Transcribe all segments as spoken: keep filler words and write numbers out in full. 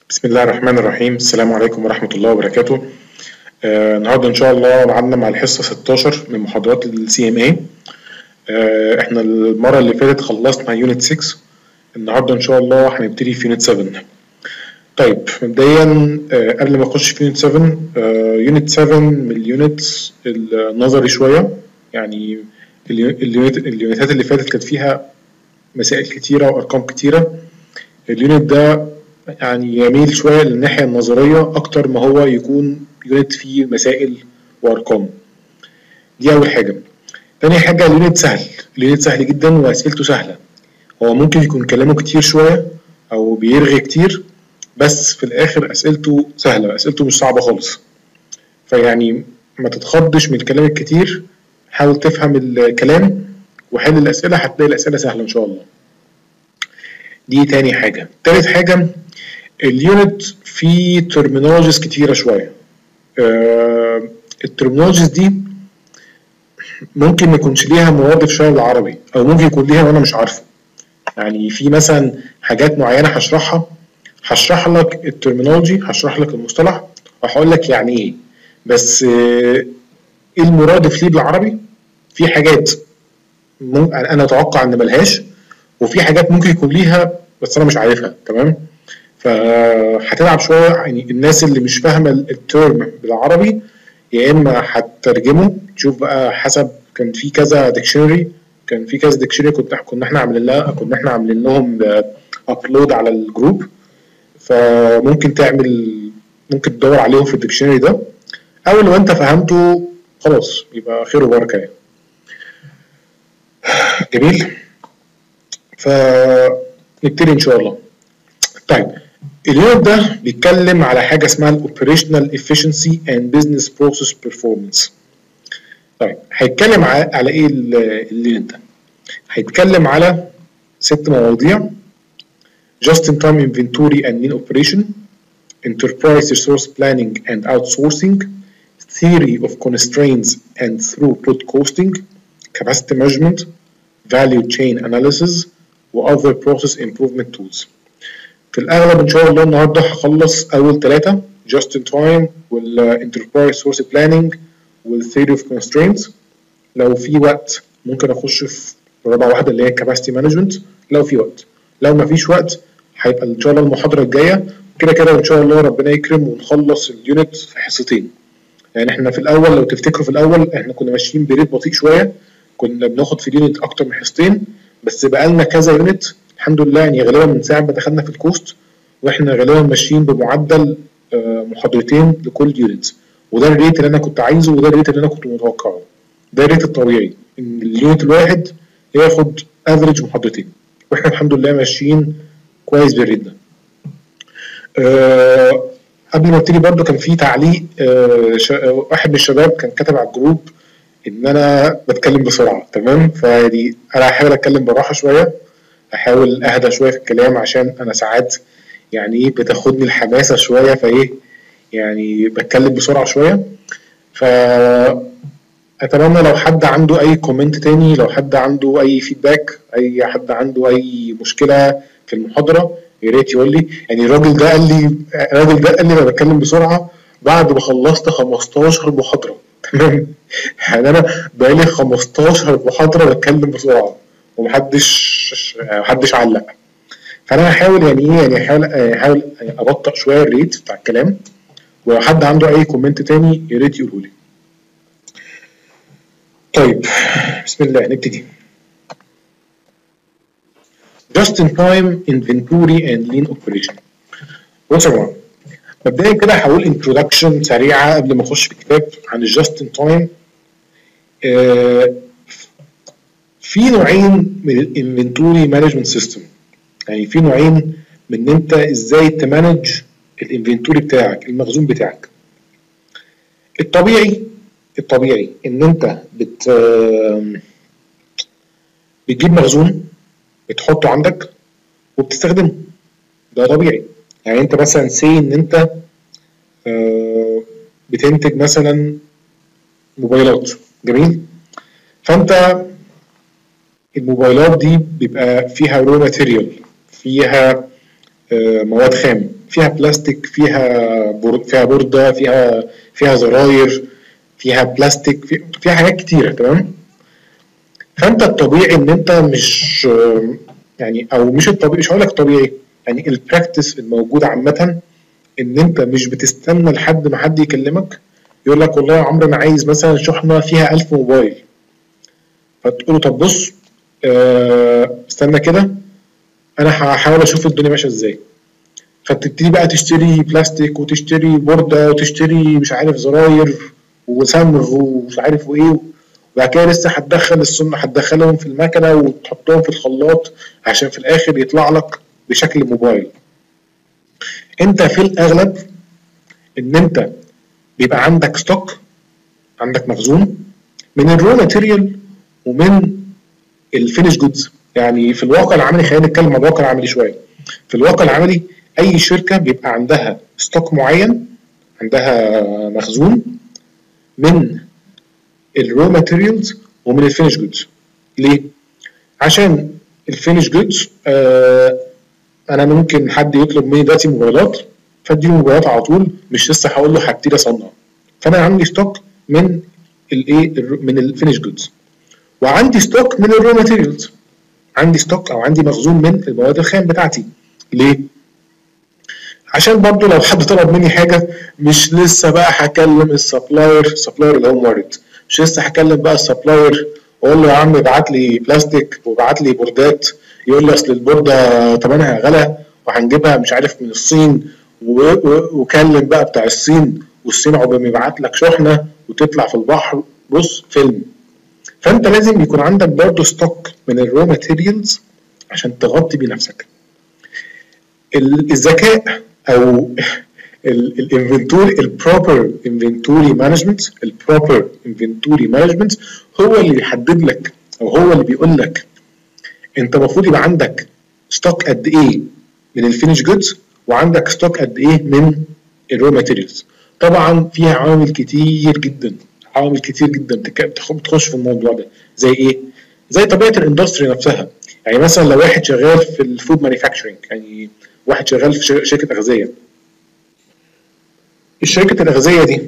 بسم الله الرحمن الرحيم. السلام عليكم ورحمة الله وبركاته. آه النهارده إن شاء الله معانا مع الحصة ستاشر من محاضرات ال سي إم إيه. آه إحنا المرة اللي فاتت خلصنا يونت ستة، النهارده إن شاء الله هنبتدي في يونت سبعة. طيب مبدئيا آه قبل ما أخش في يونت سبعة، آه يونت سبعة من اليونت النظري شوية، يعني اليونت اليونتات اللي فاتت كانت فيها مسائل كتيرة وأرقام كتيرة. اليونت ده يعني يميل شوية للناحية النظرية أكتر ما هو يكون يونت فيه مسائل وأرقام. دي أول حاجة. تاني حاجة، اليونت سهل، اليونت سهل جدا وأسئلته سهلة. هو ممكن يكون كلامه كتير شوية أو بيرغي كتير، بس في الآخر أسئلته سهلة، أسئلته مش صعبة خالص. فيعني ما تتخضش من الكلام الكتير، حاول تفهم الكلام وحل الأسئلة، هتلاقي الأسئلة سهلة إن شاء الله. دي تاني حاجة. تالت حاجة، اليونت فيه ترمينولوجيز كتيرة شوية. آه الترمينولوجيز دي ممكن ما يكونش ليها مرادف شوية بالعربي، أو ممكن يكون ليها وأنا مش عارفه. يعني في مثلا حاجات معينة هشرحها، هشرح لك الترمينولوجي، هشرح لك المصطلح وهقول لك يعني إيه، بس آه إيه المرادف ليه بالعربي؟ في حاجات أنا أتوقع إن ملهاش، وفي حاجات ممكن يكون ليها بس أنا مش عارفها. تمام؟ فهتلعب شويه، يعني الناس اللي مش فاهمه الترم بالعربي يا اما هتترجمه، تشوف بقى حسب، كان في كذا ديكشنري كان في كذا ديكشنري كنت كنا احنا عاملين لها كنا احنا عاملين لهم ابلود على الجروب، فممكن تعمل ممكن تدور عليهم في الديكشنري ده، او لو انت فهمته خلاص يبقى خير وبركه يعني. جميل، فنبتدي ان شاء الله. طيب اليونت ده بيتكلم على حاجة اسمها ال Operational Efficiency and Business Process Performance. طيب هيتكلم على ايه اليونت ده؟ هيتكلم على ست مواضيع: Just in Time Inventory and Lean Operation, Enterprise Resource Planning and Outsourcing, Theory of Constraints and Throughput Costing, Capacity Management, Value Chain Analysis, و Other Process Improvement Tools. في الأغلب إن شاء الله النهاردة هخلص أول ثلاثة: Just in Time وال Enterprise Resource Planning وال Theory of Constraints. لو في وقت ممكن أخش في رابعة واحدة اللي هي Capacity Management لو في وقت. لو مفيش وقت هيبقى إن شاء الله المحاضرة الجاية كده كده إن شاء الله ربنا يكرم ونخلص اليونت في حصتين. يعني إحنا في الأول لو تفتكروا في الأول إحنا كنا ماشيين بريت بطيء شوية، كنا بناخد في اليونت أكتر من حصتين، بس بقالنا كذا يونت الحمد لله، يعني غالبا من ساعة ما دخلنا في الكوست واحنا غالبا ماشيين بمعدل محاضرتين لكل يونت، وده الريت اللي انا كنت عايزه وده الريت اللي انا كنت متوقعه. ده الريت الطبيعي ان اليونت الواحد ياخد افريج محاضرتين، واحنا الحمد لله ماشيين كويس بالريت ده. أه قبل ما ابتدي برضو كان في تعليق، أه واحد من الشباب كان كتب على الجروب ان انا بتكلم بسرعه. تمام، فدي انا هحاول اتكلم بالراحه شويه، احاول اهدى شويه في الكلام عشان انا ساعات يعني ايه بتاخدني الحماسه شويه، فايه يعني بتكلم بسرعه شويه. ف اتمنى لو حد عنده اي كومنت تاني، لو حد عنده اي فيدباك، اي حد عنده اي مشكله في المحاضره يا ريت يقول لي. يعني الراجل ده قال لي الراجل ده قال لي انا بتكلم بسرعه بعد ما خلصت خمستاشر محاضره. تمام، يعني انا بقالي خمستاشر محاضره بتكلم بسرعه ومحدش محدش علق. فانا هحاول يعني ايه يعني هحاول احاول ابطئ شويه الريت بتاع الكلام، ولو حد عنده اي كومنت تاني يا ريت يقوله لي. طيب بسم الله نبتدي. Just in Time Inventory and Lean Operation. بصوا يا جماعه، مبدئيا كده هقول انترودكشن سريعه قبل ما اخش في الكتاب عن الجاست ان تايم. آه في نوعين من الانفنتوري مانجمنت سيستم، يعني في نوعين من ان انت ازاي تمانج الانفنتوري بتاعك، المخزون بتاعك. الطبيعي الطبيعي ان انت بت بتجيب مخزون بتحطه عندك وبتستخدمه، ده طبيعي. يعني انت مثلا سي ان انت بتنتج مثلا موبايلات، جميل، فانت الموبايلات دي بيبقى فيها رو ماتيريال، فيها مواد خام، فيها بلاستيك، فيها بور... فيها بورده، فيها فيها زراير، فيها بلاستيك، في... فيها حاجات كتيره. تمام. فانت الطبيعي ان انت مش يعني، او مش الطبيعي، مش هقول لك طبيعي، يعني البراكتس الموجود عامه ان انت مش بتستنى لحد ما حد يكلمك يقول لك والله يا عمرو انا عايز مثلا شحنه فيها ألف موبايل، فتقول له طب بص آه استنى كده انا هحاول اشوف الدنيا ماشيه ازاي. فبتبتدي بقى تشتري بلاستيك وتشتري بورده وتشتري مش عارف زراير وصمغ ومش عارف وايه، وبعد كده لسه هتدخل السم، هتدخلهم في المكنه وتحطهم في الخلاط عشان في الاخر يطلع لك بشكل موبايل. انت في الاغلب ان انت بيبقى عندك ستوك، عندك مخزون من الرو ماتيريال ومن الفينش جودز. يعني في الواقع العملي، خلينا نتكلم عن الواقع العملي شويه. في الواقع العملي اي شركه بيبقى عندها ستوك معين، عندها مخزون من الرو ماتيريالز ومن الفينش جودز. ليه؟ عشان الفينش جودز آه انا ممكن حد يطلب مني دلوقتي موبايلات فاديله موبايلات على طول، مش لسه هقول له هبتدي اصنع. فانا عندي ستوك من الايه من الفينش جودز، وعندي ستوك من الرو ماتيريالز، عندي ستوك او عندي مخزون من المواد الخام بتاعتي. ليه؟ عشان برضو لو حد طلب مني حاجه مش لسه بقى هكلم السبلاير، السبلاير اللي هو مورد، مش لسه هكلم بقى السبلاير واقول له يا عم ابعت لي بلاستيك وابعت لي بوردات، يقول لي اصل البورده ثمنها غلا وهنجيبها مش عارف من الصين، وكلم بقى بتاع الصين، والصين عقبال ما يبعت لك شحنه وتطلع في البحر بص فيلم. فانت لازم يكون عندك برضو ستوك من الرو ماتيريالز عشان تغطي بيه نفسك. الذكاء او الانفنتوري، البروبر انفنتوري مانجمنت، البروبر انفنتوري مانجمنت هو اللي بيحدد لك او هو اللي بيقول لك انت المفروض يبقى عندك ستوك قد ايه من الفينش جودز وعندك ستوك قد ايه من الرو ماتيريالز. طبعا فيها عوامل كتير جدا، عوامل كتير جدا بتخش في الموضوع ده. زي ايه؟ زي طبيعه الاندستري نفسها. يعني مثلا لو واحد شغال في الفود مانيفاكتشرنج، يعني واحد شغال في شركه اغذيه، الشركه الاغذيه دي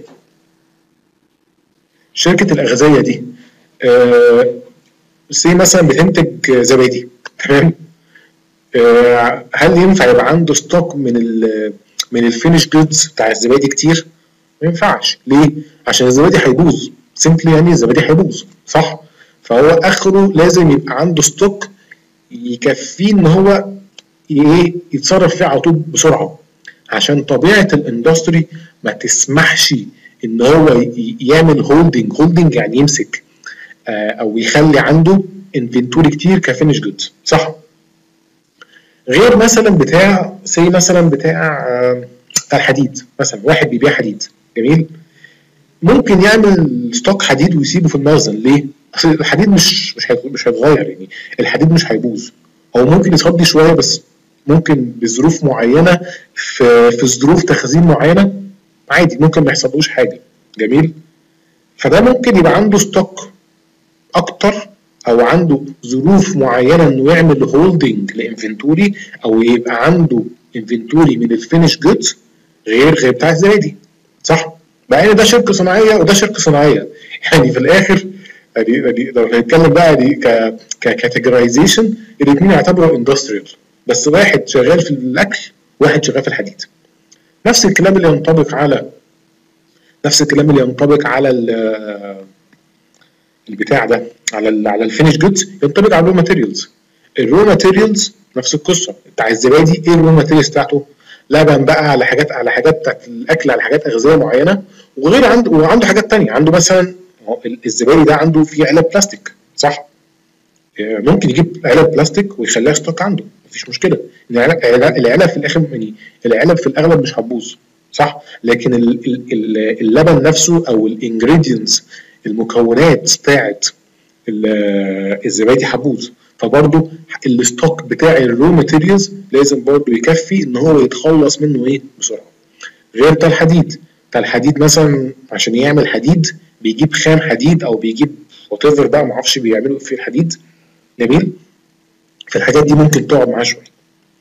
شركه الاغذيه دي آه سي مثلا بتنتج زبادي، تمام؟ آه هل ينفع يبقى عنده ستوك من ال من الفينش جودز بتاع الزبادي كتير؟ ما ينفعش. ليه؟ عشان الزبادي هيبوظ، سيمبلي يعني الزبادي هيبوظ، صح؟ فهو اخره لازم يبقى عنده ستوك يكفيه ان هو ايه يتصرف فيه على طول بسرعه، عشان طبيعه الاندستري ما تسمحش ان هو يعمل هولدنج. هولدنج يعني يمسك آه او يخلي عنده انفنتوري كتير كفينش جودز، صح؟ غير مثلا بتاع سي مثلا بتاع آه بتاع الحديد مثلا، واحد بيبيع حديد، جميل، ممكن يعمل ستوك حديد ويسيبه في المخزن. ليه؟ اصل الحديد مش مش مش هيتغير، يعني الحديد مش هيبوظ، هو ممكن يصدي شويه بس ممكن بظروف معينه، في في ظروف تخزين معينه عادي ممكن ما يحصلوش حاجه، جميل. فده ممكن يبقى عنده ستوك اكتر او عنده ظروف معينه انه يعمل هولدنج لانفنتوري، او يبقى عنده انفنتوري من الفينش جودز غير غير بتاع الزبادي، صح؟ مع ان ده شركه صناعيه وده شركه صناعيه، يعني في الاخر دي لو هنتكلم بقى دي ك ككاتيجورايزيشن الاثنين يعتبروا اندستريال، بس واحد شغال في الاكل وواحد شغال في الحديد. نفس الكلام اللي ينطبق على نفس الكلام اللي ينطبق على البتاع ده، على ال على الفينش جودز ينطبق على الرو ماتيريالز. الرو ماتيريالز نفس القصه، بتاع الزبادي ايه الرو ماتيريالز بتاعته؟ لبن بقى، على حاجات على حاجات بتاعت الاكل، على حاجات اغذيه معينه، وغير عنده وعنده حاجات ثانيه. عنده مثلا الزبادي ده عنده فيه علب بلاستيك، صح؟ ممكن يجيب علب بلاستيك ويخليها ستوك عنده، مفيش مشكله. العلب العلب في الاخر يعني العلب في الاغلب مش هتبوظ، صح؟ لكن اللبن نفسه او الانجريدينتس، المكونات بتاعت الزبادي هتبوظ. فبرضه الستوك بتاع الرو ماتيريالز لازم برضه يكفي ان هو يتخلص منه ايه بسرعه. غير بتاع الحديد، بتاع الحديد مثلا عشان يعمل حديد بيجيب خام حديد او بيجيب وات ايفر بقى، معرفش بيعملوا في الحديد، جميل. فالحاجات دي ممكن تقعد معاه شويه.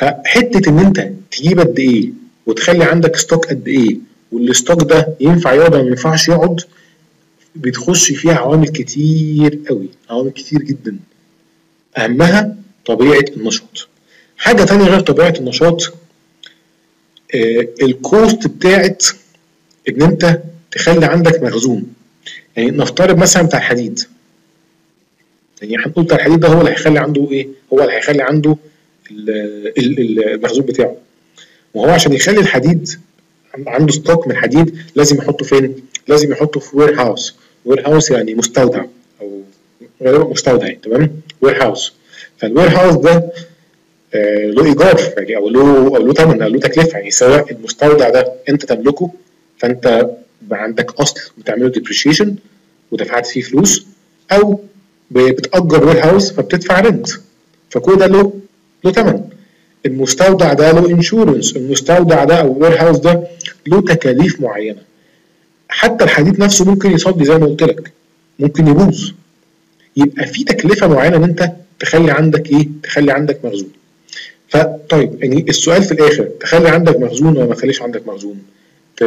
فحته ان انت تجيب قد ايه وتخلي عندك ستوك قد ايه والستوك ده ينفع يقعد ولا ما ينفعش يقعد، بتخش فيها عوامل كتير قوي، عوامل كتير جدا، اهمها طبيعه النشاط. حاجه تانية غير طبيعه النشاط، آه الكوست بتاعت ان انت تخلي عندك مخزون. يعني نفترض مثلا بتاع الحديد، يعني هنقول بتاع الحديد ده هو اللي هيخلي عنده ايه؟ هو اللي هيخلي عنده المخزون بتاعه. وهو عشان يخلي الحديد عنده ستوك من الحديد لازم يحطه فين؟ لازم يحطه في وير هاوس. وير هاوس يعني مستودع او غالبا مستودع يعني، تمام؟ وير هاوس. فالوير هاوس ده آه له ايجار يعني، او له او له ثمن او له تكلفه. يعني سواء المستودع ده انت تملكه فانت عندك اصل بتعمله ديبريشيشن ودفعت فيه فلوس، او بتأجر وير هاوس فبتدفع رنت، فكل ده له له ثمن. المستودع ده له انشورنس، المستودع ده او الوير هاوس ده له تكاليف معينه. حتى الحديد نفسه ممكن يصدي زي ما قلت لك، ممكن يبوظ، يبقى في تكلفه معينه ان انت تخلي عندك ايه؟ تخلي عندك مخزون. فطيب يعني السؤال في الاخر، تخلي عندك مخزون ولا ما تخليش عندك مخزون؟ ت...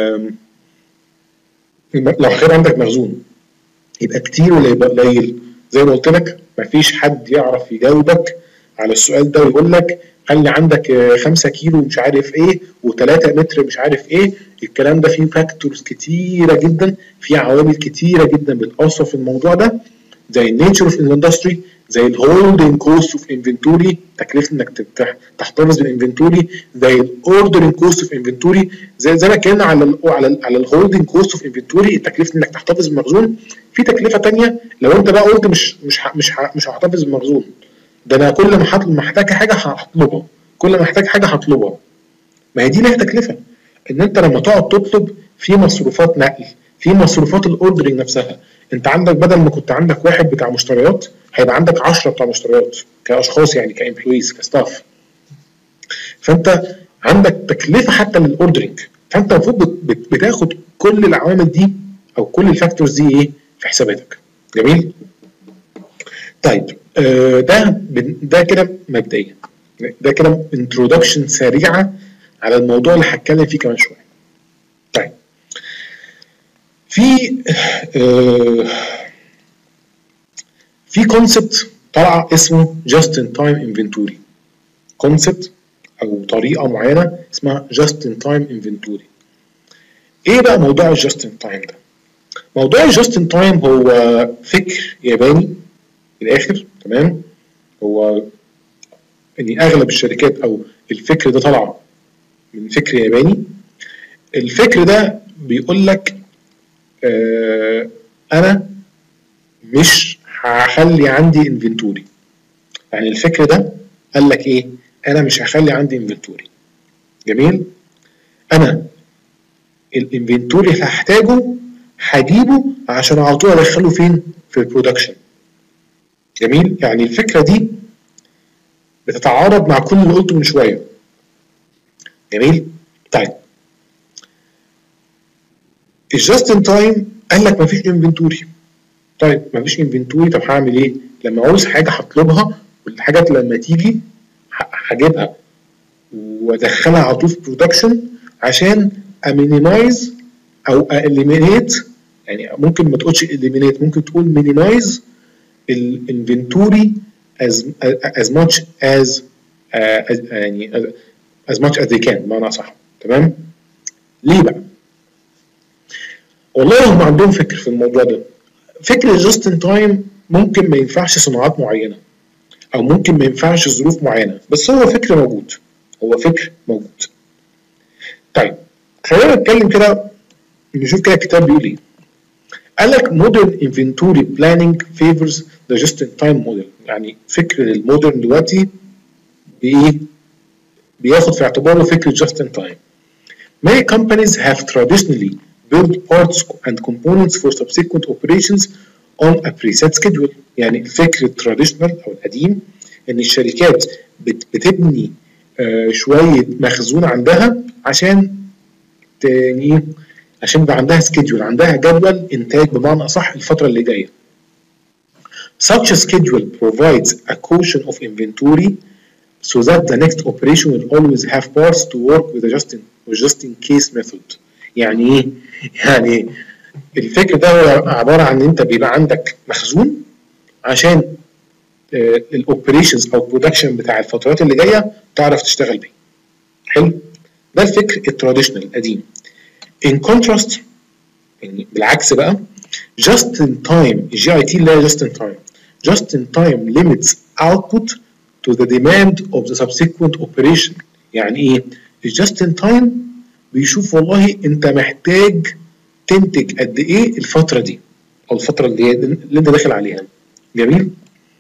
لو خلي عندك مخزون يبقى كتير ولا يبقى قليل؟ زي ما قلت لك مفيش حد يعرف يجاوبك على السؤال ده ويقول لك خلي عندك خمسة كيلو مش عارف ايه وتلاتة متر مش عارف ايه. الكلام ده فيه فاكتورز كتيره جدا، فيه عوامل كتيره جدا بتأثر في الموضوع ده، زي النيتشر اوف الاندستري، زي الهولدنج كوست اوف انفنتوري، تكلفه انك تحتفظ بالانفنتوري، زي الاوردرنج كوست اوف انفنتوري، زي زي ما اتكلمنا على ال على ال على الهولدنج كوست اوف انفنتوري، تكلفه انك تحتفظ بالمخزون. في تكلفه ثانيه لو انت بقى قلت مش مش مش مش هحتفظ بالمخزون، ده انا كل ما محتاج حاجه هطلبها، كل ما احتاج حاجه هطلبها. ما هي دي ليها تكلفه، ان انت لما تقعد تطلب في مصروفات نقل، في مصروفات الاوردرنج نفسها. انت عندك بدل ما كنت عندك واحد بتاع مشتريات هيبقى عندك عشرة بتاع مشتريات كاشخاص، يعني كامبلويز كستاف. فانت عندك تكلفه حتى للاوردرنج، فانت المفروض بتاخد كل العوامل دي او كل الفاكتورز دي ايه في حساباتك. جميل؟ طيب آه ده ده كده مبدئيا، ده كده انترودكشن سريعه على الموضوع اللي هتكلم فيه كمان شويه. طيب في آه في كونسبت طلع اسمه جاست ان تايم انفنتوري، كونسبت او طريقه معينه اسمها جاست ان تايم انفنتوري. ايه بقى موضوع الجاست ان تايم ده؟ موضوع الجاست ان تايم هو فكر ياباني من الاخر، تمام؟ هو ان اغلب الشركات او الفكر ده طلع من فكر ياباني. الفكر ده بيقول لك آه انا مش هخلي عندي انفنتوري. يعني الفكر ده قال لك ايه؟ انا مش هخلي عندي انفنتوري. جميل؟ انا الانفنتوري اللي هحتاجه هجيبه عشان على طول ادخله فين؟ في البرودكشن. جميل؟ يعني الفكره دي بتتعارض مع كل اللي قلته من شويه. جميل؟ طيب الجاست ان تايم قال لك مفيش انفنتوري. طيب مفيش انفنتوري، طب هعمل ايه؟ لما عاوز حاجه هطلبها، والحاجات لما تيجي هجيبها وادخلها على طول في برودكشن عشان امينيمايز او اليمينيت. يعني ممكن ما تقولش اليمينيت، ممكن تقول مينيمايز الانفنتوري as as much as uh, يعني as much as they can بمعنى صح. تمام؟ ليه بقى؟ والله هم عندهم فكر في الموضوع ده. فكر الجاست ان تايم ممكن ما ينفعش صناعات معينه، او ممكن ما ينفعش ظروف معينه، بس هو فكر موجود، هو فكر موجود. طيب خلينا نتكلم كده، نشوف كده الكتاب بيقول ايه. قال لك modern inventory planning favors the just in time model. يعني فكر المودرن دلوقتي بايه؟ بياخد في اعتباره فكره just in time. Many companies have traditionally built parts and components for subsequent operations on a preset schedule. يعني الفكر التراديشنال او القديم ان الشركات بتبني آه شويه مخزون عندها عشان تاني عشان يبقى عندها سكيدول، عندها جدول انتاج بمعنى اصح الفتره اللي جايه. Such a schedule provides a cushion of inventory so that the next operation will always have parts to work with the just in, with just in case method. يعني ايه؟ يعني الفكر ده هو عباره عن ان انت بيبقى عندك مخزون عشان الاوبريشنز او البرودكشن بتاع الفترات اللي جايه تعرف تشتغل بيه. حلو؟ ده الفكر التراديشنال القديم. in contrast يعني بالعكس بقى just in time الجي اي تي اللي هي just in time just in time limits output to the demand of the subsequent operation. يعني ايه؟ just in time بيشوف والله انت محتاج تنتج قد ايه الفتره دي او الفتره اللي, اللي انت داخل عليها. جميل؟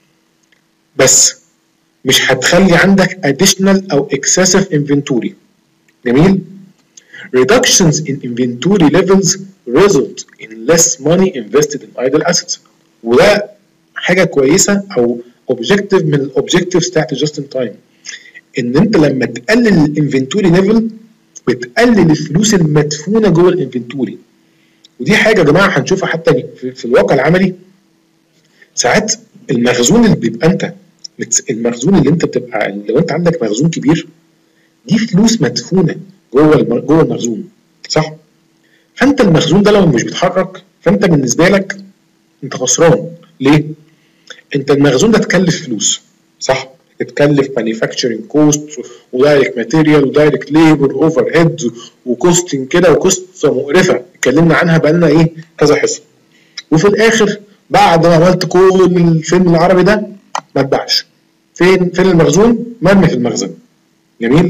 بس مش هتخلي عندك additional او excessive inventory. جميل؟ reductions in inventory levels result in less money invested in idle assets. وده حاجه كويسه او objective من الاوبجكتيفز بتاعت just in time. ان انت لما تقلل الانفنتوري ليفل بتقلل الفلوس المدفونه جوه الانفنتوري. ودي حاجه يا جماعه هنشوفها حتى في, في الواقع العملي. ساعات المخزون اللي بيبقى انت المخزون اللي انت بتبقى لو انت عندك مخزون كبير دي فلوس مدفونه جوه جوه المخزون، صح؟ فانت المخزون ده لو مش بيتحرك فانت بالنسبه لك انت خسران. ليه؟ انت المخزون ده تكلف فلوس، صح؟ تكلف مانيفاكتشرنج كوست ودايركت ماتيريال ودايركت ليبر اوفر هيد وكوستنج كده وكوست مقرفه اتكلمنا عنها بقالنا ايه كذا حصه. وفي الاخر بعد ما عملت كل الفيلم العربي ده ما اتباعش. فين فين المخزون؟ مرمي في المخزن. جميل؟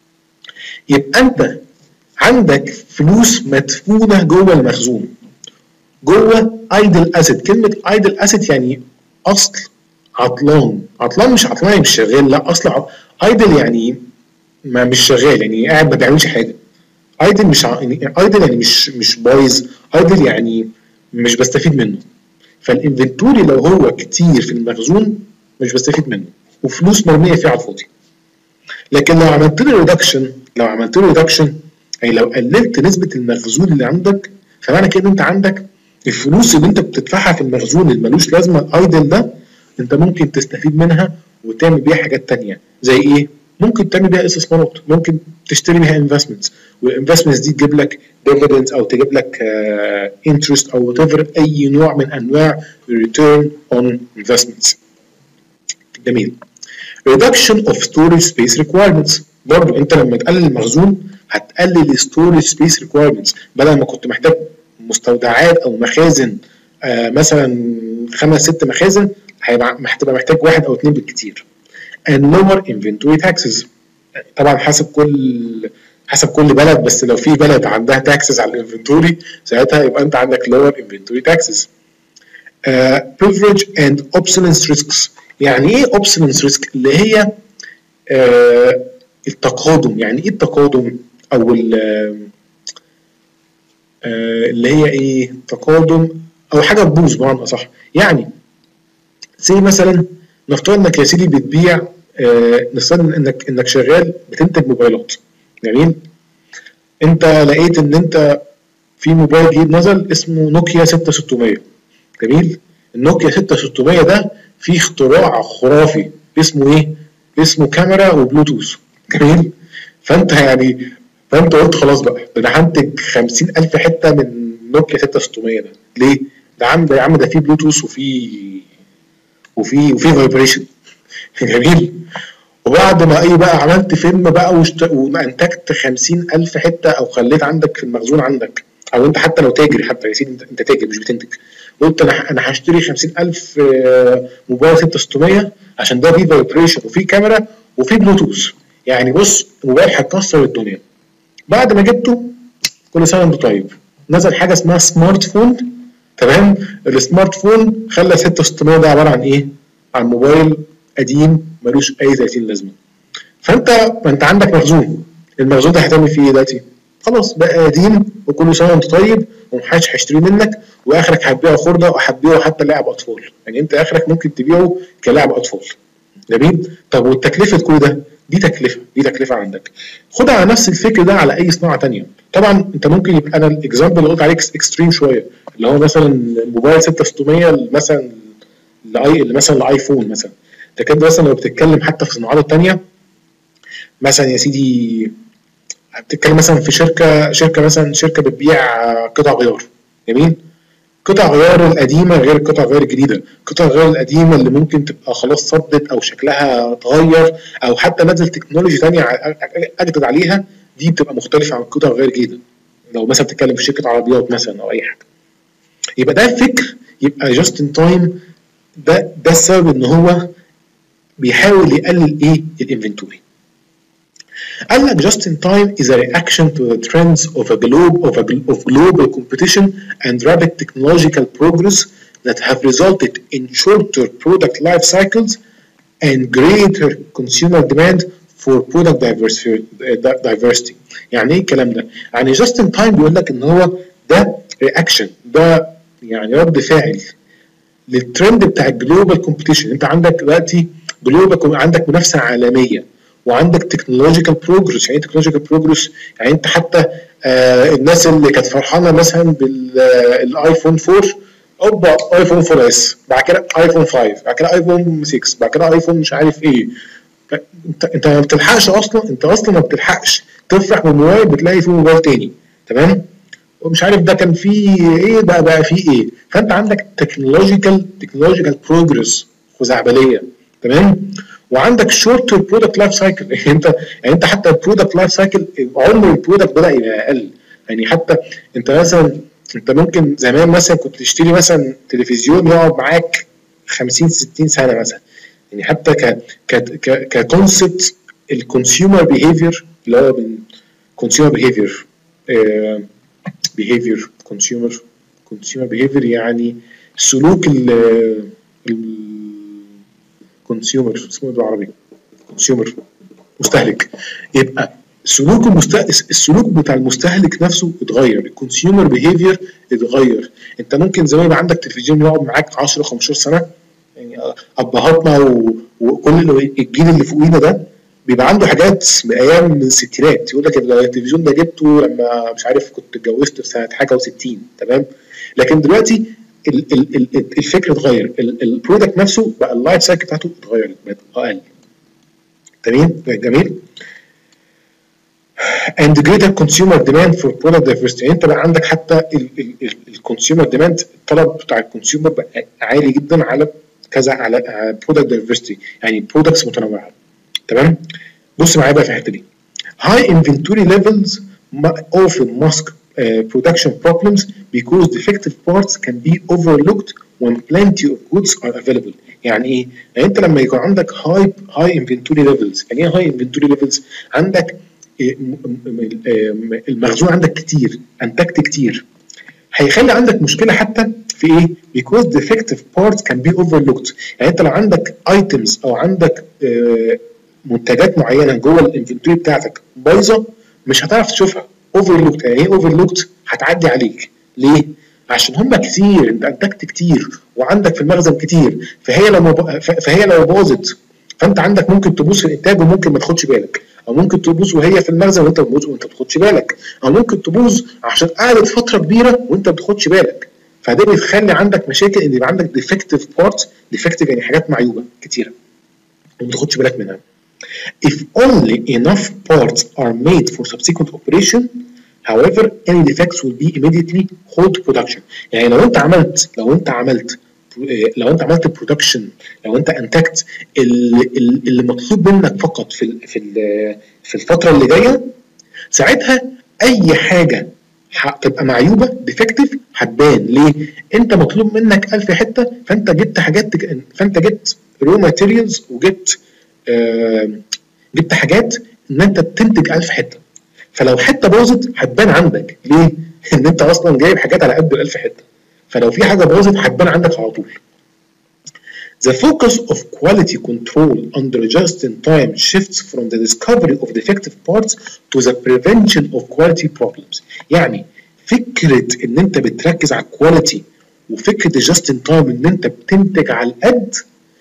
يبقى انت عندك فلوس مدفونه جوه المخزون جوه ايدل اسيت. كلمه ايدل اسيت يعني اصل عطلان. عطلان مش عطلان يعني مش شغال، لا اصل ايدل يعني ما مش شغال، يعني قاعد ما بيعملش حاجه. ايدل مش يعني ايدل يعني مش مش بايظ، ايدل يعني مش بستفيد منه. فالانفنتوري لو هو كتير في المخزون مش بستفيد منه وفلوس مرميه فيه على الفاضي. لكن لو عملت له ريدكشن لو عملت له ريدكشن يعني لو قللت نسبه المخزون اللي عندك فمعنى كده انت عندك الفلوس اللي انت بتدفعها في المخزون اللي ملوش لازمه الايدل ده انت ممكن تستفيد منها وتعمل بيها حاجات تانية. زي ايه؟ ممكن تعمل بيها استثمارات، ممكن تشتري بيها انفستمنتس، والانفستمنتس دي تجيب لك ديفيدنز او تجيب لك انترست uh, او وات ايفر اي نوع من انواع ريتيرن اون انفستمنتس. جميل. reduction of storage space requirements. برضو انت لما تقلل المخزون هتقلل storage space requirements. بدل ما كنت محتاج مستودعات او مخازن آه مثلا خمس ست مخازن هيبقى محتاج واحد او اثنين بالكتير. and lower inventory taxes. طبعا حسب كل حسب كل بلد، بس لو في بلد عندها تاكسز على الانفنتوري ساعتها يبقى انت عندك lower inventory taxes. uh, privilege and obsolescence risks. يعني ايه obsolescence risk؟ اللي هي uh, التقادم. يعني ايه التقادم او uh, اللي هي ايه تقادم او حاجه تبوظ بمعنى اصح. يعني زي مثلا نفترض انك يا سيدي بتبيع آه نفترض انك انك شغال بتنتج موبايلات. جميل؟ انت لقيت ان انت في موبايل جديد نزل اسمه نوكيا ستة ستمية. جميل؟ النوكيا ستة ستمية ده فيه اختراع خرافي اسمه ايه؟ اسمه كاميرا وبلوتوث. جميل؟ فانت يعني فانت قلت خلاص بقى ده انا هنتج خمسين ألف حته من نوكيا ستة ستمية ده. ليه؟ ده عم ده يا عم ده فيه بلوتوث وفيه وفي وفي فايبريشن. جميل؟ وبعد ما ايه بقى عملت فيلم بقى وشت... وانتجت خمسين ألف حته او خليت عندك في المخزون عندك، او انت حتى لو تاجر حتى يا سيدي انت تاجر مش بتنتج، قلت انا انا هشتري خمسين ألف موبايل ستة ستمية عشان ده فيه فايبريشن وفيه كاميرا وفيه بلوتوث. يعني بص الموبايل هيكسر الدنيا. بعد ما جبته كل سنه وانت طيب نزل حاجه اسمها سمارت فون. تمام؟ السمارت فون خلى ستة ستمية ده عباره عن ايه؟ عن موبايل قديم ملوش اي ثلاثين لازمه. فانت ما انت عندك مخزون، المخزون ده هتعمل فيه ايه دلوقتي؟ خلاص بقى قديم وكل سنه وانت طيب ومحدش هيشتريه منك واخرك هتبيعه خرده او هتبيعه حتى لاعب اطفال. يعني انت اخرك ممكن تبيعه كلاعب اطفال. جميل؟ طب والتكلفه كل ده؟ دي تكلفه دي تكلفه عندك. خدها على نفس الفكر ده على اي صناعه ثانيه. طبعا انت ممكن يبقى انا الاكزامبل اللي قلت عليك اكستريم شويه اللي هو مثلا موبايل ستة ستمية مثلا لاي اللي مثلا الايفون مثلا. ده كده مثلا لو بتتكلم حتى في الصناعات الثانيه مثلا يا سيدي بتتكلم مثلا في شركه شركه مثلا شركه بتبيع قطع غيار، جميل. قطع غيار القديمه غير القطع غيار الجديده، قطع غيار القديمه اللي ممكن تبقى خلاص صدت او شكلها اتغير او حتى نزل تكنولوجي ثانيه اجدد عليها، دي بتبقى مختلفه عن قطع غيار جديده. لو مثلا بتتكلم في شركه عربيات مثلا او اي حاجه، يبقى ده فكر، يبقى جاست ان تايم ده ده السبب ان هو بيحاول يقلل ايه الانفنتوري. قال لك just in time is a reaction to the trends of a globe of a of global competition and rapid technological progress that have resulted in shorter product life cycles and greater consumer demand for product diversity. يعني ايه الكلام ده؟ يعني just in time بيقول لك ان هو ده reaction، ده يعني رد فاعل للترند بتاع الجلوبال كومبيتيشن. انت عندك دلوقتي جلوبال، عندك منافسه عالميه وعندك تكنولوجيكال بروجرس. يعني ايه تكنولوجيكال بروجرس؟ يعني انت حتى آه الناس اللي كانت فرحانه مثلا بالايفون أربعة، اوبا ايفون أربعة اس، بعد كده ايفون خمسة، بعد كده ايفون ستة، بعد كده ايفون مش عارف ايه. انت انت ما بتلحقش اصلا، انت اصلا ما بتلحقش تفرح بالموبايل بتلاقي فيه موبايل تاني، تمام؟ ومش عارف ده كان فيه ايه، بقى بقى فيه ايه. فانت عندك تكنولوجيكال تكنولوجيكال بروجرس خزعبليه، تمام؟ وعندك شورت برودكت لايف سايكل. يعني انت يعني انت حتى البرودكت لايف سايكل عمر البرودكت بدا يبقى اقل. يعني حتى انت مثلا انت ممكن زمان مثلا كنت تشتري مثلا تلفزيون يقعد معاك خمسين ستين سنه مثلا. يعني حتى ك ك ك ككونسبت الكونسيومر بيهيفير، اللي هو كونسيومر بيهيفير بيهيفير كونسيومر كونسيومر بيهيفير يعني سلوك ال كونسيومر، اسمه بالعربي كونسيومر، مستهلك. يبقى سلوك المستهلك، السلوك بتاع المستهلك نفسه اتغير، الكونسيومر بيهيفير اتغير. انت ممكن زمان يبقى عندك تلفزيون يقعد معاك عشرة خمستاشر سنه. يعني ابهاتنا وكل الجيل اللي فوقينا ده بيبقى عنده حاجات من ايام من الستينات، يقول لك التلفزيون ده جبته لما مش عارف كنت اتجوزت في سنه حاجه و60، تمام؟ لكن دلوقتي الفكر اتغير، البرودكت نفسه بقى اللايف سايكل بتاعته اتغيرت، بقت اقل، تمام؟ جميل. and greater consumer demand for product diversity. يعني انت بقى عندك حتى الكونسيومر ديماند، الطلب بتاع الكونسيومر بقى عالي جدا على كذا، على برودكت دايفرستي، يعني برودكتس متنوعه، تمام؟ بص معايا بقى في الحته دي. high inventory levels often mask uh, production problems because defective parts can be overlooked when plenty of goods are available. يعني ايه؟ يعني انت لما يكون عندك high high inventory levels، يعني ايه high inventory levels؟ عندك المخزون عندك كتير، انتجت كتير، هيخلي عندك مشكله حتى في ايه؟ because defective parts can be overlooked. يعني انت لو عندك items او عندك منتجات معينه جوه الانفنتوري بتاعتك بايظه مش هتعرف تشوفها. overlooked يعني ايه overlooked؟ هتعدي عليك. ليه؟ عشان هم كتير، انت انتجت كتير وعندك في المخزن كتير، فهي لو فهي لو باظت فانت عندك ممكن تبوظ في الانتاج وممكن ما تاخدش بالك، او ممكن تبوظ وهي في المخزن وانت بتبوظ وانت ما بتاخدش بالك، او ممكن تبوظ عشان قعدت فتره كبيره وانت ما بتاخدش بالك. فده بيخلي عندك مشاكل ان يبقى عندك ديفكتيف بارتس، ديفكتيف يعني حاجات معيوبه كتيره وما تاخدش بالك منها. If only enough parts are made for subsequent operation, however, any defects will be immediately halt production. يعني لو انت عملت لو انت عملت لو انت عملت برودكشن، لو انت انتجت اللي مطلوب منك فقط في في في الفتره اللي جايه، ساعتها اي حاجه هتبقى معيوبه ديفكتيف هتبان. ليه؟ انت مطلوب منك ألف حته، فانت جبت حاجات، فانت جبت رو ماتيريالز وجبت آه جبت حاجات ان انت تنتج ألف حته، فلو حته باظت هتبان عندك. ليه؟ ان انت اصلا جايب حاجات على قد الألف حته، فلو في حاجه باظت هتبان عندك على طول. The focus of quality control under just-in-time shifts from the discovery of defective parts to the prevention of quality problems. يعني فكرة إن أنت بتركز على الكواليتي وفكرة just-in-time إن أنت بتنتج على القد،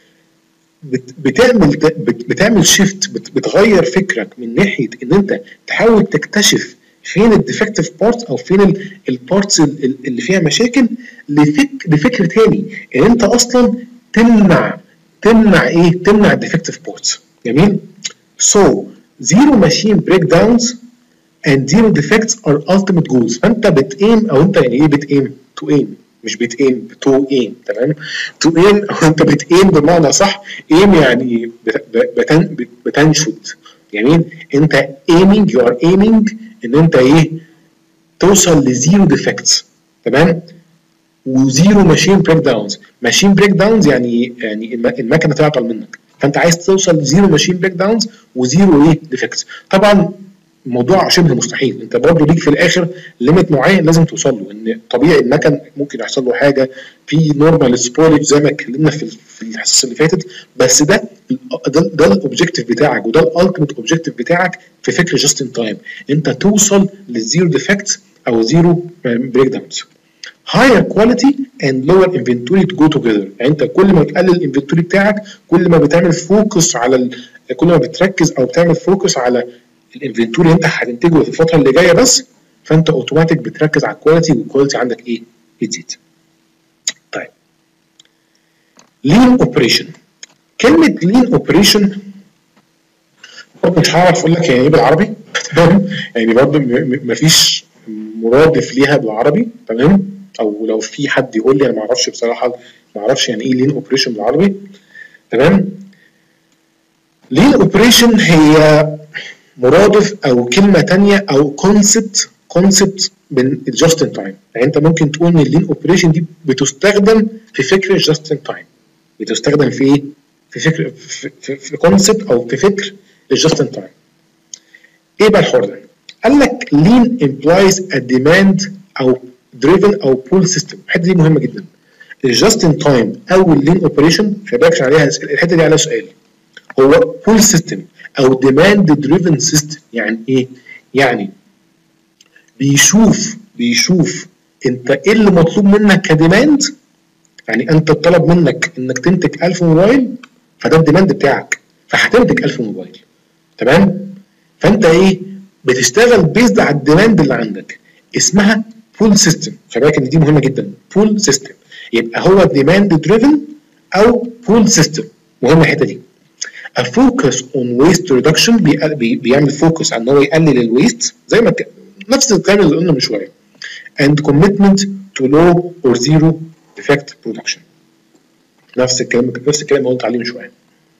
بتعمل بتعمل شيفت، بتغير فكرك من ناحية إن أنت تحاول تكتشف فين الديفكتيف بارتس او فين البارتس اللي فيها مشاكل، لفك لفكر تاني ان انت اصلا تمنع تمنع ايه؟ تمنع الديفكتيف بارتس. جميل. So zero machine breakdowns and zero defects are ultimate goals. فانت بتايم، او انت يعني ايه بتايم؟ تو ايم، مش بتايم، تو ايم. تمام؟ تو ايم او انت بتايم بمعنى صح. ايم يعني بتن بتنشد. جميل؟ انت aiming، you are aiming ان انت ايه؟ توصل لزيرو ديفكتس. تمام؟ وزيرو ماشين بريك داونز. ماشين بريك داونز يعني يعني المكنه تعطل منك، فانت عايز توصل لزيرو ماشين بريك داونز وزيرو ايه؟ ديفكتس. طبعا الموضوع شبه مستحيل، انت برضه ليك في الاخر ليميت معين لازم توصل له، ان طبيعي المكن ممكن يحصل له حاجه في نورمال سبولج زي ما اتكلمنا في في الحصص اللي فاتت، بس ده ده, ده الاوبجيكتيف بتاعك وده الالتيميت اوبجيكتيف بتاعك في فكر جاست ان تايم، انت توصل للزيرو ديفكتس او زيرو بريك داونز. higher quality and lower inventory to go together. يعني انت كل ما تقلل الانفنتوري بتاعك كل ما بتعمل فوكس على ال... كل ما بتركز او بتعمل فوكس على الانفنتوري انت هتنتجه في الفتره اللي جايه بس، فانت اوتوماتيك بتركز على الكواليتي، والكواليتي عندك ايه؟ بتزيد. طيب لين اوبريشن. كلمه لين اوبريشن برضه مش هعرف اقول لك يعني ايه بالعربي. تمام؟ يعني برضه مفيش مرادف ليها بالعربي. تمام؟ او لو في حد يقول لي، انا ما اعرفش بصراحه، ما اعرفش يعني ايه لين اوبريشن بالعربي. تمام؟ لين اوبريشن هي مرادف او كلمه ثانيه او كونسبت كونسبت من الجاست ان تايم. يعني انت ممكن تقول ان اللين اوبريشن دي بتستخدم في فكر الجاست ان تايم. بتستخدم في ايه؟ في فكر في, في, في كونسبت او في فكر الجاست ان تايم. ايه بقى الحوار ده؟ قال لك لين امبلايز ا ديماند او دريفن او بول سيستم. الحته دي مهمه جدا. الجاست ان تايم او اللين اوبريشن خلي بالك عليها، الحته دي عليها سؤال. هو بول سيستم او ديماند دريفن سيستم يعني ايه؟ يعني بيشوف بيشوف انت ايه اللي مطلوب منك كديماند. يعني انت طلب منك انك تنتج ألف موبايل، فده الديماند بتاعك، فهتنتج ألف موبايل. تمام؟ فانت ايه؟ بتشتغل بيزد على الديماند اللي عندك. اسمها بول سيستم. خلي بالك ان دي مهمه جدا. بول سيستم يبقى هو ديماند دريفن او بول سيستم. مهمه الحته دي. A focus on waste reduction بي بيعمل فوكس على ان هو يقلل الويست زي ما نفس الكلام اللي قلنا من شويه. And commitment to low or zero defect production. نفس الكلام نفس الكلام اللي قلت عليه من شويه.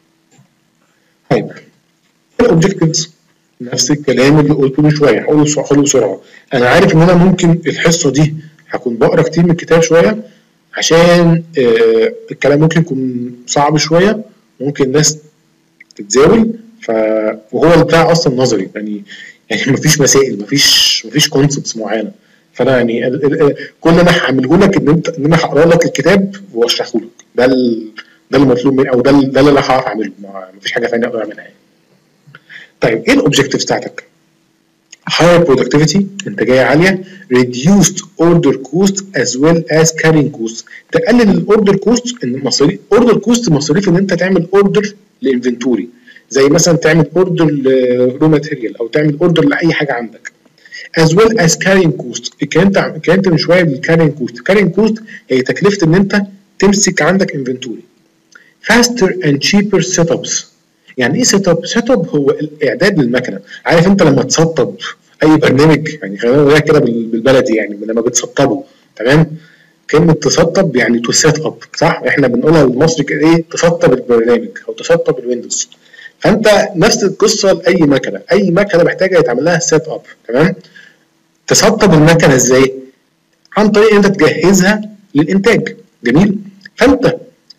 طيب الاوبجكتيفز نفس الكلام اللي قلته من شويه. هقوله هقوله بسرعه. انا عارف ان انا ممكن الحصه دي هكون بقرا كتير من الكتاب شويه عشان آه الكلام ممكن يكون صعب شويه، ممكن الناس تتزاول، ف وهو بتاع اصلا نظري يعني يعني مفيش مسائل، مفيش مفيش كونسبتس معينه. فانا يعني ال ال كل اللي انا هعمله لك ان انت ان انا هقرا لك الكتاب واشرحه لك. ده ال ده المطلوب مني، او ده ده اللي انا هعرف اعمله. مفيش حاجه ثانيه اقدر اعملها يعني. طيب ايه الاوبجكتيفز بتاعتك؟ higher productivity انتاجيه عاليه، reduced order cost as well as carrying cost. تقلل الاوردر كوست، ان مصاريف اوردر كوست مصاريف ان انت تعمل اوردر لانفنتوري، زي مثلا تعمل اوردر لرو ماتيريال او تعمل اوردر لاي حاجه عندك. as well as carrying cost. اتكلمت اتكلمت من شويه بالكارينج كوست. carrying cost هي تكلفه ان انت تمسك عندك انفنتوري. faster and cheaper setups. يعني ايه سيت اب؟ سيت اب هو الاعداد للمكنه. عارف انت لما تسطب اي برنامج، يعني خلينا نقولها كده بالبلدي، يعني لما بتسطبه. تمام؟ كلمه تسطب يعني تو سيت اب، صح؟ احنا بنقولها بالمصري كده ايه؟ تسطب البرنامج او تسطب الويندوز. فانت نفس القصه لاي مكنه، اي مكنه محتاجه يتعمل لها سيت اب. تمام؟ تسطب المكنه ازاي؟ عن طريق انت تجهزها للانتاج. جميل؟ فانت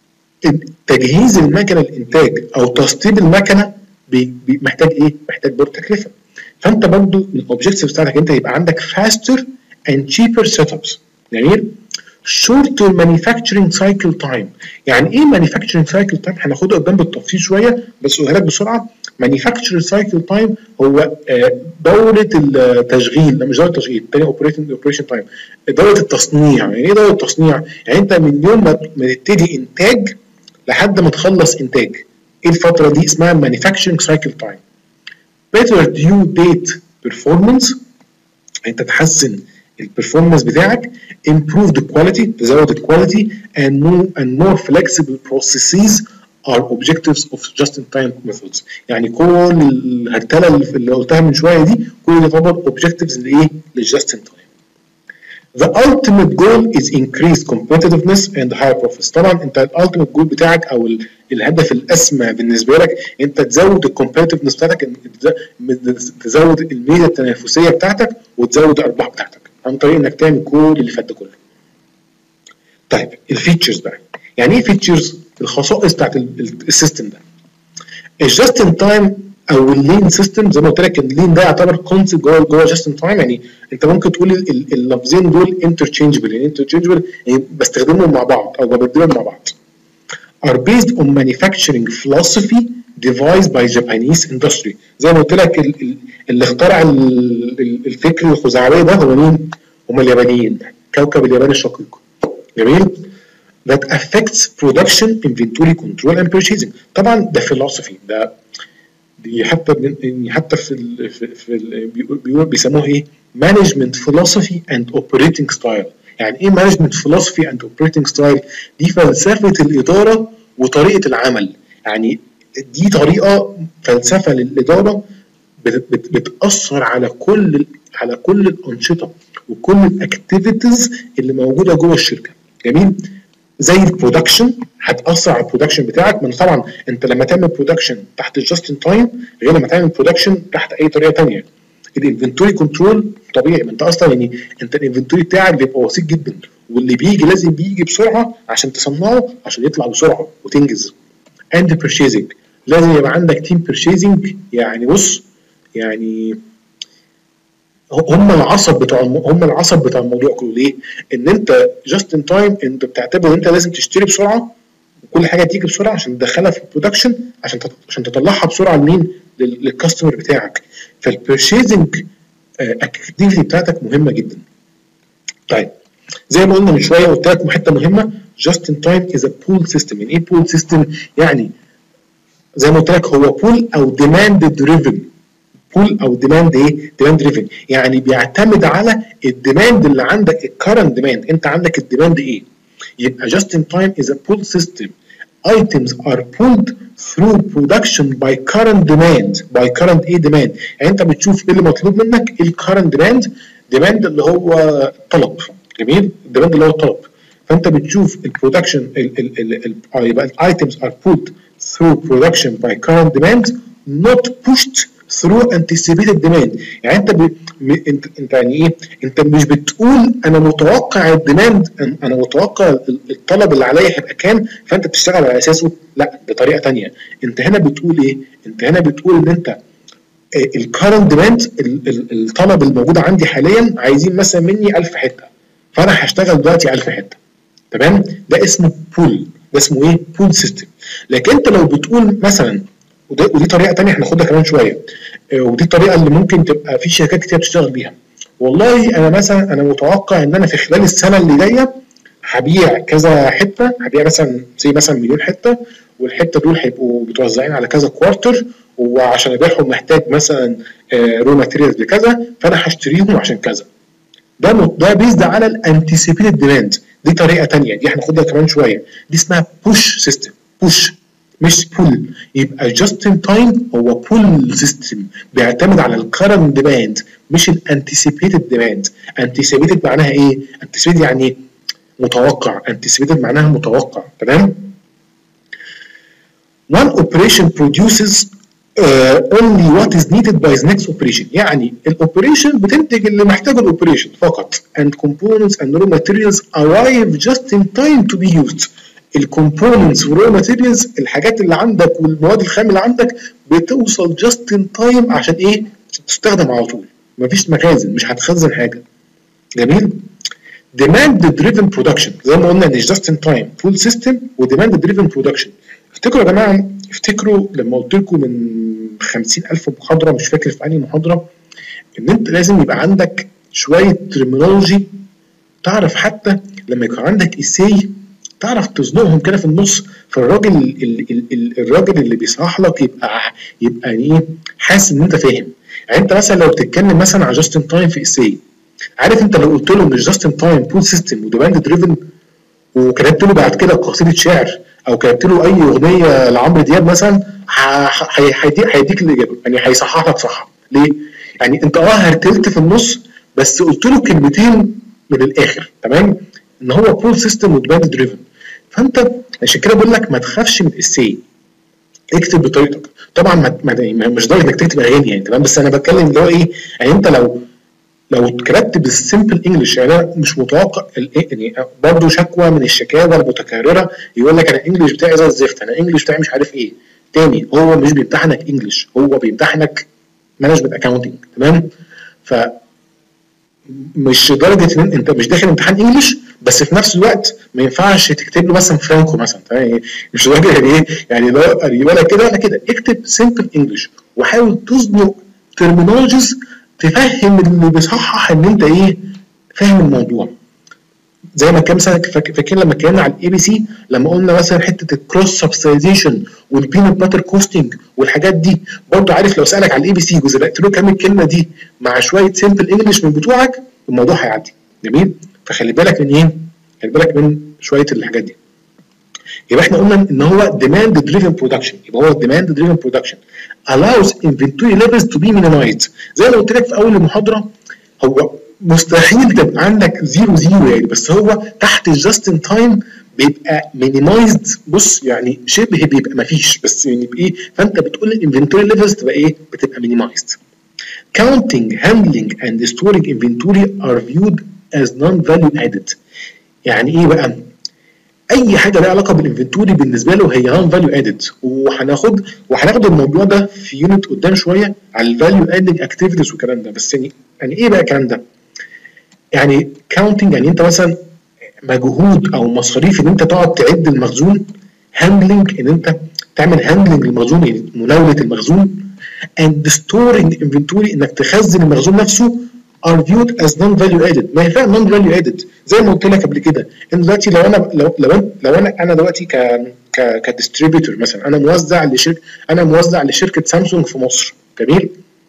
تجهيز المكنه للانتاج او تسطيب المكنه محتاج ايه؟ محتاج برضه تكلفه. فانت برضه من الاوبجكتيفز بتاعتك انت يبقى عندك faster and cheaper setups. جميل؟ shorter manufacturing cycle time. يعني ايه manufacturing cycle time؟ هناخدها قدام بالتفصيل شويه بس اقولها لك بسرعه. manufacturing cycle time هو دوره التشغيل، لا مش دوره التشغيل، تاني اوبريشن اوبريشن تايم، دوره التصنيع. يعني ايه دوره التصنيع؟ يعني انت من يوم ما تبتدي انتاج لحد ما تخلص انتاج. ايه الفتره دي؟ اسمها manufacturing cycle time. better due date performance، انت تحسن البرفورمانس بتاعك. improve the quality، تزود الكواليتي. and more and more flexible processes are objectives of just-in-time methods. يعني كل الهرتله اللي قلتها من شويه دي كل دي تعتبر objectives لايه؟ للجاست-in-time. The ultimate goal is increased competitiveness and higher profits. طبعا انت الالتيميت جول بتاعك او الهدف الاسمى بالنسبه لك انت تزود الكومبتitiveness بتاعتك، تزود الميزه التنافسيه بتاعتك وتزود الارباح بتاعتك عن طريق انك تعمل كل اللي فات ده كله. طيب الفيتشرز بقى، يعني ايه فيتشرز؟ الخصائص بتاعت السيستم ده. الجاست ان تايم او اللين سيستم زي ما قلت لك اللين ده يعتبر كونسيبت جوه جوه جاست ان تايم، يعني انت ممكن تقول اللفظين دول انترتشينجبل، يعني انترتشينجبل يعني بستخدمهم مع بعض او ببدلهم مع بعض. are based on manufacturing philosophy devised by Japanese industry. زي ما قلت لك اللي اخترع الفكر الخزعبلي ده هو مين؟ هم اليابانيين، كوكب اليابان الشقيق. جميل؟ that affects production, inventory control and purchasing. طبعا ده philosophy، ده دي حتى حتى في ال في, في ال بيقول بيسموه ايه؟ management philosophy and operating style. يعني ايه management philosophy and operating style؟ دي فلسفه الاداره وطريقه العمل. يعني دي طريقه فلسفه للاداره بت بت بتاثر على كل على كل الانشطه وكل الاكتيفيتيز اللي موجوده جوه الشركه. جميل؟ زي البرودكشن هتاثر على البرودكشن بتاعك. من طبعا انت لما تعمل برودكشن تحت الجاست ان تايم غير لما تعمل برودكشن تحت اي طريقه ثانيه. الانفنتوري كنترول طبيعي، ما انت اصلا يعني انت الانفنتوري بتاعك بيبقى بسيط جدا، واللي بيجي لازم بيجي بسرعه عشان تصنعه عشان يطلع بسرعه وتنجز. اند بيرشيزنج لازم يبقى عندك تيم بيرشيزنج، يعني بص يعني هم العصب بتوع هم العصب بتاع الموضوع كله. ليه؟ ان انت جاست ان تايم انت بتعتبر ان انت لازم تشتري بسرعه وكل حاجه تيجي بسرعه عشان تدخلها في البرودكشن عشان عشان تطلعها بسرعه لمين؟ للكاستمر بتاعك. فالبيرشيزنج اكتيفيتي بتاعتك مهمه جدا. طيب زي ما قلنا من شويه قلت لك حته مهمه، جاست ان تايم از ا بول سيستم. يعني ايه بول سيستم؟ يعني زي ما قلت لك هو بول او ديماند دريفن. بول او ديماند ايه؟ ديماند دريفن، يعني بيعتمد على الديماند اللي عندك، الكرنت ديماند. انت عندك الديماند ايه؟ يبقى just in time is a pull system. Items are pulled through production by current demand. by current ايه demand؟ يعني انت بتشوف ايه اللي مطلوب منك، ايه الكرنت ديماند؟ ديماند اللي هو الطلب. جميل؟ الديماند اللي هو الطلب. فانت بتشوف البرودكشن يبقى الايتمز are pulled through production by current demand not pushed through anticipated demand. يعني انت ب... انت انت يعني ايه؟ انت مش بتقول انا متوقع الديماند، انا متوقع الطلب اللي عليا هيبقى كام فانت بتشتغل على اساسه، لا بطريقه ثانيه. انت هنا بتقول ايه؟ انت هنا بتقول ان انت الكارنت ديماند الطلب الموجود عندي حاليا عايزين مثلا مني ألف حته، فانا هشتغل دلوقتي ألف حته. تمام؟ ده اسمه بول، ده اسمه ايه؟ بول سيستم. لكن انت لو بتقول مثلا ودي, ودي طريقه ثانيه هناخدها كمان شويه، ودي الطريقه اللي ممكن تبقى في شركات كتير بتشتغل بيها. والله انا مثلا انا متوقع ان انا في خلال السنه اللي جايه هبيع كذا حته، هبيع مثلا زي مثلا مليون حته، والحته دول هيبقوا متوزعين على كذا كوارتر، وعشان ابيعهم محتاج مثلا رو ماتيريالز بكذا، فانا هشتريهم عشان كذا. ده ده بيزد على الانتيسيبيتد ديماند. دي طريقه ثانيه دي هناخدها كمان شويه، دي اسمها بوش سيستم. بوش مش بول. يبقى جاست ان تايم هو بول سيستم بيعتمد على الكرنت ديماند مش الانتيسيبيتد ديماند. انتيسيبيتد معناها ايه؟ انتيسيبيتد يعني متوقع، انتيسيبيتد معناها متوقع. تمام؟ one operation produces uh, only what is needed by the next operation. يعني الاوبريشن بتنتج اللي محتاجه الاوبريشن فقط. and components and raw materials arrive just in time to be used. الكومبوننتس والرو ماتيريالز الحاجات اللي عندك والمواد الخام اللي عندك بتوصل جاست ان تايم عشان ايه؟ عشان تستخدم على طول. مفيش مخازن، مش هتخزن حاجه. جميل؟ ديماند دريفن برودكشن زي ما قلنا ان جاست ان تايم بول سيستم وديماند دريفن برودكشن. افتكروا يا جماعه، افتكروا لما قلت لكم من خمسين ألف محاضره مش فاكر في انهي محاضره ان انت لازم يبقى عندك شويه ترمينولوجي، تعرف حتى لما يكون عندك اساي تعرف تزنقهم كده في النص، فالراجل ال ال ال الراجل اللي بيصحح لك يبقى يبقى ايه؟ حاسس ان انت فاهم. يعني انت مثلا لو بتتكلم مثلا على جاست ان تايم في اساي، عارف انت لو قلت له مش جاست ان تايم بول سيستم وديماند دريفن وكتبت له بعد كده قصيده شعر او كتبت له اي اغنيه لعمرو دياب مثلا هيديك الاجابه، يعني هيصحح لك صح. ليه؟ يعني انت اه هرتلت في النص بس قلت له كلمتين من الاخر، تمام؟ ان هو بول سيستم وديبند دريفن. فانت عشان كده بقول لك ما تخافش من الاساي، اكتب بطريقتك. طبعا ما مش ضروري انك تكتب اغاني يعني، تمام؟ بس انا بتكلم اللي هو ايه، يعني انت لو لو كتبت بالسمبل انجلش، يعني انا مش متوقع يعني برضه شكوى من الشكاوى المتكرره يقول لك انا الانجليش بتاعي زي الزفت، انا الانجليش بتاعي مش عارف ايه. تاني، هو مش بيمتحنك انجليش، هو بيمتحنك مانجمنت اكاونتنج، تمام؟ ف مش لدرجه ان انت مش داخل امتحان انجليش بس في نفس الوقت ما ينفعش تكتب له مثلا فرانكو مثلا، يعني مش لدرجه يعني ايه، يعني ولا كده ولا كده. اكتب سمبل انجليش وحاول تزنق ترمينولوجيز تفهم اللي بيصحح ان انت ايه، فاهم الموضوع. زي ما كان مثلا فاكرين لما اتكلمنا على الاي بي سي، لما قلنا مثلا حته الكروس سبسيديشن والبينت باتر كوستنج والحاجات دي، برضه عارف لو سالك على الاي بي سي وزرقت له كام الكلمه دي مع شويه سمبل انجلش من بتوعك، الموضوع هيعدي. جميل؟ فخلي بالك من ايه؟ خلي بالك من شويه الحاجات دي. يبقى احنا قلنا ان هو demand driven production، يبقى هو demand driven production allows inventory levels to be minimized. زي ما قلت لك في اول المحاضره، هو مستحيل تبقى عندك زيرو زيرو يعني، بس هو تحت الجاست ان تايم بيبقى مينيمايزد. بص يعني شبه بيبقى ما فيش، بس يعني بايه، فانت بتقول الانفنتوري ليفلز تبقى ايه، بتبقى مينيمايزد. Counting, handling and storing inventory are viewed as non-value added. يعني ايه بقى؟ اي حاجه لها علاقه بالانفنتوري بالنسبه له هي نون فاليو ادد، وهناخد وهناخد الموضوع ده في يونت قدام شويه على الفاليو ادنج اكتيفيتيز والكلام ده. بس يعني يعني ايه بقى الكلام ده؟ يعني كاونتنج يعني انت مثلا مجهود او مصاريف ان انت تقعد تعد المخزون، هاندلنج ان انت تعمل هاندلنج للمخزون يعني مناوله المخزون، and storing inventory انك تخزن المخزون نفسه are viewed as non value added. ما هي فعلا non value added زي ما قلت لك قبل كده. ان دلوقتي لو انا لو لو, لو انا انا دلوقتي ك ك كديستريبيوتور مثلا، انا موزع لشركه انا موزع لشركه سامسونج في مصر، جميل؟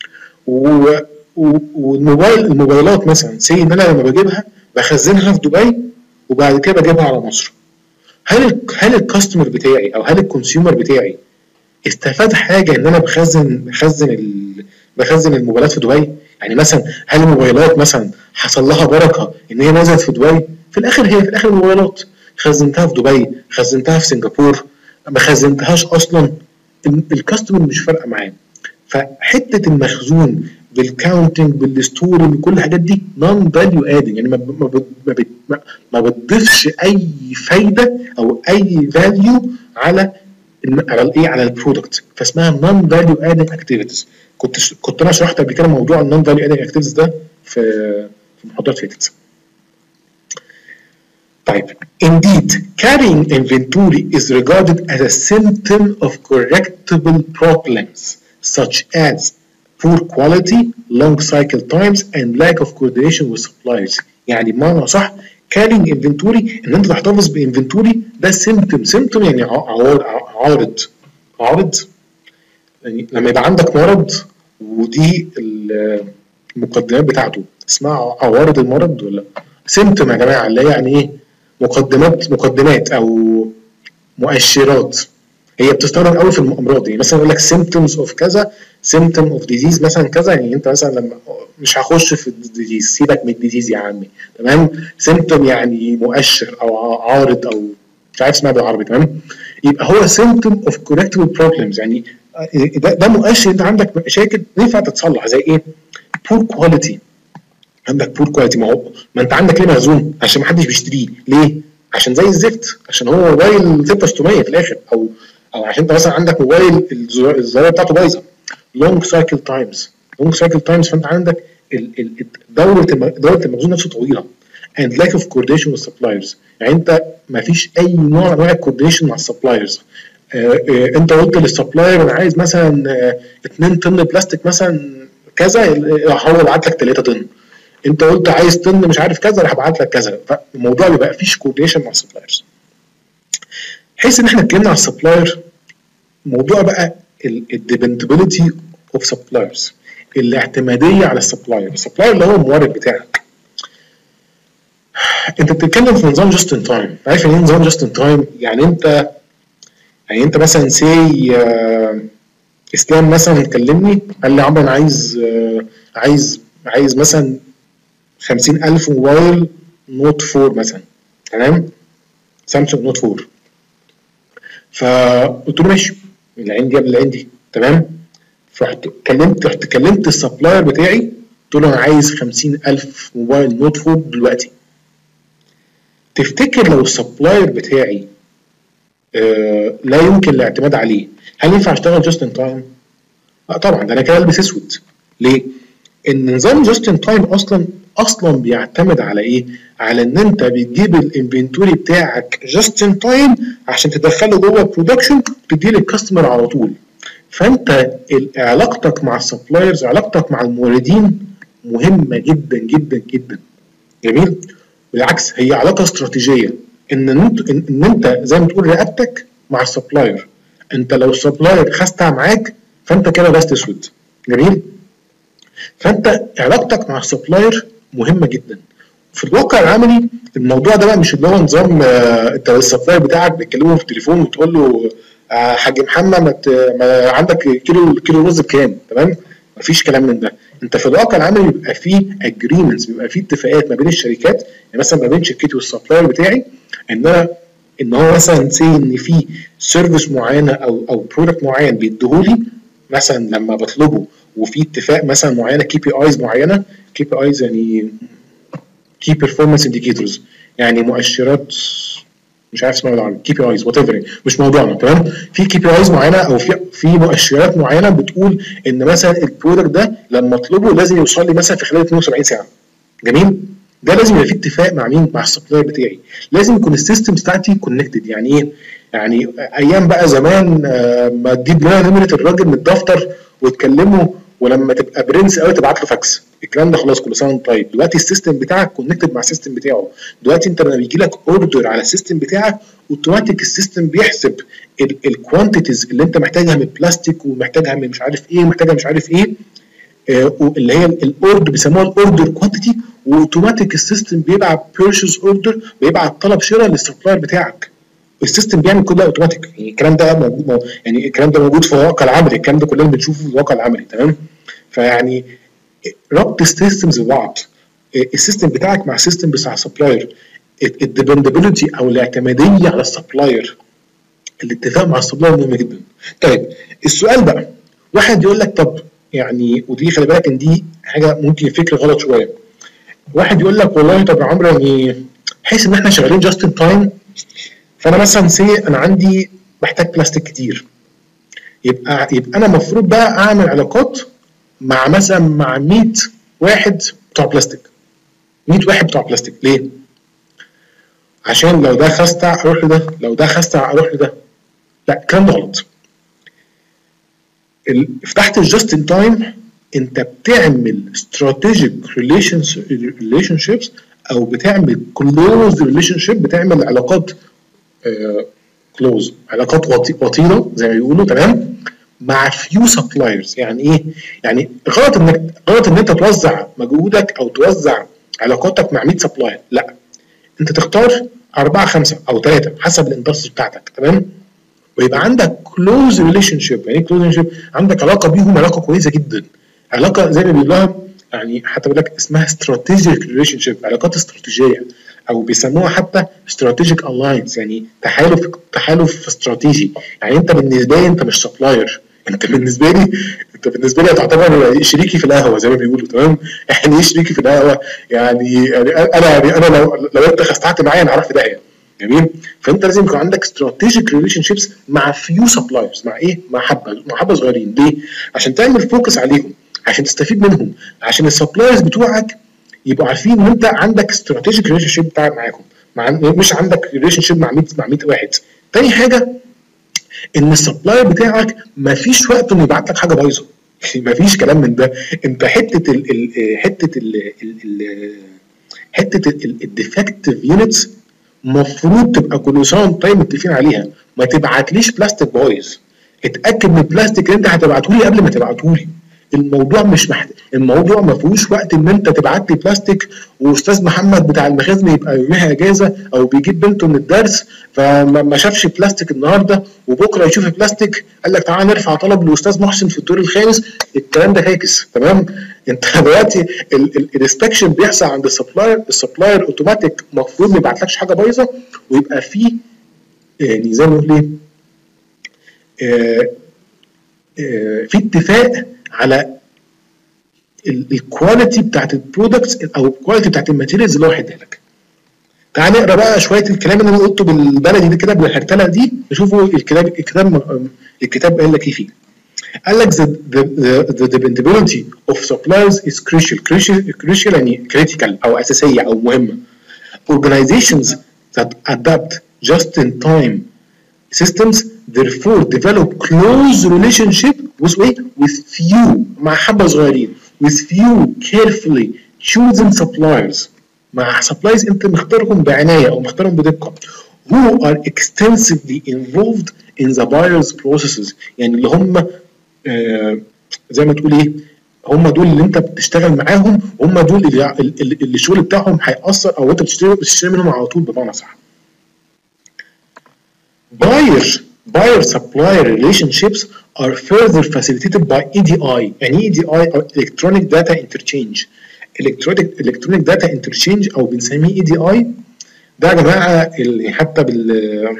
و والموبايل الموبايلات مثلا سي ان انا لما بجيبها بخزنها في دبي وبعد كده بجيبها على مصر. هل هل الكاستمر بتاعي او هل الكونسيومر بتاعي استفاد حاجه ان انا بخزن بخزن ال... بخزن الموبايلات في دبي؟ يعني مثلا هل الموبايلات مثلا حصل لها بركه ان هي نزلت في دبي؟ في الاخر هي في الاخر الموبايلات خزنتها في دبي، خزنتها في سنغافور، ما خزنتهاش اصلا، الكاستمر مش فارقه معاه. فحته المخزون بالكاونتنج بالستورنج بكل الحاجات دي نون فاليو ادنج، يعني ما ما ما, ما بتضيفش اي فايده او اي فاليو على على الايه، على البرودكت، فاسمها نون فاليو ادنج اكتيفيتيز. كنت كنت انا شرحت قبل كده موضوع النون فاليو ادنج اكتيفيتيز ده في في محاضرات فاتت. طيب indeed carrying inventory is regarded as a symptom of correctable problems such as poor quality, long cycle times and lack of coordination with suppliers. يعني بمعنى صح carrying inventory ان انت تحتفظ بانفنتوري ده symptom symptom يعني عارض عارض يعني لما يبقى عندك مرض ودي المقدمات بتاعته اسمها عوارض المرض ولا symptom يا جماعه، اللي هي يعني ايه، مقدمات مقدمات او مؤشرات. هي بتستخدم قوي في الامراض، يعني مثلا يقول لك symptoms of كذا symptom of disease مثلا كذا، يعني انت مثلا لما مش هخش في الديزيز سيبك من الديزيز يا عمي، تمام؟ symptom يعني مؤشر او عارض او مش عارف اسمها بالعربي، تمام؟ يبقى هو symptom of correctable problems، يعني ده, ده مؤشر انت عندك مشاكل ينفع تتصلح. زي ايه؟ poor quality، عندك بور كواليتي. ما هو ما انت عندك ليه مخزون؟ عشان ما حدش بيشتريه. ليه؟ عشان زي الزفت، عشان هو موبايل ستة ستمية في الاخر، او او عشان انت مثلا عندك موبايل الزراير بتاعته بايظه. لونج سايكل تايمز لونج سايكل تايمز فانت عندك دوره دوره المخزون نفسه طويله. and lack of coordination with suppliers، يعني انت ما فيش اي نوع من انواع الكوردينيشن مع السبلايرز. آه آه انت قلت للسبلاير انا عايز مثلا آه اتنين طن بلاستيك مثلا كذا، هو بعت لك تلاتة طن. انت قلت عايز طن مش عارف كذا، راح ابعت لك كذا. فالموضوع بيبقى فيش كوردينيشن مع السبلايرز. حيث ان احنا اتكلمنا على السبلاير، موضوع بقى الديبندبيلتي اوف سبلايرز، الاعتماديه على السبلاير. السبلاير اللي هو المورد بتاعك. انت بتتكلم في نظام جاست ان تايم. عارف يعني ايه نظام جاست ان تايم؟ يعني انت يعني انت مثلا سي اسلام مثلا كلمني قال لي عمرو انا عايز آه عايز عايز مثلا خمسين ألف موبايل نوت أربعة مثلا، تمام، سامسونج نوت أربعة. فقلت له ماشي، العين دي قبل العين دي، تمام. فرحت كلمت رحت كلمت السبلاير بتاعي، قلت له انا عايز خمسين ألف موبايل نوت أربعة دلوقتي. تفتكر لو السبلاير بتاعي آه لا يمكن الاعتماد عليه، هل ينفع اشتغل جاست ان تايم؟ لا طبعا، ده انا كده البس اسود. ليه؟ ان نظام جاست ان تايم اصلا اصلا بيعتمد على ايه؟ على ان انت بتجيب الانفنتوري بتاعك جاست ان تايم عشان تدخله جوه البرودكشن تديه للكاستمر على طول. فانت علاقتك مع السبلايرز، علاقتك مع الموردين مهمه جدا جدا جدا. جميل؟ بالعكس هي علاقه استراتيجيه، ان انت ان انت زي ما تقول رقبتك مع السبلاير. انت لو السبلاير خستع معاك فانت كده بس اسود. جميل؟ فانت علاقتك مع السبلاير مهمه جدا. في الواقع العملي الموضوع ده بقى مش اللي هو نظام آه انت السبلاير بتاعك بتكلمه في التليفون وتقول له آه حاج محمد ما, ما عندك كيلو كيلو رز بكام، تمام؟ مفيش كلام من ده. انت في الواقع العملي بيبقى فيه اجريمنتس، بيبقى فيه اتفاقات ما بين الشركات، يعني مثلا ما بين شركتي والسبلاير بتاعي ان انا ان هو مثلا سي ان في سيرفيس معينه او او برودكت معين بيديهولي مثلا لما بطلبه، وفي اتفاق مثلا معينه كي بي ايز معينه. كي بي ايز يعني كي بيرفورمانس انديكيتورز، يعني مؤشرات مش عارف اسمها بالعربي، كي بي ايز وات ايفر، مش موضوعنا، تمام. في كي بي ايز معينه او في في مؤشرات معينه بتقول ان مثلا البرودكت ده لما اطلبه لازم يوصل لي مثلا في خلال اتنين وسبعين ساعه. جميل؟ ده لازم يبقى في اتفاق مع مين؟ مع السبلاير بتاعي. لازم يكون السيستم بتاعتي كونكتد. يعني ايه؟ يعني ايام بقى زمان آه ما تجيب لنا نمره الراجل من الدفتر وتكلمه، ولما تبقى برنس قوي تبعت له فاكس. الكلام ده خلاص كل سنه وانت طيب. دلوقتي السيستم بتاعك كونكتد مع السيستم بتاعه. دلوقتي انت لما بيجي لك اوردر على السيستم بتاعك اوتوماتيك السيستم بيحسب الكوانتيتيز اللي انت محتاجها من بلاستيك ومحتاجها من مش عارف ايه ومحتاجها مش عارف ايه، آه اللي هي الاوردر بيسموها الاوردر كوانتيتي، واوتوماتيك السيستم بيبعت بيرشيز اوردر، بيبعت طلب شراء للسبلاير بتاعك. السيستم بيعمل كل ده اوتوماتيك. يعني الكلام ده موجود، يعني الكلام ده موجود في الواقع العملي، الكلام ده كلنا بنشوفه في الواقع العملي، تمام. فيعني ربط السيستمز ببعض، السيستم بتاعك مع السيستم بتاع السبلاير، الديبندبيلتي او الاعتماديه على السبلاير، الاتفاق مع السبلاير مهم جدا. طيب السؤال بقى، واحد يقول لك طب يعني، ودي خلي بالك ان دي حاجه ممكن فكر غلط شويه. واحد يقول لك والله طب يا عمرو يعني بحيث ان احنا شغالين جاست ان تايم، فانا مثلا سي انا عندي محتاج بلاستيك كتير، يبقى يبقى انا المفروض بقى اعمل علاقات مع مثلا مع مية واحد بتوع بلاستيك. مية واحد بتوع بلاستيك ليه؟ عشان لو ده خستع اروح لده، لو ده خستع اروح لده. لا الكلام ده غلط. في تحت الجاست ان تايم انت بتعمل استراتيجيك ريليشن شيبس او بتعمل كلوز ريليشن شيب، بتعمل علاقات كلوز uh, علاقات وطيده زي ما بيقولوا، تمام، مع فيو سبلايرز. يعني ايه؟ يعني غلط انك غلط ان انت توزع مجهودك او توزع علاقاتك مع مية سبلاير، لا انت تختار أربعة خمسة او ثلاثة حسب الاندستري بتاعتك، تمام، ويبقى عندك كلوز ريليشن شيب. يعني ايه كلوز ريليشن شيب؟ عندك علاقه بيهم، علاقه كويسه جدا، علاقه زي ما بيقولوها يعني حتى بيقول لك اسمها استراتيجيك ريليشن شيب، علاقات استراتيجيه، او بيسموها حتى استراتيجيك الاينس، يعني تحالف تحالف استراتيجي. يعني انت بالنسبه لي انت مش سبلاير، انت بالنسبه لي انت بالنسبه لي تعتبر شريكي في القهوه زي ما بيقولوا، تمام. يعني ايه شريكي في القهوه؟ يعني يعني انا يعني انا لو لو انت خستعت معايا انا هروح في داهيه. جميل. فانت لازم يكون عندك استراتيجيك ريليشن شيبس مع فيو سبلايرز، مع ايه؟ مع حبه مع حبه صغيرين. ليه؟ عشان تعمل فوكس عليهم، عشان تستفيد منهم، عشان السبلايرز بتوعك يبقوا عارفين ان انت عندك استراتيجيك ريليشن شيب بتاعك معاهم، مع مش عندك ريليشن شيب مع مية مع مية واحد. تاني حاجه ان السبلاير بتاعك ما فيش وقت انه يبعت لك حاجه بايظه. ما فيش كلام من ده. انت حته ال ال حته ال ال حته الديفكتيف يونتس المفروض تبقى كل سنه وانت طيب متفقين عليها. ما تبعتليش بلاستيك بايظ، اتاكد من البلاستيك اللي انت هتبعته لي قبل ما تبعته لي. الموضوع مش محتاج، الموضوع ما فيهوش وقت ان انت تبعت لي بلاستيك واستاذ محمد بتاع المخازن يبقى يوميها اجازه او بيجيب بنته من الدرس فما شافش بلاستيك النهارده وبكره يشوف بلاستيك قال لك تعالى نرفع طلب لاستاذ محسن في الدور الخامس. الكلام ده فاكس تمام. انت دلوقتي الانسبكشن بيحصل عند السبلاير، السبلاير اوتوماتيك المفروض ما يبعتلكش حاجه بايظه ويبقى فيه يعني زي ما نقول ايه آه آه في اتفاق على الكواليتي بتاعت البرودكتس او الكواليتي بتاعت الماتيريالز اللي هو هيديها لك. تعال نقرا بقى شويه الكلام اللي انا قلته بالبلدي ده كده بالهرتله دي، نشوفوا الكتاب الكتاب الكتاب قال لك ايه فيه. قال لك the, the, the, the dependability of suppliers is crucial crucial crucial يعني critical او اساسيه او مهمه. Organizations that adapt just in time systems therefore develop close relationship with with few مع حبه صغيرين with few carefully chosen suppliers مع suppliers انت مختارهم بعنايه او مختارهم بدقه who are extensively involved in the buyer's processes. يعني اللي هم آه زي ما تقول ايه هم دول اللي انت بتشتغل معاهم، هم دول اللي, اللي الشغل بتاعهم هيأثر او انت بتشتري بتشتري منهم على طول بمعنى صح. buyer buyer supplier relationships are further facilitated by E D I. يعني E D I or electronic data interchange. electronic electronic data interchange او بنسميه E D I ده يا جماعه اللي حتى بال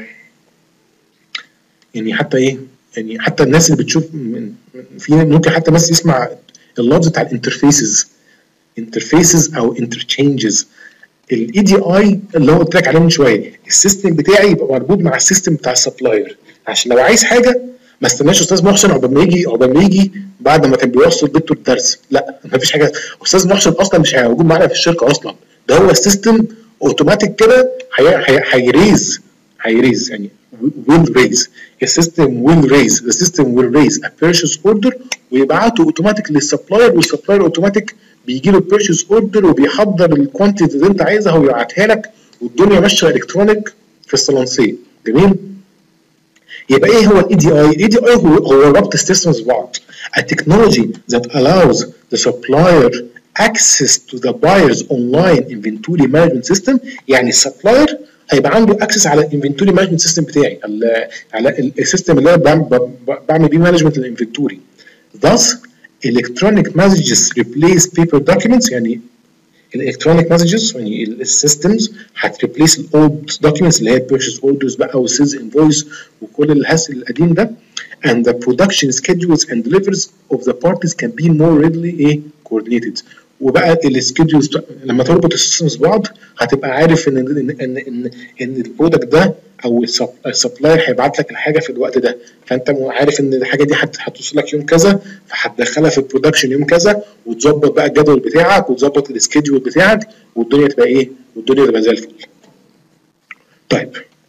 يعني حتى ايه يعني حتى الناس اللي بتشوف من في ممكن حتى بس يسمع اللفظ بتاع الانترفيسز انترفيسز او انترتشينجز. الاي دي اي اللي هو قلت لك عليه من شويه السيستم بتاعي يبقى مربوط مع السيستم بتاع السبلاير عشان لو عايز حاجه ما استناش استاذ محسن عقبال ما يجي عقبال ما يجي بعد ما كان بيوصل بنته الدرس. لا ما فيش حاجه، استاذ محسن اصلا مش هيوجود معانا في الشركه اصلا، ده هو السيستم اوتوماتيك كده هيريز هيريز يعني will raise السيستم will raise the system will raise a purchase order ويبعته اوتوماتيك للسبلاير والسبلاير اوتوماتيك بيجي له البيرشيز اوردر وبيحضر الكوانتيتي اللي انت عايزها ويبعتها لك والدنيا ماشيه الكترونيك في الصالونسيه. جميل. يبقى ايه هو الاي دي اي؟ الاي دي اي هو هو ربط السيستمز ببعض. A technology that allows the supplier access to the buyer's online inventory management system. يعني السبلاير هيبقى عنده اكسس على الانفنتوري مانجمنت سيستم بتاعي، على السيستم اللي انا بعمل بيه مانجمنت الانفنتوري. Thus electronic messages replace paper documents. يعني الالكترونيك مسجز يعني السيستمز هتريبليس الاولد دوكيومنتس اللي هي البيرشيز اوردرز بقى والسيلز انفويس وكل الهسل القديم ده. and the production schedules and deliveries of the parties can be more readily ايه coordinated. وبقى السكيدولز لما تربط السيستمز ببعض هتبقى عارف ان ان ان ان, إن البرودكت ده او السبلاير هيبعت لك الحاجه في الوقت ده، فانت عارف ان الحاجه دي هتوصل لك يوم كذا فهتدخلها في البرودكشن يوم كذا وتظبط بقى الجدول بتاعك وتظبط السكيدول بتاعك والدنيا تبقى ايه والدنيا تبقى زي الفل. طيب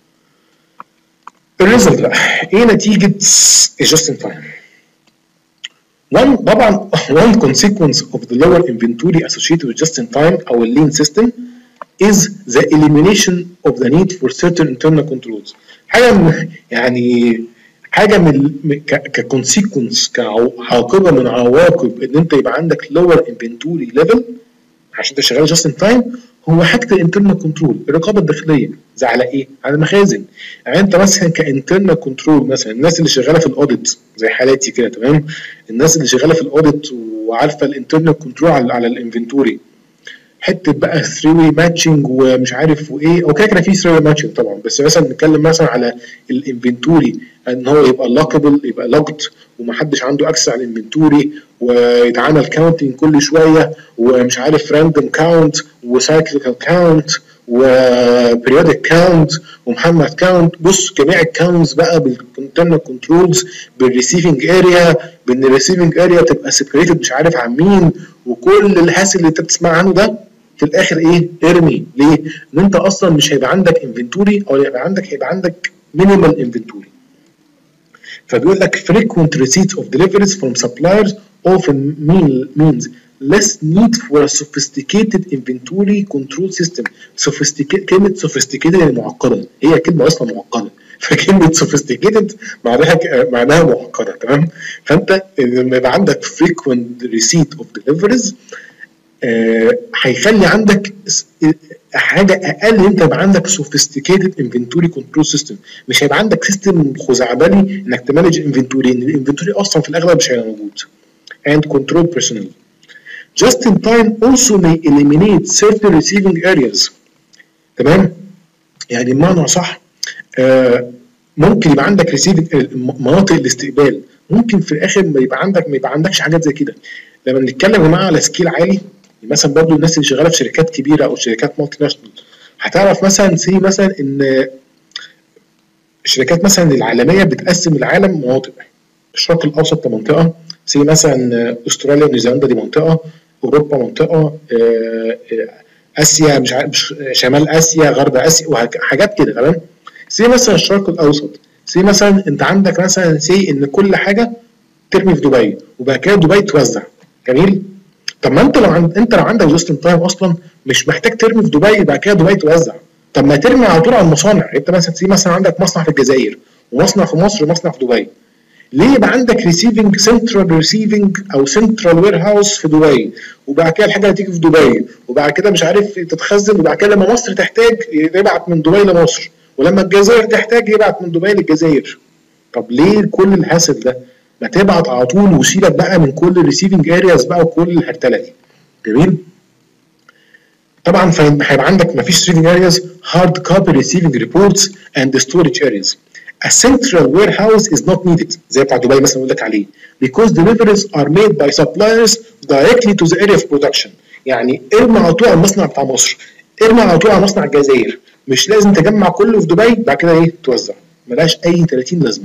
الريزلت بقى ايه نتيجه الجاست ان تايم؟ One طبعا one consequence of the lower inventory associated with just in time or lean system is the elimination of the need for certain internal controls. حاجه من يعني حاجه من ككونسيكونس كعاقبه من عواقب ان انت يبقى عندك lower inventory level عشان انت شغال just in time هو حاجه الانترنال كنترول، الرقابه الداخليه. زي على ايه؟ على المخازن. يعني انت مثلا كانترنال كنترول مثلا الناس اللي شغاله في الاوديت زي حالاتي كده تمام، الناس اللي شغاله في الاوديت وعارفه الانترنال كنترول على, على الانفنتوري حته بقى ثري واي ماتشنج ومش عارف وايه، اوكي كده في ثري واي ماتشنج طبعا، بس مثلا نتكلم مثلا على الانفنتوري ان هو يبقى لوكابل يبقى لوكد ومحدش عنده اكسس على الانفنتوري ويتعمل كاونتنج كل شويه ومش عارف راندوم كاونت وسايكليكال كاونت وبريودك كاونت ومحمد كاونت. بص جميع الكاونتس بقى بالانترنال كنترولز بالريسيفنج اريا بان الريسيفنج اريا تبقى سيبريتد مش عارف عن مين وكل الهاسل اللي انت بتسمع عنه ده في الاخر ايه؟ ارمي. ليه؟ ان انت اصلا مش هيبقى عندك انفنتوري او يبقى عندك هيبقى عندك مينيمال انفنتوري. فبيقول لك frequent receipt of deliveries from suppliers often mean, means less need for a sophisticated inventory control system. sophisticated كلمة sophisticated يعني معقدة، هي كلمة أصلا معقدة. فكلمه sophisticated معناها معناها معقده. تمام. فانت لما يبقى عندك frequent receipt of deliveries هيخلي آه عندك حاجه اقل، انت يبقى عندك sophisticated inventory control system. مش هيبقى عندك سيستم خزعبلي انك تمانج انفنتوري، ان الانفنتوري اصلا في الاغلب مش هيبقى موجود. and control personnel. just in time also may eliminate certain receiving areas. تمام. يعني بمعنى صح آه ممكن يبقى عندك ريسيفنج مناطق الاستقبال، ممكن في الاخر ما يبقى عندك ما يبقى عندكش حاجات زي كده. لما نتكلم يا جماعه على سكيل عالي، مثلا برضو الناس اللي شغاله في شركات كبيره او شركات مالتي ناشونال هتعرف مثلا سي مثلا ان الشركات مثلا العالميه بتقسم العالم مناطق. الشرق الاوسط منطقه، سي مثلا استراليا ونيوزيلندا دي منطقه، اوروبا منطقه، اسيا مش عارف شمال اسيا، غرب اسيا، وحاجات كده. تمام. سي مثلا الشرق الاوسط، سي مثلا انت عندك مثلا سي ان كل حاجه ترمي في دبي وبعد كده دبي توزع. جميل. طب ما انت لو عند... انت لو عندك جاست ان تايم اصلا مش محتاج ترمي في دبي بعد كده دبي توزع. طب ما ترمي على طول على المصانع. انت مثلا سي مثلا عندك مصنع في الجزائر ومصنع في مصر ومصنع في دبي، ليه يبقى عندك ريسيفنج سنترال ريسيفنج او سنترال وير هاوس في دبي وبعد كده الحاجه هتيجي في دبي وبعد كده مش عارف تتخزن وبعد كده لما مصر تحتاج يبعت من دبي لمصر ولما الجزائر تحتاج يبعت من دبي للجزائر؟ طب ليه كل الحاسد ده؟ ما تبعت على طول وسيبك بقى من كل الريسيفنج ارياز بقى وكل الهرتله دي. جميل. طبعا هيبقى عندك ما فيش ريسيفنج ارياز، هارد كوبي ريسيفنج ريبورتس اند ستورج ارياز. A central warehouse is not needed زي بتاع دبي مثلا بقول لك عليه because deliveries are made by suppliers directly to the area of production. يعني ارمي على طول على المصنع بتاع مصر، ارمي على طول على مصنع الجزائر، مش لازم تجمع كله في دبي بعد كده ايه توزع، ملهاش اي تلاتين لازمه.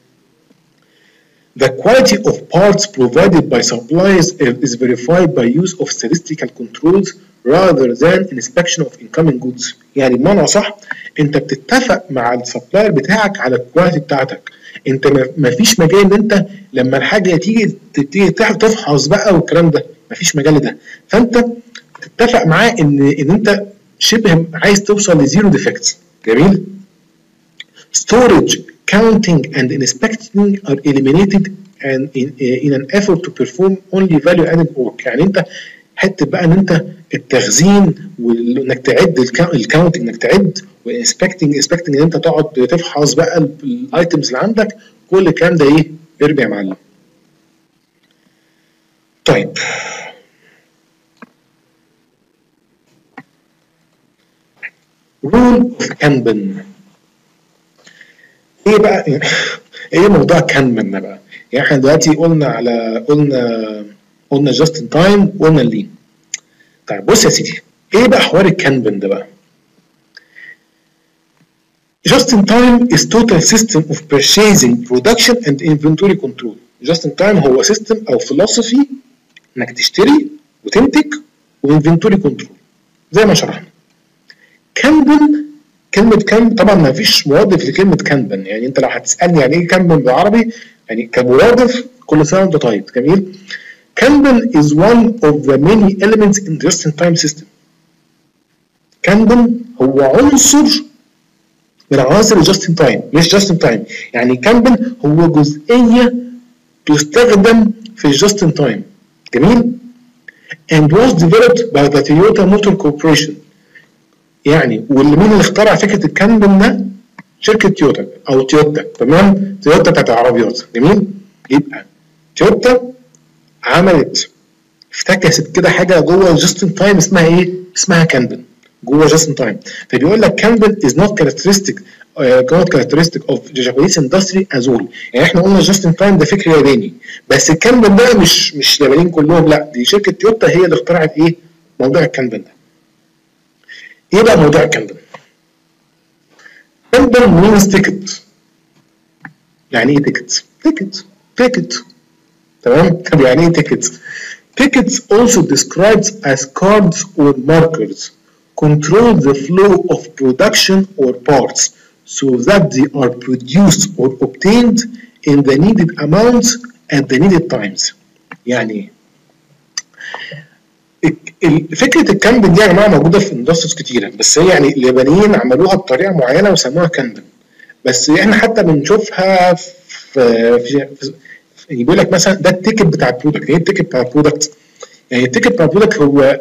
The quality of parts provided by suppliers is verified by use of statistical controls rather than inspection of incoming goods. يعني بمعنى صح انت بتتفق مع السبلاير بتاعك على الكواليتي بتاعتك. انت ما فيش مجال ان انت لما الحاجه تيجي تيجي تفحص بقى والكلام ده، ما فيش مجال ده. فانت تتفق معاه ان ان انت شبه عايز توصل لزيرو ديفكتس. جميل. Storage, counting and inspecting are eliminated and in, in an effort to perform only value added work. يعني انت حته بقى ان انت التخزين وانك تعد الكاونتنج انك تعد والانسبكتنج انسبكتنج ان انت تقعد تفحص بقى الايتمز اللي عندك، كل الكلام ده ايه؟ ارجع يا معلم. طيب رول اوف كانبن. ايه بقى ايه موضوع كانبن ده بقى؟ يعني احنا دلوقتي قلنا على قلنا قلنا جاست ان تايم وقلنا اللين. طيب بص يا سيدي، ايه بقى حوار الكانبن ده بقى؟ Just in time is total system of purchasing, production and inventory control. Just in time هو سيستم او فلسفي انك تشتري وتنتج وانفنتوري كنترول زي ما شرحنا. كانبن، كلمة كانبن طبعا ما فيش مرادف لكلمة كانبن، يعني انت لو هتسألني يعني ايه كانبن بالعربي يعني كمرادف كل سنة وانت طيب. جميل. Kanban is one of the many elements in the just-in-time system. Kanban هو عنصر من عناصر just-in-time، مش just-in-time. يعني Kanban هو جزئية تستخدم في just-in-time. جميل؟ And was developed by the Toyota Motor Corporation. يعني واللي مين اللي اخترع فكرة الكانبن ده؟ شركة تويوتا أو تويوتا. تمام؟ تويوتا بتاعت العربيات. جميل؟ يبقى تويوتا عملت افتكست كده حاجه جوه جاست ان تايم اسمها ايه؟ اسمها كانبن جوه جاست ان تايم. فبيقول لك كانبن از نوت كاركترستيك نوت كاركترستيك اوف جابانيز اندستري از اول. يعني احنا قلنا جاست ان تايم ده فكر ياباني، بس الكانبن ده مش مش يابانيين كلهم، لا دي شركه تويوتا هي اللي اخترعت ايه؟ موضوع الكانبن ده. ايه بقى موضوع الكانبن؟ كانبن مينز تيكت. يعني ايه تيكت؟ تيكت تيكت تمام؟ طب يعني ايه tickets؟ Tickets also described as cards or markers control the flow of production or parts so that they are produced or obtained in the needed amounts at the needed times. يعني فكرة الكانبن دي يا جماعة موجودة في اندستريز كتيرة، بس هي يعني اليابانيين عملوها بطريقة معينة وسموها كانبن. بس احنا حتى بنشوفها في في, في بيقول لك مثلا ده التيكت بتاع البرودكت. ايه التيكت بتاع البرودكت؟ يعني التيكت بتاع البرودكت هو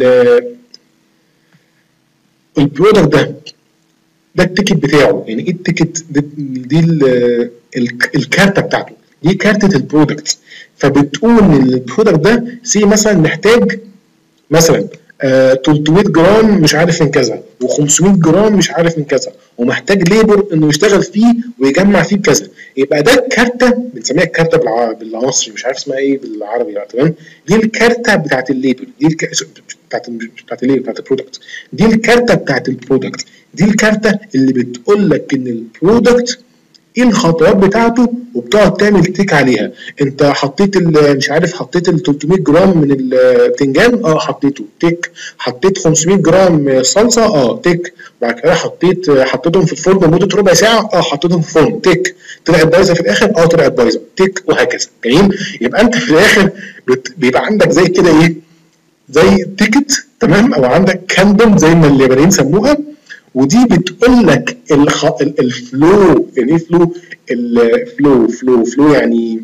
البرودكت ده ده التيكت بتاعه. يعني ايه التيكت؟ دي, دي الكارته بتاعته، دي كارته البرودكت. فبتقول ان البرودكت ده سي مثلا محتاج مثلا آه تلتمية جرام مش عارف من كذا، وخمسمية جرام مش عارف من كذا، ومحتاج ليبر انه يشتغل فيه ويجمع فيه بكذا. يبقى ده الكارته، بنسميها الكارته بالمصري، مش عارف اسمها ايه بالعربي بقى، تمام؟ دي الكارته بتاعت الليبر، دي الك... بتاعت بتاعت الليبر بتاعت البرودكت، دي الكارته بتاعت البرودكت، دي الكارته اللي بتقول لك ان البرودكت ايه الخطوات بتاعته، وبتقعد تعمل تيك عليها. انت حطيت مش عارف حطيت ال تلتمية جرام من البتنجان، اه حطيته تيك. حطيت خمسمية جرام صلصه، اه تيك. بعد كده حطيت حطيتهم في الفرن لمده ربع ساعه، اه حطيتهم في الفرن، تيك. طلعت بايظه في الاخر، اه طلعت بايظه، تيك، وهكذا. جميل. يبقى انت في الاخر بيبقى عندك زي كده ايه، زي تيكت، تمام، او عندك كانبن زي ما اليابانيين سموها، ودي بتقول لك الخ... الفلو. يعني ايه فلو؟ الفلو فلو فلو يعني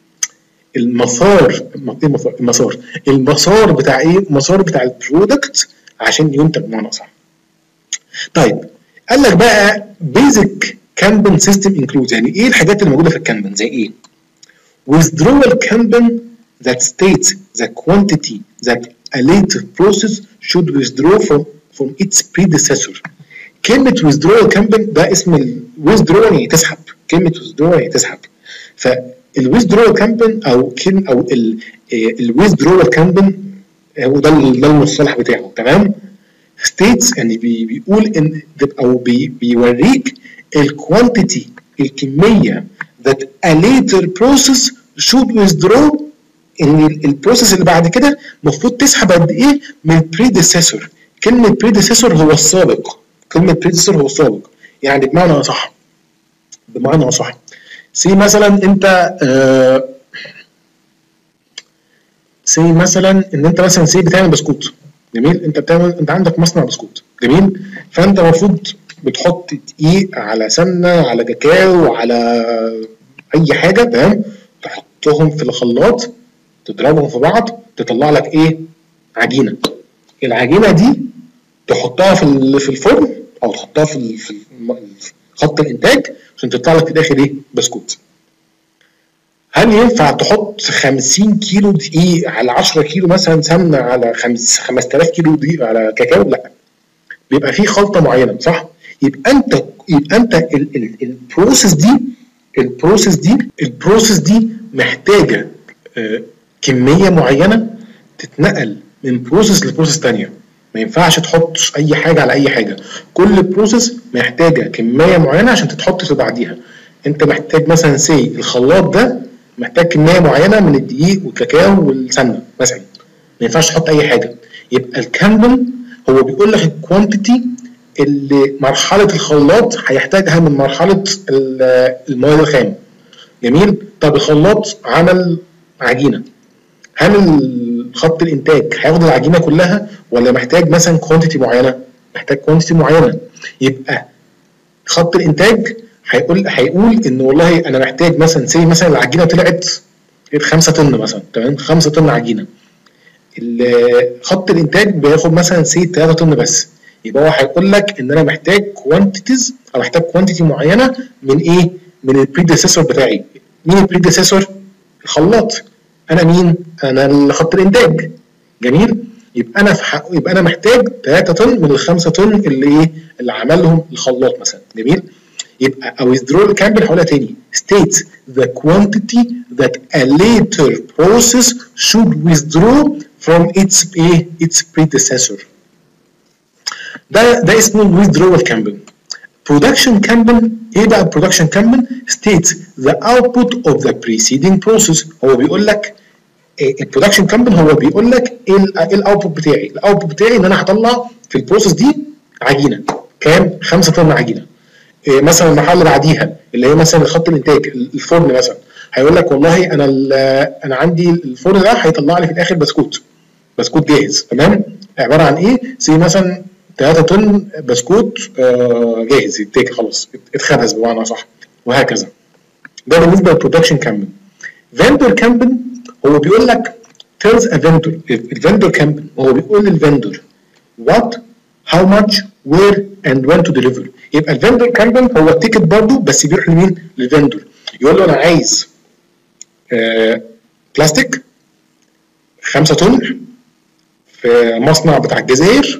المسار. المسار المسار بتاع ايه؟ المسار بتاع البرودكت عشان ينتج بمعنى اصح. طيب قال لك بقى بيزك كانبن سيستم انكلود. يعني ايه الحاجات اللي موجوده في الكانبن؟ زي ايه؟ withdrawal kanban that states the quantity that a later process should withdraw from from its predecessor. كلمة withdrawal kanban ده اسم ال withdraw يعني تسحب، كلمة withdraw يعني تسحب. فالwithdrawal kanban أو كلمة أو ال withdrawal kanban هو ده ده المصطلح بتاعه، تمام؟ states يعني بي بيقول إن أو بي بيوريك الكوانتيتي، الكمية that a later process should withdraw، إن البروسيس اللي بعد كده المفروض تسحب قد إيه من predecessor. كلمة predecessor هو السابق، كلمة بريدسر هو السابق. يعني بمعنى أصح بمعنى أصح سي مثلا أنت آه سي مثلا إن أنت مثلا سي بتعمل بسكوت، جميل. أنت بتعمل أنت عندك مصنع بسكوت، جميل. فأنت المفروض بتحط دقيق على سمنة على كاكاو على أي حاجة، تمام، تحطهم في الخلاط، تضربهم في بعض، تطلع لك إيه؟ عجينة. العجينة دي تحطها في في الفرن او تحطها في في خط الانتاج عشان تطلع لك في الاخر ايه؟ بسكوت. هل ينفع تحط خمسين كيلو دقيق على عشرة كيلو مثلا سمنه على خمسة آلاف كيلو دقيق على كاكاو؟ لا، بيبقى في خلطه معينه، صح؟ يبقى انت يبقى انت البروسيس دي البروسيس دي البروسيس دي محتاجه آه كميه معينه تتنقل من بروسيس لبروسيس ثانيه. ما ينفعش تحط اي حاجه على اي حاجه، كل بروسيس محتاجه كميه معينه عشان تتحط في بعديها. انت محتاج مثلا سي الخلاط ده محتاج كميه معينه من الدقيق والكاكاو والسمنه مثلا، ما ينفعش تحط اي حاجه. يبقى الكانبن هو بيقول لك الكوانتيتي اللي مرحله الخلاط هيحتاجها من مرحله المواد الخام، جميل. طب الخلاط عمل عجينه، هل خط الانتاج هياخد العجينه كلها ولا محتاج مثلا كوانتيتي معينه؟ محتاج كوانتيتي معينه. يبقى خط الانتاج هيقول هيقول ان والله انا محتاج مثلا سي مثلا العجينه طلعت خمسة طن مثلا، تمام، خمسة طن عجينه. خط الانتاج بياخد مثلا سي ثلاثة طن بس، يبقى هو هيقول لك ان انا محتاج كوانتيتيز او محتاج كوانتيتي معينه من ايه؟ من البريديسيسور بتاعي. مين البريديسيسور؟ الخلاط. انا مين؟ انا خط الانتاج، جميل. يبقى انا في حق... يبقى انا محتاج ثلاثة طن من الخمسة طن اللي ايه؟ اللي عملهم الخلاط مثلا، جميل. يبقى او withdrawal كامبل هقولها تاني states the quantity that a later process should withdraw from its ايه؟ its predecessor. ده ده اسمه withdrawal كامبل. production كامبل ايه بقى production كامبل؟ states the output of the preceding process. هو بيقول لك البرودكشن كامبل هو بيقول لك ايه الاوتبوت بتاعي؟ الاوتبوت بتاعي ان انا هطلع في البروسيس دي عجينه كام؟ خمسة طن عجينه. إيه مثلا المرحله اللي بعديها اللي هي مثلا خط الانتاج الفرن مثلا، هيقول لك والله انا انا عندي الفرن ده هيطلع لي في الاخر بسكوت، بسكوت جاهز، تمام، عباره عن ايه؟ زي مثلا ثلاثة طن بسكوت آه جاهز يتاكل خلاص، اتخبز بمعنى صح، وهكذا. ده بالنسبه للبرودكشن كامبين. فيندور كامبين هو بيقول لك tells a vendor، الفندور كامبين هو بيقول للفندور what how much where and when to deliver. يبقى الفندور كامبين هو التيكت برضه بس بيروح لمين؟ للفندور، يقول له انا عايز آه بلاستيك خمسة طن في مصنع بتاع الجزائر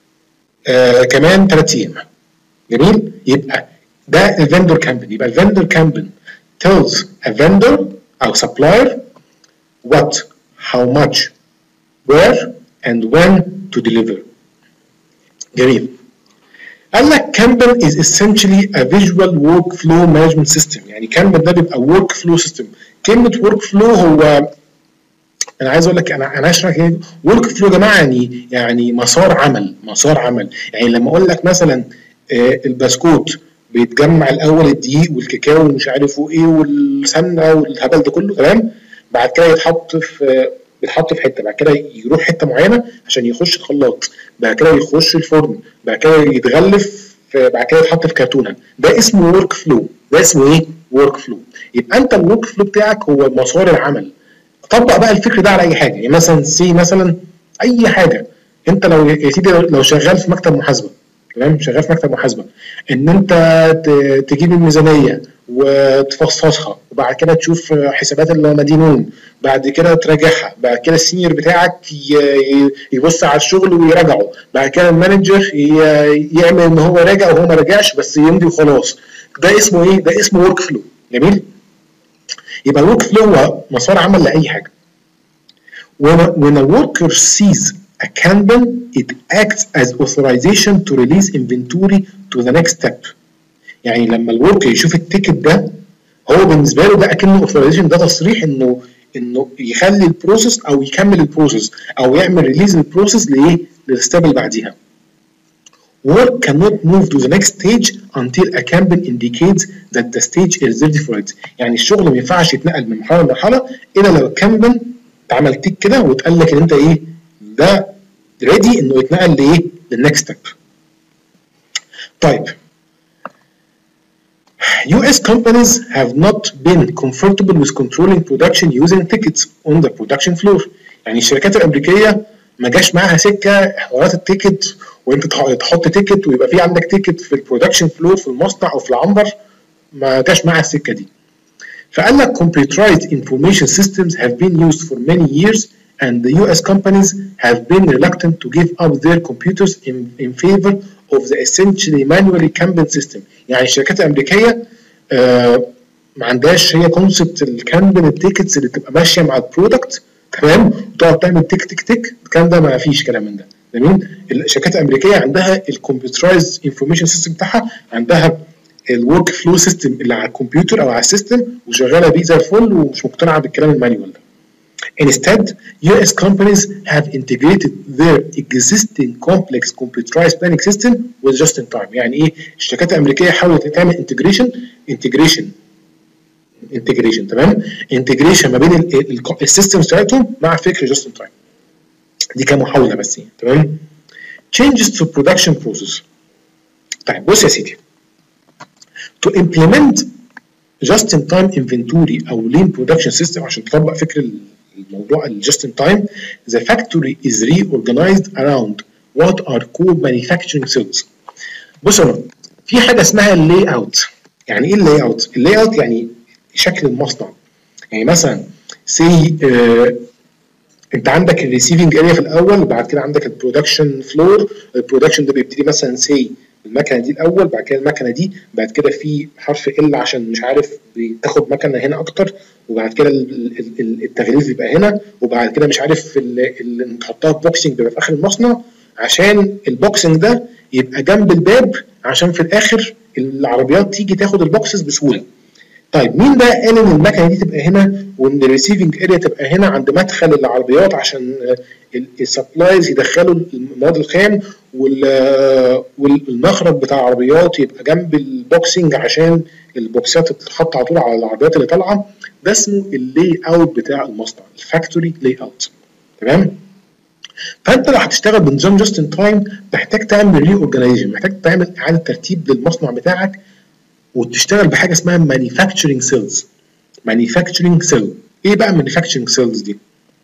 آه كمان ثلاث ايام. جميل؟ يبقى ده الفندور كامبين. يبقى الفندور كامبين tells a vendor او supplier what, how much, where and when to deliver. جميل. قال لك كامبين is essentially a visual workflow management system. يعني كامبين ده بيبقى workflow system. كلمة workflow هو انا عايز اقول لك انا انا هشرح ايه ورك فلو يا جماعه. يعني يعني مسار عمل، مسار عمل. يعني لما اقول لك مثلا آه البسكوت بيتجمع الاول الدقيق والكاكاو ومش عارف ايه والسمنه والهبل ده كله، تمام؟ بعد كده يتحط في بيتحط في حته، بعد كده يروح حته معينه عشان يخش الخلاط، بعد كده يخش الفرن، بعد كده يتغلف، بعد كده يتحط في كرتونه. ده اسمه ورك فلو. ده اسمه ايه؟ ورك فلو. يبقى انت الورك فلو بتاعك هو مسار العمل. طبق بقى الفكر ده على اي حاجه. يعني مثلا سي مثلا اي حاجه، انت لو يا سيدي لو شغال في مكتب محاسبه، تمام؟ شغال في مكتب محاسبه، ان انت تجيب الميزانيه وتفصصها، وبعد كده تشوف حسابات المدينون، بعد كده تراجعها، بعد كده السينيور بتاعك يبص على الشغل ويراجعه، بعد كده المانجر يعمل ان هو راجع وهو ما راجعش بس يمضي وخلاص. ده اسمه ايه؟ ده اسمه ورك فلو. جميل؟ يبقى الورك فلو هو مسار عمل لاي حاجه. when a worker sees a Kanban it acts as authorization to release inventory to the next step. يعني لما الوركر يشوف التيكت ده هو بالنسبه له ده اكنه authorization، ده تصريح انه انه يخلي البروسيس او يكمل البروسيس او يعمل ريليز للبروسيس لايه؟ للستيب اللي بعديها. Work cannot move to the next stage until a Kanban indicates that the stage is ready for it. يعني الشغل ما ينفعش يتنقل من مرحله لمرحله الا لو الكانبان اتعمل تيك كده واتقال لك ان انت ايه؟ ده ريدي انه يتنقل لايه؟ للنكست ستيب. طيب U S companies have not been comfortable with controlling production using tickets on the production floor. يعني الشركات الامريكيه ما جاش معاها سكه حوارات التيكت، وانت تحط تيكت ويبقى في عندك تيكت في البرودكشن فلور في المصنع او في العنبر، ما جاش معاها السكه دي. فقال لك computerized information systems have been used for many years and the U S companies have been reluctant to give up their computers in, in favor of the essentially manually Kanban system. يعني الشركات الامريكيه آه ما عندهاش هي كونسبت الكانبن التيكتس اللي تبقى ماشيه مع البرودكت، تمام؟ وتقعد تعمل تيك تيك تيك، الكلام ده ما فيش كلام من ده. جميل؟ الشركات الامريكيه عندها الكمبيوترايز انفورميشن سيستم بتاعها، عندها الورك فلو سيستم اللي على الكمبيوتر او على السيستم وشغاله بيه زي الفل ومش مقتنعه بالكلام المانيوال ده. Instead, U S companies have integrated their existing complex computerized planning system with just-in-time. يعني ايه؟ الشركات الامريكيه حاولت تعمل انتجريشن انتجريشن انتجريشن تمام؟ انتجريشن ما بين السيستمز بتاعتهم مع فكر just-in-time. دي كمحاوله بس يعني، تمام؟ Changes to production process. طيب بص يا سيدي. To implement just-in-time inventory او lean production system عشان تطبق فكر الموضوع ال just in time, the factory is reorganized around what are called manufacturing cells. بص يا في حاجه اسمها اللاي اوت. يعني ايه اللاي اوت؟ اللاي اوت يعني شكل المصنع. يعني مثلا سي آه انت عندك الريسيفنج اريا في الاول، وبعد كده عندك البرودكشن فلور. البرودكشن ده بيبتدي مثلا سي المكنه دي الاول، بعد كده المكنه دي، بعد كده في حرف ال عشان مش عارف بتاخد مكنه هنا اكتر، وبعد كده التغليف بيبقى هنا، وبعد كده مش عارف اللي تحطها في بوكسنج بيبقى في اخر المصنع عشان البوكسنج ده يبقى جنب الباب عشان في الاخر العربيات تيجي تاخد البوكسز بسهوله. طيب مين بقى قال ان المكنه دي تبقى هنا وان الريسيفنج اريا تبقى هنا عند مدخل العربيات عشان السبلايز يدخلوا المواد الخام، والمخرج بتاع العربيات يبقى جنب البوكسنج عشان البوكسات تتحط على طول على العربيات اللي طالعه؟ ده اسمه اللاي اوت بتاع المصنع، الفاكتوري لاي اوت. تمام؟ فانت لو هتشتغل بنظام جاست ان تايم محتاج تعمل ري اورجانيزيشن، محتاج تعمل اعاده ترتيب للمصنع بتاعك وتشتغل بحاجه اسمها مانيفاكتشرنج سيلز. مانيفاكتشرنج سيل، ايه بقى مانيفاكتشرنج سيلز دي؟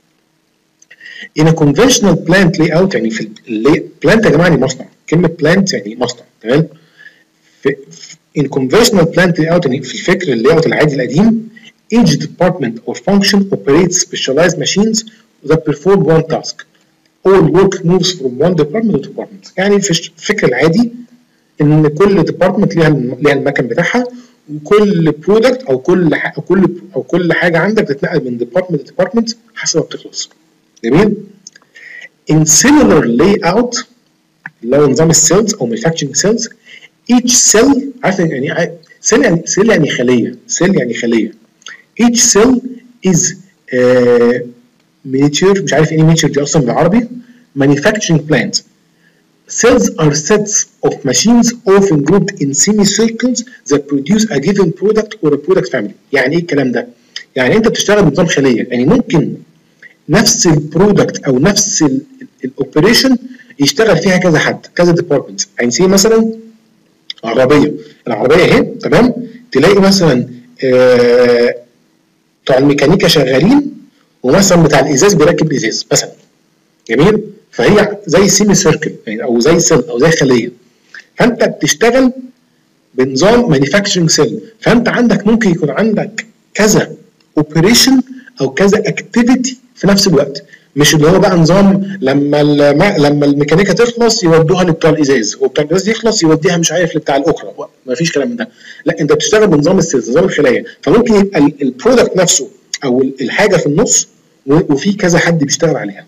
in a conventional plant layout، يعني في البلانت يا جماعه يعني مصنع، كلمه بلانت يعني مصنع، تمام؟ في in conventional plant layout يعني في الفكر اللاي اوت العادي القديم each department or function operates specialized machines that perform one task. All work moves from one department to department. يعني في الفكر العادي ان كل ديبارتمنت ليها ليها المكن بتاعها، وكل برودكت او كل او كل او كل حاجه عندك بتتنقل من ديبارتمنت لديبارتمنت حسب ما بتخلص. جميل؟ In similar layout اللي هو نظام السيلز او manufacturing cells each cell، عارف يعني سيل يعني سيل يعني خليه، سيل يعني خليه. each cell is uh, miniature، مش عارف ايه miniature دي اصلا بالعربي، manufacturing plant. Cells are sets of machines often grouped in semicircles that produce a given product or a product family. يعني ايه الكلام ده؟ يعني انت بتشتغل بنظام خليه، يعني ممكن نفس البرودكت او نفس الاوبريشن يشتغل فيها كذا حد، كذا ديبارتمنت. يعني سي مثلا عربيه، العربيه اهي تمام، تلاقي مثلا آه بتوع الميكانيكا شغالين ومثلا بتاع الازاز بيركب الازاز مثلا. جميل؟ فهي زي سيمي سيركل يعني او زي سيل او زي خليه. فانت بتشتغل بنظام مانيفاكتشرنج سيل، فانت عندك ممكن يكون عندك كذا اوبريشن او كذا اكتيفيتي في نفس الوقت، مش اللي هو بقى نظام لما لما الميكانيكا تخلص يودوها لبتاع الازاز وبتاع الازاز يخلص يوديها مش عارف لبتاع الاخرى، ما فيش كلام من ده. لا، انت بتشتغل بنظام السيلز، نظام الخلايا، فممكن يبقى البرودكت نفسه او الحاجه في النص وفي كذا حد بيشتغل عليها.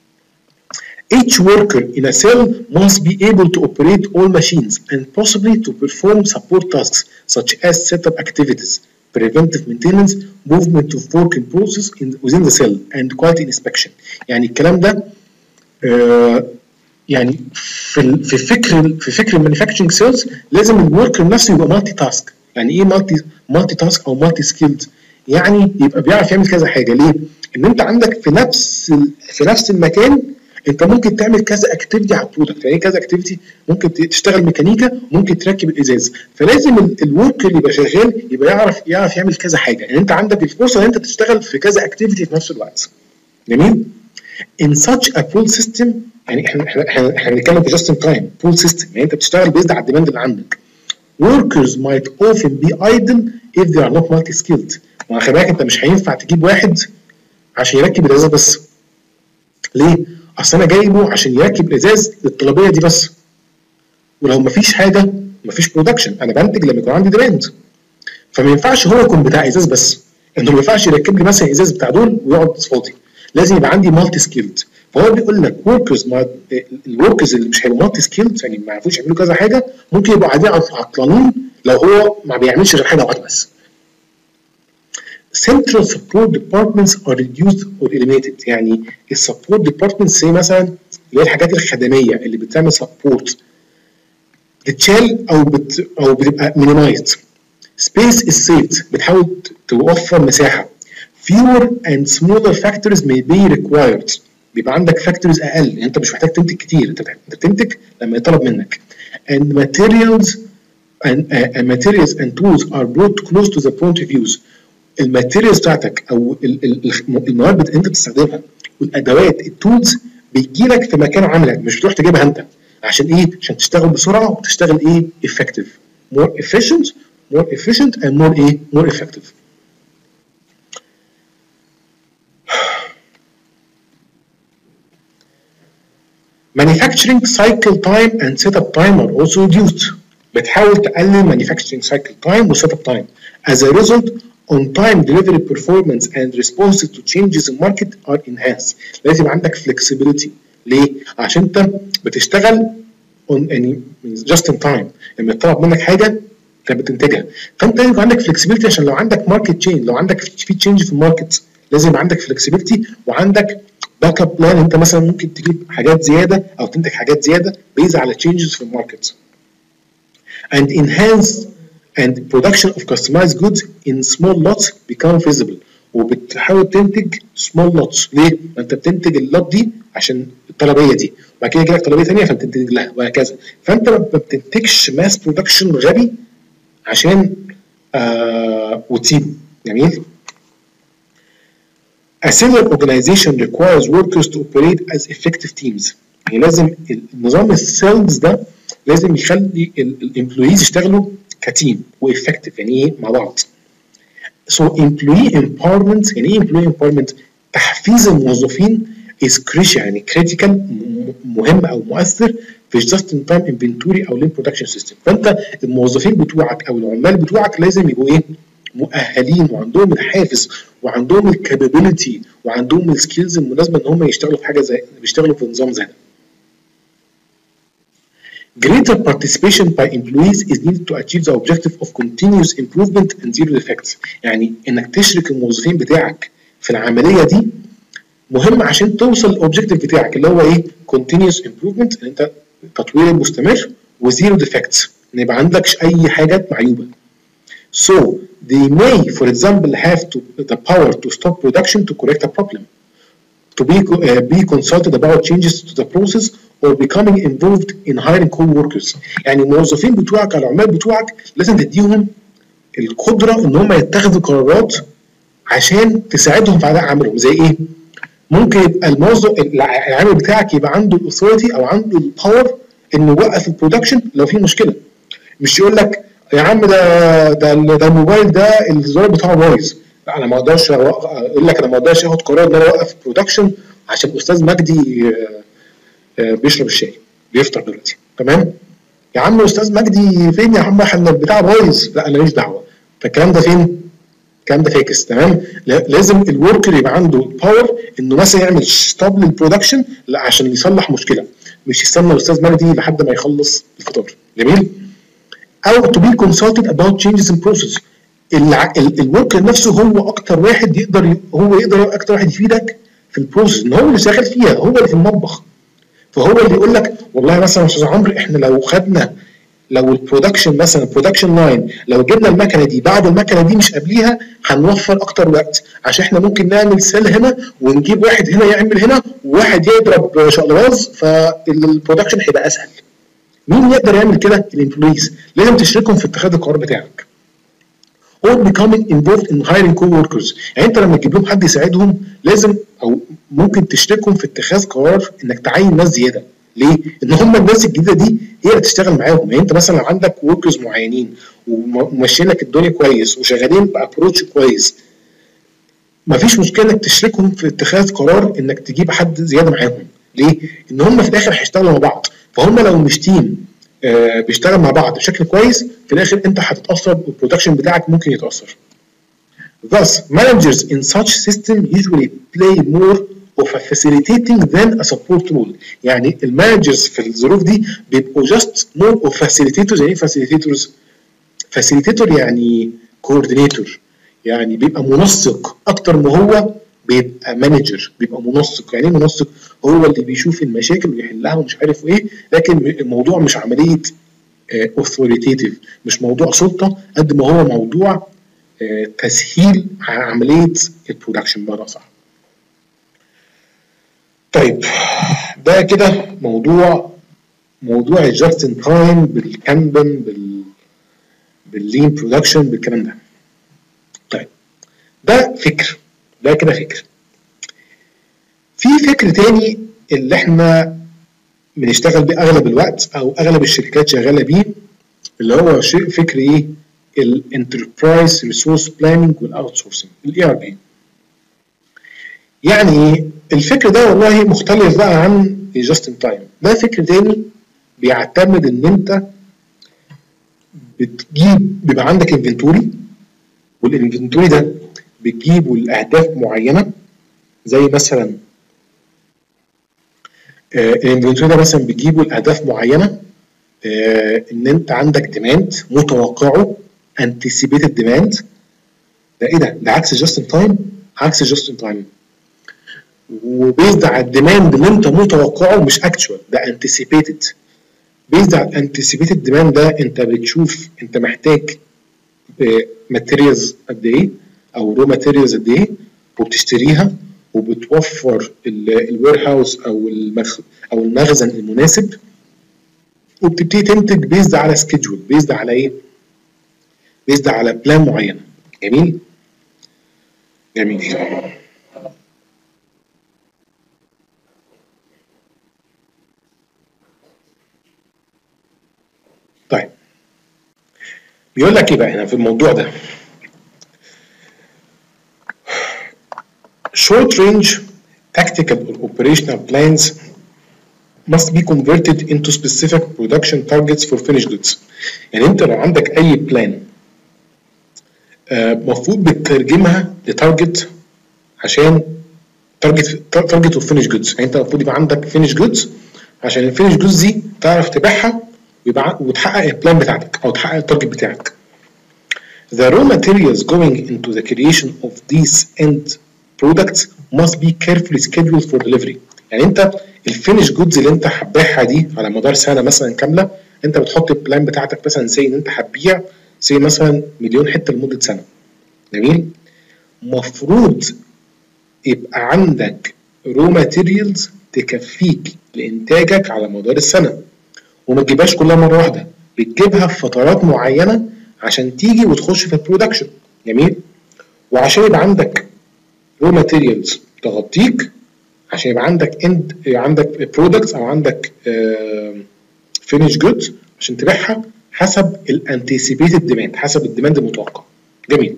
Each worker in a cell must be able to operate all machines and possibly to perform support tasks such as setup activities, preventive maintenance, movement of work in process in, within the cell, and quality inspection. يعني الكلام ده آه يعني في في فكر في فكر المانيفاكتشرنج سيلز لازم الوركر نفسه يبقى مالتي تاسك. يعني ايه مالتي مالتي تاسك او مالتي سكيلد؟ يعني يبقى بيعرف يعمل كذا حاجه. ليه؟ ان انت عندك في نفس في نفس المكان انت ممكن تعمل كذا اكتيفيتي على البرودكت. يعني كذا اكتيفيتي، ممكن تشتغل ميكانيكا، ممكن تركب الازاز، فلازم الورك اللي يبقى شغال يبقى يعرف يعرف يعمل كذا حاجه. يعني انت عندك الفرصه ان انت تشتغل في كذا اكتيفيتي في نفس الوقت. جميل؟ in such a pool system، يعني احنا احنا احنا بنتكلم في just in time pool system، يعني انت بتشتغل بيزد على الديماند اللي عندك. workers might often be idle if they are not multi skilled. ما خلي بالك انت مش هينفع تجيب واحد عشان يركب الازاز بس. ليه؟ اصل انا جايبه عشان يركب الازاز للطلبيه دي بس، ولو مفيش حاجه مفيش برودكشن. انا بنتج لما يكون عندي ديماند، فما ينفعش هو يكون بتاع ازاز بس، انه ما ينفعش يركب لي مثلا ازاز بتاع دول ويقعد فاضي، لازم يبقى عندي مالتي سكيلد. فهو بيقول لك وركرز الوركرز اللي مش هيبقوا مالتي سكيلد، يعني ما يعرفوش يعملوا كذا حاجه، ممكن يبقوا قاعدين عطلانين لو هو ما بيعملش غير حاجه واحده بس. Central support departments are reduced or eliminated. يعني السبورت ديبارتمنتس زي مثلا اللي هي الحاجات الخدميه اللي بتعمل سبورت بتتشال او بت او بتبقى minimized. Space is saved، بتحاول توفر مساحه. Fewer and smaller factories may be required. بيبقى عندك factories اقل، يعني انت مش محتاج تنتج كتير، انت بتنتج لما يطلب منك. And materials and, uh, and materials and tools are brought close to the point of use. الماتيريالز بتاعتك او المواد اللي انت بتستخدمها والادوات التولز بيجي لك في مكان عملك، مش بتروح تجيبها انت. عشان ايه؟ عشان تشتغل بسرعه وتشتغل ايه؟ effective. more efficient more efficient and more ايه؟ more effective. manufacturing cycle time and setup time are also reduced. بتحاول تقلل manufacturing cycle time و setup time. As a result, on-time delivery performance and responses to changes in market are enhanced. لازم عندك flexibility. ليه؟ عشان انت بتشتغل on يعني just in time، لما يطلب منك حاجه انت بتنتجها، فانت لازم يبقى عندك flexibility عشان لو عندك ماركت تشينج، لو عندك في تشينج في الماركت لازم يبقى عندك flexibility وعندك باك اب بلان. انت مثلا ممكن تجيب حاجات زياده او تنتج حاجات زياده بيز على changes في الماركت. and enhance and production of customized goods in small lots become feasible. وبتحاول تنتج small lots. ليه؟ ما انت بتنتج اللوت دي عشان الطلبيه دي، وبعد كده يجي لك طلبيه ثانيه فبتنتج لها وهكذا. فانت ما بتنتجش ماس برودكشن غبي عشان آه وتسيبه. جميل. A similar organization requires workers to operate as effective teams. يعني لازم النظام السيلز ده لازم يخلي الامبلويز يشتغلوا كتيم وافكتيف، يعني ايه مع بعض. So employee empowerment، يعني ايه employee empowerment؟ تحفيز الموظفين is crucial، يعني critical، مهم او مؤثر في just in time inventory او lean production system. فانت الموظفين بتوعك او العمال بتوعك لازم يبقوا ايه؟ مؤهلين وعندهم الحافز وعندهم الكابابيلتي وعندهم السكيلز المناسبه ان هم يشتغلوا في حاجه زي بيشتغلوا في نظام زي ده. Greater participation by employees is needed to achieve the objective of continuous improvement and zero defects. يعني انك تشرك الموظفين بتاعك في العمليه دي مهم عشان توصل للاوبجيكتيف بتاعك اللي هو ايه؟ continuous improvement، ان انت تطوير مستمر، وزيرو ديفكتس، ان يبقى عندكش اي حاجات معيوبه. So they may, for example, have to, the power to stop production to correct a problem, to be uh, be consulted about changes to the process, or becoming involved in hiring co-workers. يعني الموظفين بتوعك على العمال بتوعك لازم تديهم القدره ان هم يتخذوا قرارات عشان تساعدهم في اداء عملهم. زي ايه؟ ممكن يبقى الموظف العامل بتاعك يبقى عنده الاثوريتي او عنده الباور انه يوقف البرودكشن لو في مشكله. مش يقول لك يا عم ده ده ده الموبايل ده الزرار بتاعه بايظ، لا انا ما اقدرش اقول لك، انا ما اقدرش اخد قرار ان انا اوقف البرودكشن عشان الاستاذ مجدي بيشرب الشاي بيفطر دلوقتي. تمام؟ يا عم استاذ مجدي فين يا عم؟ احنا البتاع بايظ، لا انا ماليش دعوه. فالكلام ده فين؟ الكلام ده فاكس. تمام؟ لازم الوركر يبقى عنده باور انه مثلا يعمل ستوب للبرودكشن لا عشان يصلح مشكله، مش يستنى الاستاذ مجدي لحد ما يخلص الفطار. جميل؟ او to be consulted about changes in process. الوركر نفسه هو اكتر واحد يقدر هو يقدر اكتر واحد يفيدك في البروسيس، ان هو اللي شغال فيها، هو اللي في المطبخ. فهو اللي يقول لك والله مثلا يا استاذ عمرو احنا لو خدنا لو البرودكشن مثلا البرودكشن لاين لو جبنا المكنه دي بعد المكنه دي مش قبليها هنوفر اكتر وقت، عشان احنا ممكن نعمل سيل هنا ونجيب واحد هنا يعمل هنا وواحد يضرب شقلباز فالبرودكشن هيبقى اسهل. مين يقدر يعمل كده؟ الامبلويز. لازم تشركهم في اتخاذ القرار بتاعك. or becoming involved in hiring co-workers. يعني انت لما تجيب لهم حد يساعدهم لازم او ممكن تشركهم في اتخاذ قرار انك تعين ناس زياده. ليه؟ ان هم الناس الجديده دي هي اللي تشتغل معاهم. يعني انت مثلا لو عندك وركرز معينين وماشيين لك الدنيا كويس وشغالين بابروتش كويس، مفيش مشكله انك تشركهم في اتخاذ قرار انك تجيب حد زياده معاهم. ليه؟ ان هم في الاخر هيشتغلوا مع بعض، فهم لو مش تيم آه بيشتغل مع بعض بشكل كويس في الاخر انت هتتاثر والبرودكشن بتاعك ممكن يتاثر. Thus, managers in such system usually play more of a facilitating than a support role. يعني المانجرز في الظروف دي بيبقوا just more of facilitators. يعني ايه facilitators؟ facilitator يعني coordinator، يعني بيبقى منسق اكتر ما هو بيبقى مانجر، بيبقى منسق. يعني ايه منسق؟ هو اللي بيشوف المشاكل ويحلها ومش عارف ايه، لكن الموضوع مش عمليه اوثوريتيف، مش موضوع سلطه قد ما هو موضوع تسهيل عمليه البرودكشن بمعنى صح. طيب ده كده موضوع موضوع الجاست ان تايم بالكانبن بال باللين برودكشن بالكلام ده. طيب ده فكر، ده كده فكر. في فكر تاني اللي احنا بنشتغل بيه اغلب الوقت او اغلب الشركات شغاله بيه، اللي هو فكر ايه؟ الانتربرايز ريسورس بلاننج والاوت سورسنج، الاي ار بي. يعني ايه الفكر ده؟ والله مختلف بقى عن الجاست ان تايم. ده فكر تاني بيعتمد ان انت بتجيب بيبقى عندك انفنتوري، والانفنتوري ده بتجيبه لاهداف معينه. زي مثلا آه الانفنتوري ده مثلا بتجيبه لاهداف معينه، آه ان انت عندك ديماند متوقعه anticipated ديماند. ده ايه ده؟ ده عكس الجاست ان تايم، عكس الجاست ان تايم. وبيزد على الديماند اللي انت متوقعه مش اكتشوال، ده anticipated. بيزد على الانتسيبيتد ديماند ده انت بتشوف انت محتاج ماتيريالز قد ايه او رو ماتيريالز قد ايه وبتشتريها وبتوفر الوير هاوس او المخ او المخزن المناسب، وبتبتدي تنتج بيزد على سكيدجول، بيزد على ايه؟ بيزد على بلان معين. جميل؟ جميل. طيب بيقول لك ايه بقى هنا في الموضوع ده؟ short range tactical or operational plans must be converted into specific production targets for finished goods. يعني انت لو عندك اي بلان المفروض بتترجمها لتارجت، عشان تارجت تارجت اوف فينيش جودز. يعني انت المفروض يبقى عندك فينيش جودز، عشان الفينيش جودز دي تعرف تبيعها ويبقى وتحقق البلان بتاعتك او تحقق التارجت بتاعك. The raw materials going into the creation of these end products must be carefully scheduled for delivery. يعني انت الفينيش جودز اللي انت هتبيعها دي على مدار سنه مثلا كامله، انت بتحط البلان بتاعتك مثلا زي ان انت هتبيع زي مثلا مليون حته لمده سنه. جميل؟ مفروض يبقى عندك رو ماتيريالز تكفيك لانتاجك على مدار السنه، وما تجيبهاش كلها مره واحده، بتجيبها في فترات معينه عشان تيجي وتخش في البرودكشن. جميل؟ وعشان يبقى عندك رو ماتيريالز تغطيك، عشان يبقى عندك اند عندك برودكتس او عندك فينيش جودز عشان تبيعها حسب الانتيسيبيتد ديماند، حسب الديماند المتوقع. جميل.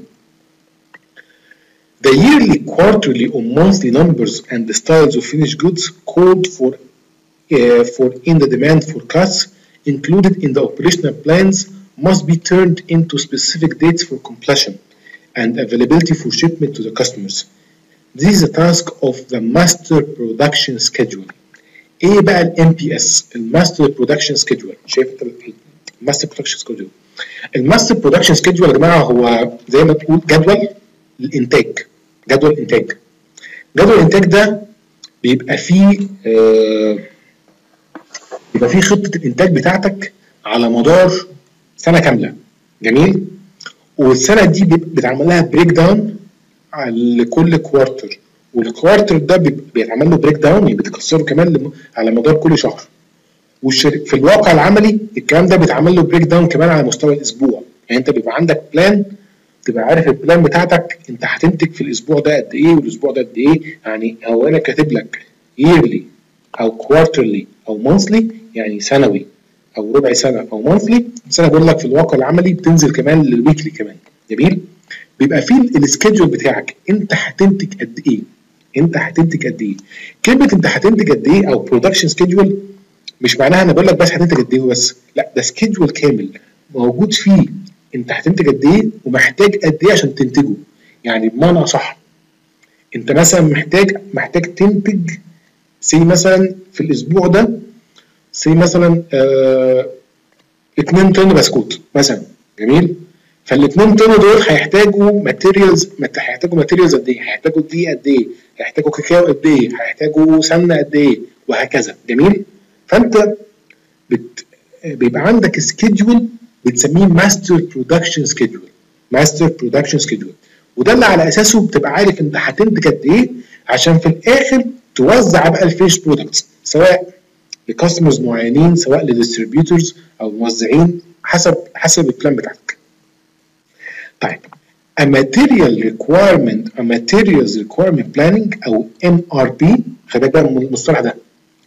The yearly, quarterly or monthly numbers and the styles of finished goods called for uh, for in the demand forecasts included in the operational plans must be turned into specific dates for completion and availability for shipment to the customers. This is a task of the master production schedule. ايه بقى ال إم بي إس؟ الماستر برودكشن سكيدجول. شايف الماستر برودكشن سكيدجول؟ الماستر برودكشن سكيدجول يا جماعه هو زي ما تقول جدول الانتاج، جدول انتاج. جدول الانتاج ده بيبقى فيه آه بيبقى فيه خطه الانتاج بتاعتك على مدار سنه كامله. جميل؟ والسنه دي بيتعمل لها بريك داون لكل كوارتر، والكوارتر ده بيتعمل له بريك داون، يعني بتكسره كمان على مدار كل شهر. وفي الواقع العملي الكلام ده بيتعمل له بريك داون كمان على مستوى الاسبوع. يعني انت بيبقى عندك بلان، تبقى عارف البلان بتاعتك انت هتنتج في الاسبوع ده قد ايه والاسبوع ده قد ايه. يعني هو انا كاتب لك yearly او كوارترلي او مونثلي، يعني سنوي او ربع سنه او مونثلي. بس انا بقول لك في الواقع العملي بتنزل كمان للويكلي كمان. جميل؟ بيبقى فيه السكيدجول بتاعك انت هتنتج قد ايه، انت هتنتج قد ايه. كلمه انت هتنتج قد ايه او برودكشن سكيدجول مش معناها انا بقول لك بس هتنتج قد ايه بس، لا ده سكيدجول كامل موجود فيه انت هتنتج قد ايه ومحتاج قد ايه عشان تنتجه. يعني بمعنى صح انت مثلا محتاج محتاج تنتج سي مثلا في الاسبوع ده سي مثلا اه اتنين طن بسكوت مثلا. جميل؟ فالاثنين طن دول هيحتاجوا ماتيريالز، هيحتاجوا ماتيريالز قد ايه؟ هيحتاجوا دقيق قد ايه؟ هيحتاجوا كاكاو قد ايه؟ هيحتاجوا سمنه قد ايه؟ وهكذا. جميل؟ فانت بت... بيبقى عندك سكيدجول بتسميه ماستر برودكشن سكيدجول. ماستر برودكشن سكيدجول، وده اللي على اساسه بتبقى عارف انت هتنتج قد ايه عشان في الاخر توزع بقى الفيش برودكتس سواء لكاستمرز معينين سواء لديستريبيوتورز او موزعين حسب حسب البلان بتاعتك. طيب a material requirement a materials requirement planning او إم آر بي، خلي بالك بقى من المصطلح ده.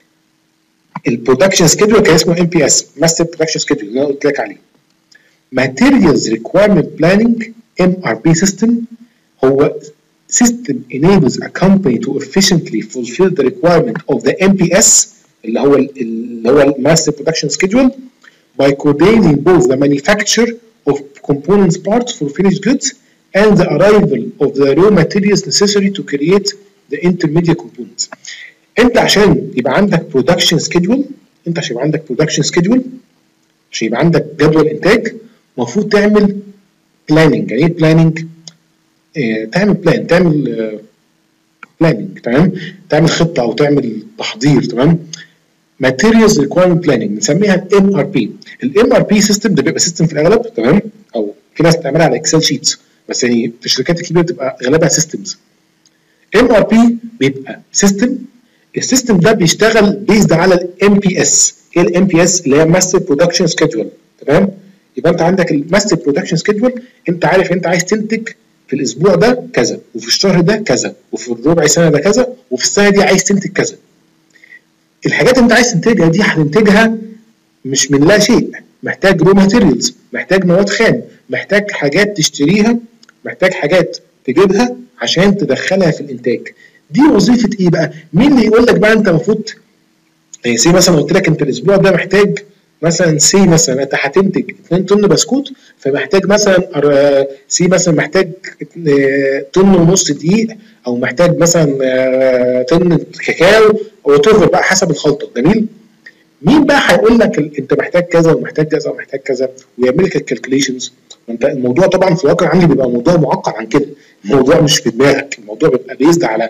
البرودكشن سكيدول كان اسمه إم بي إس ماستر برودكشن سكيدول اللي انا قلت لك عليه. materials requirement planning إم آر بي system هو system enables a company to efficiently fulfill the requirement of the إم بي إس اللي هو اللي هو الماستر برودكشن سكيدول by coordinating both the manufacture of components parts for finished goods and the arrival of the raw materials necessary to create the intermediate components. انت عشان يبقى عندك production schedule انت عشان يبقى عندك production schedule عشان يبقى عندك جدول انتاج المفروض تعمل planning. يعني ايه planning؟ اه تعمل بلان، تعمل اه planning. تمام؟ تعمل خطه او تعمل تحضير. تمام؟ Materials Requirement Planning بنسميها ال إم آر بي. ال إم آر بي سيستم ده بيبقى سيستم في الاغلب. تمام؟ او في ناس بتعملها على اكسل شيتس، بس يعني في الشركات الكبيره بتبقى اغلبها سيستمز. ام ار بي بيبقى سيستم، السيستم ده بيشتغل بيزد على الام بي اس. ايه الام بي اس؟ اللي هي ماستر برودكشن سكيدول. تمام؟ يبقى انت عندك الماستر برودكشن سكيدول، انت عارف انت عايز تنتج في الاسبوع ده كذا، وفي الشهر ده كذا، وفي الربع سنه ده كذا، وفي السنه دي عايز تنتج كذا. الحاجات اللي انت عايز تنتجها دي هتنتجها مش من لا شيء، محتاج رو ماتيريالز، محتاج مواد خام، محتاج حاجات تشتريها، محتاج حاجات تجيبها عشان تدخلها في الانتاج. دي وظيفه ايه بقى؟ مين اللي يقول لك بقى انت المفروض يعني سي مثلا قلت لك انت الاسبوع ده محتاج مثلا سي مثلا انت هتنتج اتنين طن بسكوت، فمحتاج مثلا سي مثلا محتاج طن ونص دقيق، او محتاج مثلا طن كاكاو او توفر بقى حسب الخلطه. جميل؟ مين بقى هيقول لك انت محتاج كذا ومحتاج كذا ومحتاج كذا ويعمل لك الكالكوليشنز؟ انت الموضوع طبعا في الواقع عندي بيبقى موضوع معقد عن كده، الموضوع مش في دماغك، الموضوع بيبقى بيزد على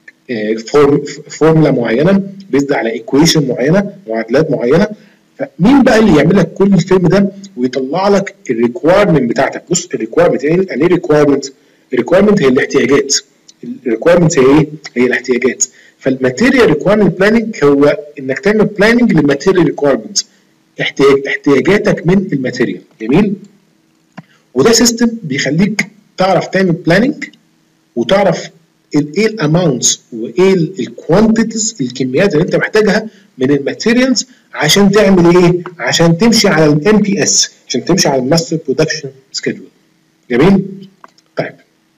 فورمولا معينه، بيزد على ايكويشن معينه، معادلات معينه. فمين بقى اللي يعمل لك كل الفيلم ده ويطلع لك الريكوايرمنت بتاعتك؟ بص الريكوايرمنت يعني ايه ريكوايرمنت؟ الريكوايرمنت هي الاحتياجات. الريكوايرمنت هي ايه؟ هي الاحتياجات. فالماتيريال ريكوايرمنت بلاننج هو انك تعمل بلاننج للماتيريال ريكوايرمنت، احتياج احتياجاتك من الماتيريال. جميل؟ وده سيستم بيخليك تعرف تعمل بلاننج وتعرف ايه الاماونتس وايه الكوانتيتيز، الكميات اللي انت محتاجها من الماتيريالز عشان تعمل ايه؟ عشان تمشي على الام بي اس، عشان تمشي على الماستر برودكشن سكيدول. جميل؟ طيب.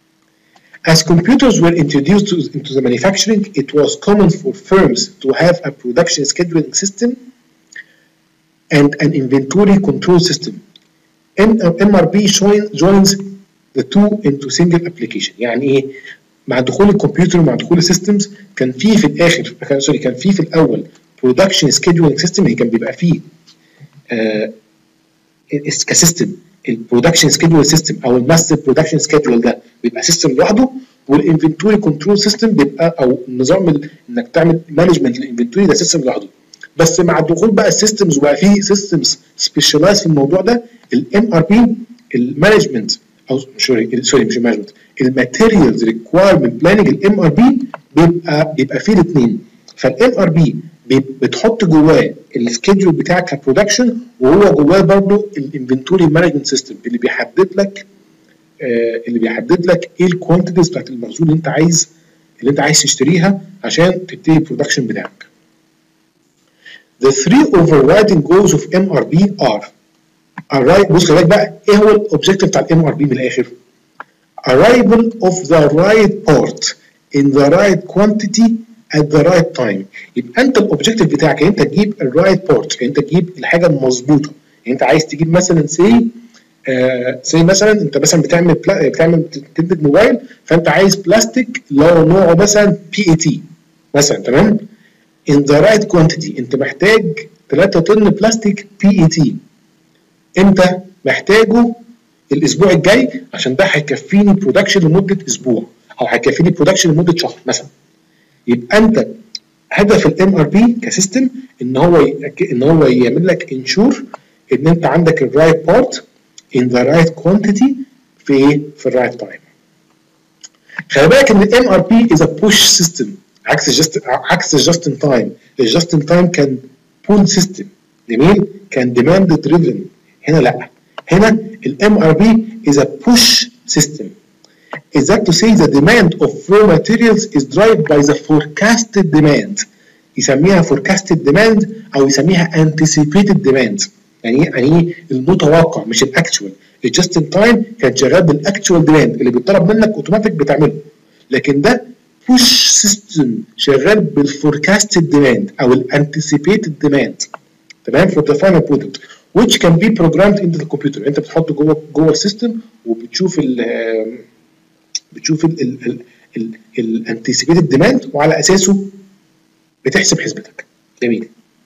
As computers were introduced to, into the manufacturing, it was common for firms to have a production scheduling system and an inventory control system. M R P joins the two into single application. يعني ايه؟ مع دخول الكمبيوتر ومع دخول السيستمز كان في في الاخر كان سوري كان في في الاول برودكشن سكيدولينج سيستم، اللي كان بيبقى فيه آه كسيستم البرودكشن سكيدول سيستم او الماستر برودكشن سكيدول ده بيبقى سيستم لوحده، والانفنتوري كنترول سيستم بيبقى او نظام انك تعمل مانجمنت للانفنتوري ده سيستم لوحده. بس مع الدخول بقى السيستمز وبقى فيه سيستمز سبيشالايز في الموضوع ده، الام ار بي المانجمنت او سوري سوري مش المانجمنت الماتيريالز ريكوايرمنت بلاننج، الام ار بي بيبقى بيبقى فيه الاثنين. فالام ار بي بتحط جواه السكيدول بتاعك كبرودكشن، وهو جواه برضه الانفنتوري مانجمنت سيستم اللي بيحدد لك آه اللي بيحدد لك ايه الكوانتيتيز بتاعت المخزون اللي انت عايز اللي انت عايز تشتريها عشان تبتدي البرودكشن بتاعك. The three overriding goals of M R B are arrival. بص خلي بقى ايه هو الاوبجيكتيف بتاع الام ار بي من الاخر؟ arrival of the right part in the right quantity at the right time. يبقى انت الاوبجيكتيف بتاعك انت تجيب الرايت بارت، انت تجيب الحاجه المظبوطه. يعني انت عايز تجيب مثلا سي آه سي مثلا انت مثلا بتعمل بتعمل تنتج موبايل، فانت عايز بلاستيك اللي هو نوعه مثلا بي اي تي مثلا. تمام؟ in the right quantity انت محتاج ثلاثة طن بلاستيك بي اي تي. امتى محتاجه؟ الاسبوع الجاي، عشان ده هيكفيني برودكشن لمده اسبوع، او هيكفيني برودكشن لمده شهر مثلا. يبقى انت هدف الام ار بي كسيستم ان هو ان هو يعمل لك انشور ان انت عندك الرايت بارت in the right quantity في ايه؟ في الرايت تايم. خلي بالك ان الام ار بي is a push system عكس الجست عكس الجاست ان تايم. الجاست ان تايم كان بول سيستم. جميل؟ كان ديماند دريفن. هنا لا، هنا الام ار بي is a push system. Is that to say the demand of raw materials is driven by the forecasted demand. يسميها forecasted demand او يسميها anticipated demand. يعني ايه؟ يعني المتوقع مش الاكتوال. الجاست ان تايم كان شغال بالاكتوال ديماند اللي بيطلب منك اوتوماتيك بتعمله، لكن ده بوش سيستم شغال بالفوركاستد ديماند او الانتسيبيتد ديماند. تمام؟ for the final product which can be programmed into the computer. انت بتحط جوه جوه السيستم وبتشوف ال بتشوف الانتسيبيتد ديماند وعلى اساسه بتحسب حسبتك. جميل.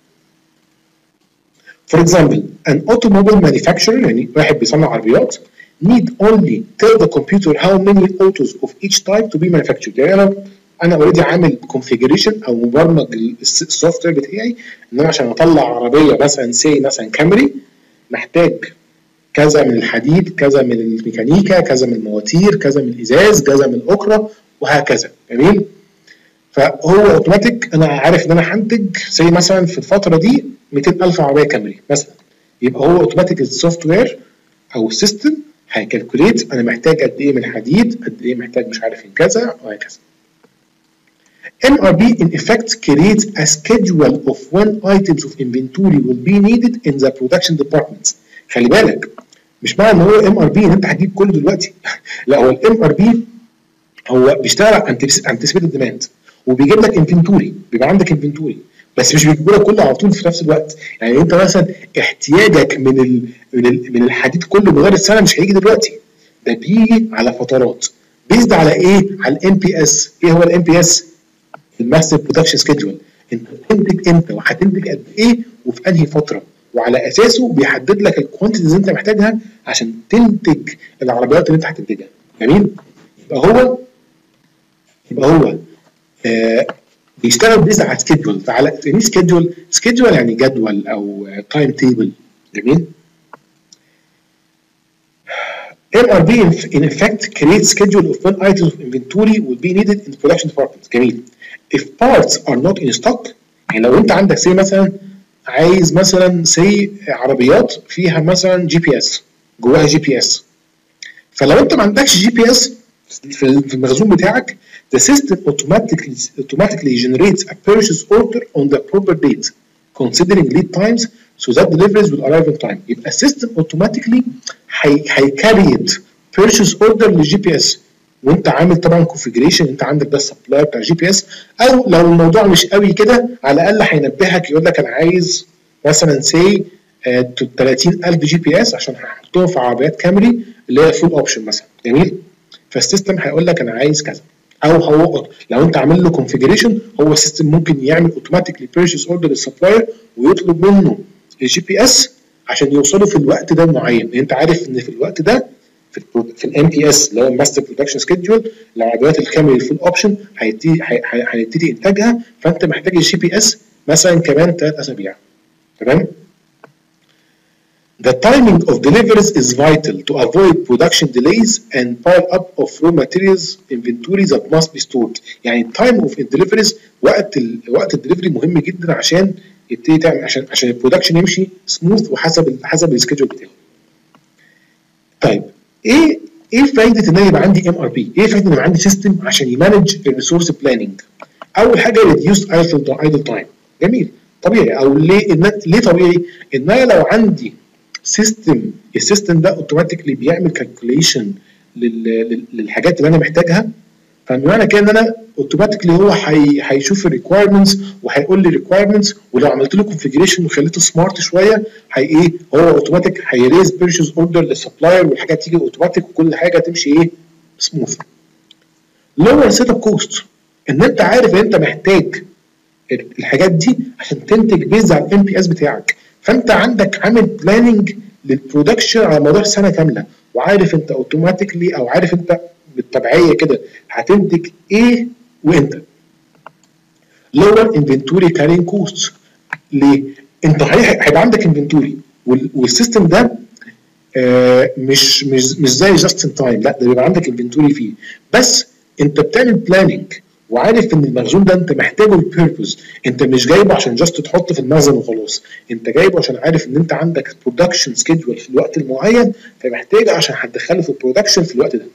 For example, an automobile manufacturer يعني واحد بيصنع عربيات need only tell the computer how many autos of each type to be manufactured. يعني انا انا اوريدي عامل configuration او مبرمج السوفت وير بتاعي ان انا عشان اطلع عربيه مثلا سي مثلا كامري محتاج كذا من الحديد، كذا من الميكانيكا، كذا من المواتير، كذا من الازاز، كذا من الاكره، وهكذا. جميل. فهو اوتوماتيك انا عارف ان انا هنتج زي مثلا في الفتره دي مئتين ألف عربيه كامري مثلا، يبقى هو اوتوماتيك السوفت وير او السيستم هيكالكوليت انا محتاج قد ايه من حديد، قد ايه محتاج مش عارف من كذا وهكذا. إم آر بي in effect creates a schedule of when items of inventory will be needed in the production department. خلي بالك مش معنى ان هو إم آر بي ان انت هتجيب كله دلوقتي لا، هو الإم آر بي هو بيشتغل على anticipated demand وبيجيب لك انفنتوري، بيبقى عندك انفنتوري بس مش بيجيب لك كله على طول في نفس الوقت. يعني انت مثلا احتياجك من ال من ال من الحديد كله مدار السنه مش هيجي دلوقتي، ده بيجي على فترات بيزد على ايه؟ على الام بي اس. ايه هو الام بي اس؟ الماستر برودكشن سكيدجول. انت بتنتج امتى وهتنتج قد ايه وفي انهي فتره، وعلى اساسه بيحدد لك الكوانتيتيز اللي انت محتاجها عشان تنتج العربيات اللي انت هتنتجها. جميل. يبقى هو يبقى هو آه بيشتغل بيز على سكيدجول. فعلى يعني سكيدجول سكيدجول يعني جدول او تايم تيبل. جميل. إم آر بي in effect creates schedule of when items of inventory will be needed in the production department. جميل. If parts are not in stock، يعني لو انت عندك سي مثلا عايز مثلا سي عربيات فيها مثلا جي بي اس جواها جي بي اس، فلو انت ما عندكش جي بي اس في المخزون بتاعك the system automatically automatically generates a purchase order on the proper date considering lead times so that deliveries will arrive in time. يبقى السيستم اوتوماتيكلي هيكريت purchase order للجي بي اس وانت عامل طبعا كونفيجريشن، انت عندك ده السبلاير بتاع الجي بي اس، او لو الموضوع مش قوي كده على الاقل هينبهك يقول لك انا عايز مثلا سي ثلاثين ألف جي بي اس عشان هحطهم في عربيات كامري اللي هي فول اوبشن مثلا. جميل. فالسيستم هيقول لك انا عايز كذا، او هو لو انت عامل له كونفيجريشن هو السيستم ممكن يعمل اوتوماتيكلي بيرشيز اوردر للسبلاير ويطلب منه الجي بي اس عشان يوصله في الوقت ده معين. انت عارف ان في الوقت ده في ال في الام بي اس اللي هو الماستر برودكشن سكيدجول العربيات الكامري الفول اوبشن هيبتدي هيبتدي انتاجها، فانت محتاج الجي بي اس مثلا كمان ثلاث اسابيع. تمام. The timing of deliveries is vital to avoid production delays and pile up of raw materials inventory that must be stored. يعني time of deliveries وقت ال وقت الدليفري مهم جدا عشان يبتدي تعمل عشان عشان البرودكشن يمشي سموث وحسب حسب السكيدجول بتاعه. طيب ايه ايه فايده ان انا يبقى عندي ام ار بي؟ ايه فايده ان يبقى عندي سيستم عشان يمانج الريسورس بلاننج؟ اول حاجه ريديوس ايدل تايم. جميل. طبيعي. او ليه إن ليه طبيعي؟ ان انا لو عندي سيستم السيستم ده اوتوماتيكلي بيعمل كالكوليشن للحاجات اللي انا محتاجها، فمعنى كده ان انا اوتوماتيكلي هو هيشوف الريكوايرمنتس وهيقول لي ريكوايرمنتس، ولو عملت له كونفيجريشن وخليته سمارت شويه هي ايه هو اوتوماتيك هيريز بيرشيز اوردر للسبلاير والحاجات تيجي اوتوماتيك وكل حاجه تمشي ايه سموث. لور سيت اب كوست ان انت عارف ان انت محتاج الحاجات دي عشان تنتج بيز على الام بي اس بتاعك، فانت عندك عامل بلاننج للبرودكشن على مدار سنه كامله وعارف انت اوتوماتيكلي او عارف انت بالتبعيه كده هتنتج ايه وامتى. lower inventory carrying costs. ليه؟ انت هيبقى عندك انفنتوري والسيستم ده آه مش مش مش زي جاست ان تايم، لا ده بيبقى عندك انفنتوري فيه، بس انت بتعمل بلاننج وعارف ان المخزون ده انت محتاجه للبيربز، انت مش جايبه عشان جاست تحطه في المخزن وخلاص، انت جايبه عشان عارف ان انت عندك برودكشن سكيدجول في الوقت المعين فمحتاجه عشان هتدخله في البرودكشن في الوقت ده.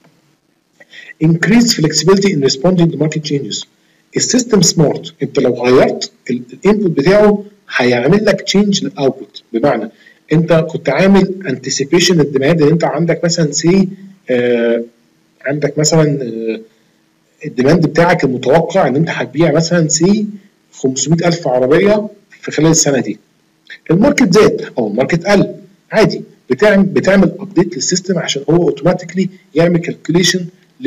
increase flexibility in responding to market changes. السيستم سمارت، انت لو غيرت الانبوت بتاعه هيعمل لك تشينج للاوتبوت، بمعنى انت كنت عامل انتسيبيشن الديماند ان انت عندك مثلا سي آه عندك مثلا آه الديماند بتاعك المتوقع ان انت هتبيع مثلا سي خمسمئة ألف عربيه في خلال السنه دي. الماركت زاد او الماركت قل، عادي بتعمل بتعمل ابديت للسيستم عشان هو اوتوماتيكلي يعمل كالكوليشن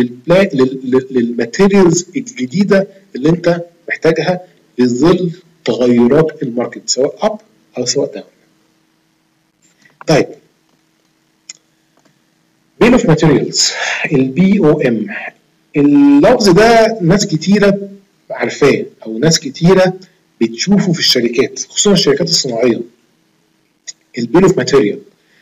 للماتيريالز الجديده اللي انت محتاجها في ظل تغيرات الماركت سواء اب او سواء داون. طيب بيل اوف ماتيريالز البي او ام، اللفظ ده ناس كتيره عارفاه او ناس كتيره بتشوفه في الشركات خصوصا الشركات الصناعيه. البيل اوف ماتيريال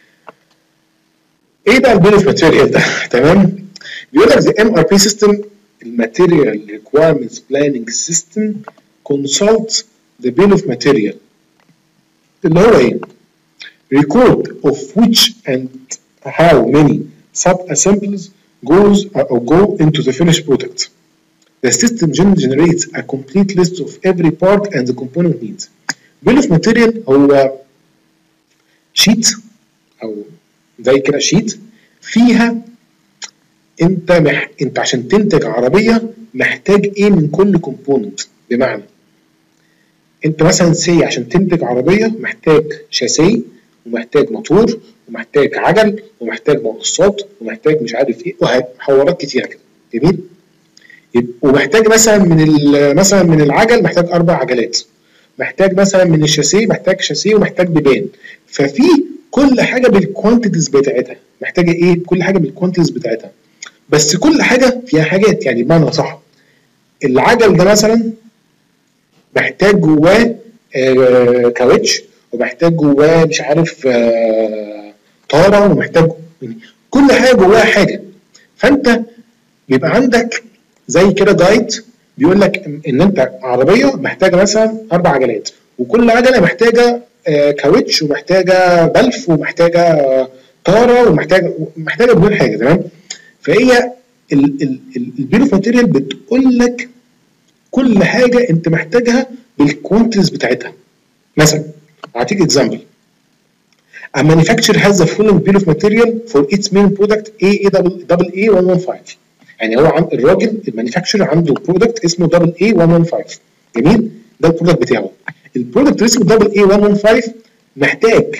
ايه بقى البيل اوف ماتيريال ده؟ تمام. بيقول لك the إم آر بي system الماتيريال requirements planning system consult the bill of material اللي هو ايه؟ record of which and how many sub-assemblies goes or go into the finished product. The system generates a complete list of every part and the component needs. bill of material هو شيت او زي كده شيت فيها انت مح... انت عشان تنتج عربيه محتاج ايه من كل كومبوننت. بمعنى انت مثلا سي عشان تنتج عربيه محتاج شاسيه ومحتاج موتور ومحتاج عجل ومحتاج مقصات ومحتاج مش عارف ايه وحوارات كتيره كده. جميل. ومحتاج مثلا من مثلا من العجل محتاج اربع عجلات، محتاج مثلا من الشاسيه محتاج شاسيه ومحتاج بيبان. ففي كل حاجه بالكوانتيتيز بتاعتها، محتاجه ايه؟ كل حاجه بالكوانتيتيز بتاعتها. بس كل حاجه فيها حاجات، يعني بمعنى صح العجل ده مثلا محتاج جواه آه كاوتش ومحتاج جواه مش عارف آه طاره ومحتاج كل حاجه جواها حاجه. فانت بيبقى عندك زي كده جايد بيقول لك ان انت عربيه محتاجه مثلا اربع عجلات وكل عجله محتاجه آه كاوتش ومحتاجه بلف ومحتاجه طاره ومحتاجه محتاجه بدون حاجه. تمام. فهي البيل اوف ماتيريال بتقول لك كل حاجه انت محتاجها بالكوانتيتيز بتاعتها. مثلا اعطيك اكزامبل. A manufacturer has the following bill of material for its main product A A double A one one five. يعني هو عن الراجل المانيفاكتشر عنده برودكت اسمه دبل A one one five. جميل؟ ده البرودكت بتاعه. البرودكت اسمه دبل A one one five محتاج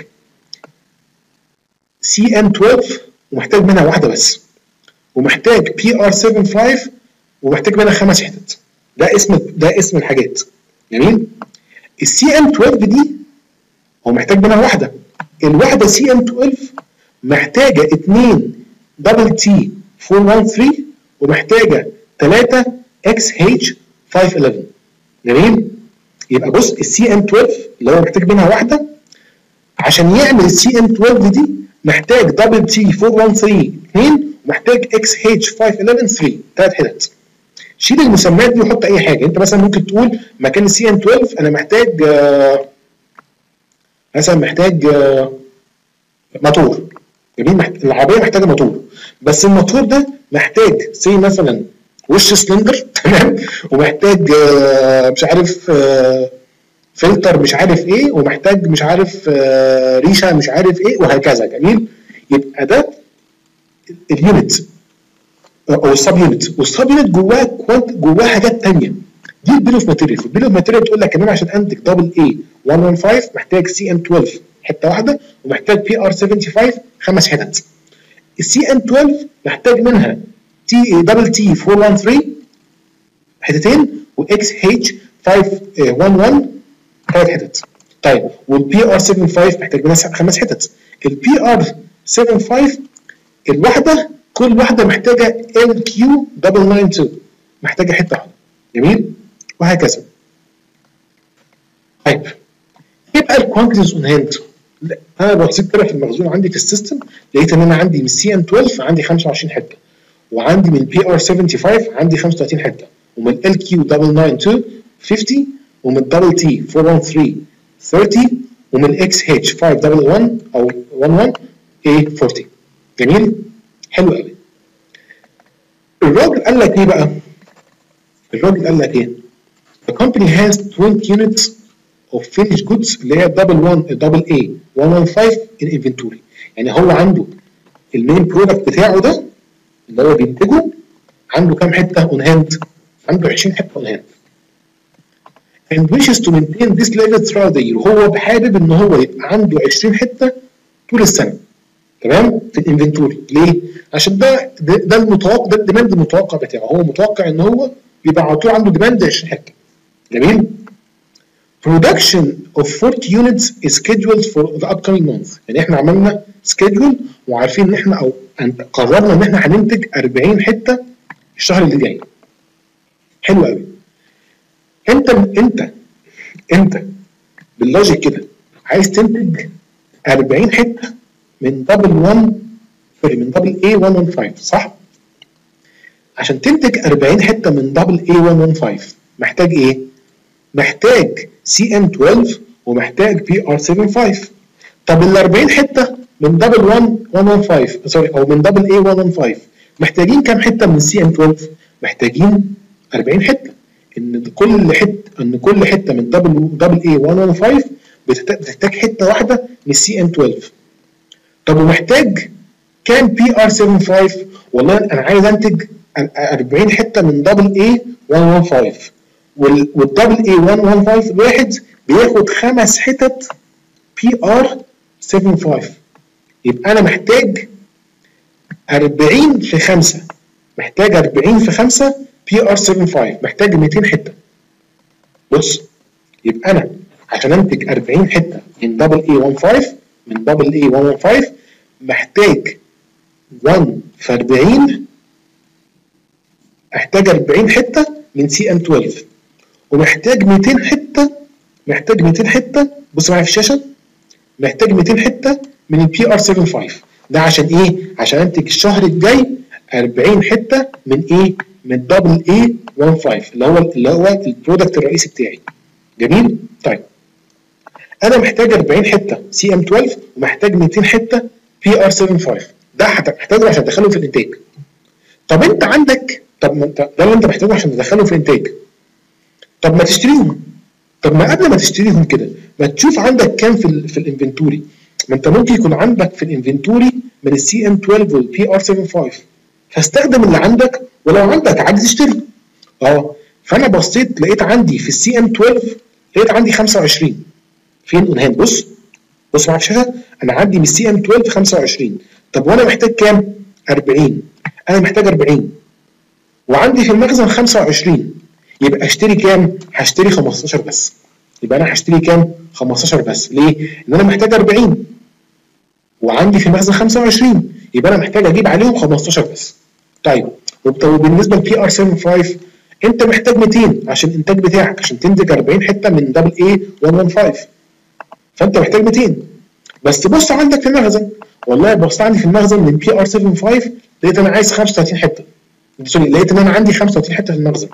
سي ام اتناشر ومحتاج منها واحده بس، ومحتاج بي ار سبعة خمسة ومحتاج منها خمس حتت. ده اسم ده اسم الحاجات. جميل. السي ام اتناشر دي هو محتاج منها واحده، الواحده سي ام اتناشر محتاجه اثنين دبل تي أربعمية وثلاثة ومحتاجه ثلاثة اكس اتش خمسمية وحداشر. جميل. يبقى بص السي ام اتناشر اللي هو محتاج منها واحده عشان يعمل السي ام اتناشر دي محتاج دبل تي أربعمية وثلاثة اثنين ومحتاج اكس اتش خمسمية وحداشر ثلاثة ثلاث حتت. شيل المسميات دي وحط اي حاجه. انت مثلا ممكن تقول مكان السي ام اتناشر انا محتاج آه مثلا محتاج آه موتور. جميل. محت... العربيه محتاجه موتور، بس الموتور ده محتاج زي مثلا وش سلندر تمام ومحتاج آه مش عارف آه فلتر مش عارف ايه ومحتاج مش عارف آه ريشه مش عارف ايه وهكذا. جميل. يبقى ده اليونت او السب يونت، والسب يونت جواه كوانت جواه حاجات ثانيه. دي البيل اوف ماتيريال. البيل اوف ماتيريال بتقول لك كمان عشان انتج دبل اي واحد واحد خمسة محتاج سي ام اتناشر حته واحده ومحتاج بي ار خمسة وسبعين خمس حتت. السي ام اتناشر محتاج منها تي دبل تي أربعمية وثلاثة حتتين واكس اتش خمسمية وحداشر ثلاث حتت. طيب والبي ار سبعة وسبعين محتاج منها خمس حتت. البي ار سبعة وسبعين الواحده كل واحده محتاجه ال كيو تسعمية واتنين وتسعين محتاجه حته واحده. جميل. وهكذا. طيب يبقى الكوانتيتيز اون هاند. انا بحسب كده في المخزون عندي في السيستم لقيت ان انا عندي من السي ام اتناشر عندي خمسة وعشرين حته، وعندي من البي ار خمسة وسبعين عندي خمسة وثلاثين حته، ومن ال كيو تسعمية وتسعين واتنين خمسين، ومن الدبل تي أربعمية وثلاثة ثلاثين، ومن الاكس اتش خمسمية وحداشر او واحد واحد ايه أربعين. جميل. حلو قوي. الراجل قال لك ايه بقى؟ الراجل قال لك ايه؟ The company has twenty units of finished goods اللي هي دبل واحد دبل اي واحد واحد خمسة in inventory. يعني هو عنده المين برودكت بتاعه ده اللي هو بينتجه عنده كام حته اون هاند؟ عنده عشرين حته اون هاند. And wishes to maintain this level throughout the year. هو حابب ان هو يبقى عنده عشرين حته طول السنه. تمام؟ في الانفنتوري. ليه؟ عشان ده ده, ده المتوقع، ده الديماند المتوقع بتاعه. هو متوقع ان هو يبقى على طول عنده ديماند عشرين حته. جميل؟ Production of forty units is scheduled for the upcoming month. يعني احنا عملنا schedule وعارفين ان احنا او قررنا ان احنا هننتج أربعين حته الشهر اللي جاي. حلو قوي. انت انت انت باللوجيك كده عايز تنتج أربعين حته من دبل واحد سوري من دبل اي واحد واحد خمسة صح؟ عشان تنتج أربعين حته من دبل اي مية وخمستاشر محتاج ايه؟ محتاج سي ام اتناشر ومحتاج بي ار سبعة وسبعين. طب ال أربعين حته من دبل واحد مية وخمستاشر سوري او من دبل اي مية وخمستاشر محتاجين كام حته من السي ام اتناشر؟ محتاجين أربعين حته. ان كل حته ان كل حته من دبل دبل اي مية وخمستاشر بتحتاج حته واحده من السي ام اتناشر. طب ومحتاج كام بي ار سبعة وسبعين؟ والله انا عايز انتج أربعين حته من دبل اي مية وخمستاشر والدبل اي مية وخمستاشر الواحد بياخد خمس حتت بي ار سبعة وسبعين. يبقى انا محتاج أربعين في خمسة، محتاج أربعين في خمسة بي ار سبعة وسبعين، محتاج مئتين حته. بص يبقى انا عشان انتج أربعين حته من دبل اي خمستاشر من دبل اي مية وخمستاشر محتاج واحد في أربعين، احتاج أربعين حته من سي ام اتناشر ومحتاج مئتين حته، محتاج مئتين حته. بص معايا في الشاشه، محتاج مئتين حته من البي ار سبعة وسبعين. ده عشان ايه؟ عشان انتج الشهر الجاي أربعين حته من ايه؟ من دبل اي خمستاشر اللي هو اللي هو البرودكت الرئيسي بتاعي. جميل؟ طيب انا محتاج أربعين حته سي ام اتناشر ومحتاج مئتين حته بي ار سبعة وسبعين. ده هتحتاجه عشان تدخله في الانتاج. طب انت عندك، طب ما انت ده اللي انت محتاجه عشان تدخله في الانتاج. طب ما تشتريهم. طب ما قبل ما تشتريهم كده ما تشوف عندك كام في ال في الانفنتوري. ما انت ممكن يكون عندك في الانفنتوري من السي ام اتناشر والبي ار سبعة وسبعين، فاستخدم اللي عندك، ولو عندك عادي تشتري. اه فانا بصيت لقيت عندي في السي ام اتناشر لقيت عندي خمسة وعشرين. فين اون هاند؟ بص بص معايا في الشاشه، انا عندي من السي ام اتناشر خمسة وعشرين. طب وانا محتاج كام؟ أربعين. انا محتاج أربعين وعندي في المخزن خمسة وعشرين، يبقى اشتري كام؟ هشتري خمستاشر بس. يبقى انا هشتري كام؟ خمستاشر بس. ليه؟ ان انا محتاج أربعين وعندي في المخزن خمسة وعشرين، يبقى انا محتاج اجيب عليهم خمستاشر بس. طيب وبالنسبه للبي ار سبعة وسبعين انت محتاج مئتين عشان الانتاج بتاعك، عشان تنتج أربعين حته من دبل اي مية وخمستاشر، فانت محتاج مئتين بس. بص عندك في المخزن، والله بص عندي في المخزن من بي ار سبعة وسبعين لقيت انا عايز خمسة وتلاتين حته. سوري لقيت ان انا عندي خمسة وتلاتين حته في المخزن.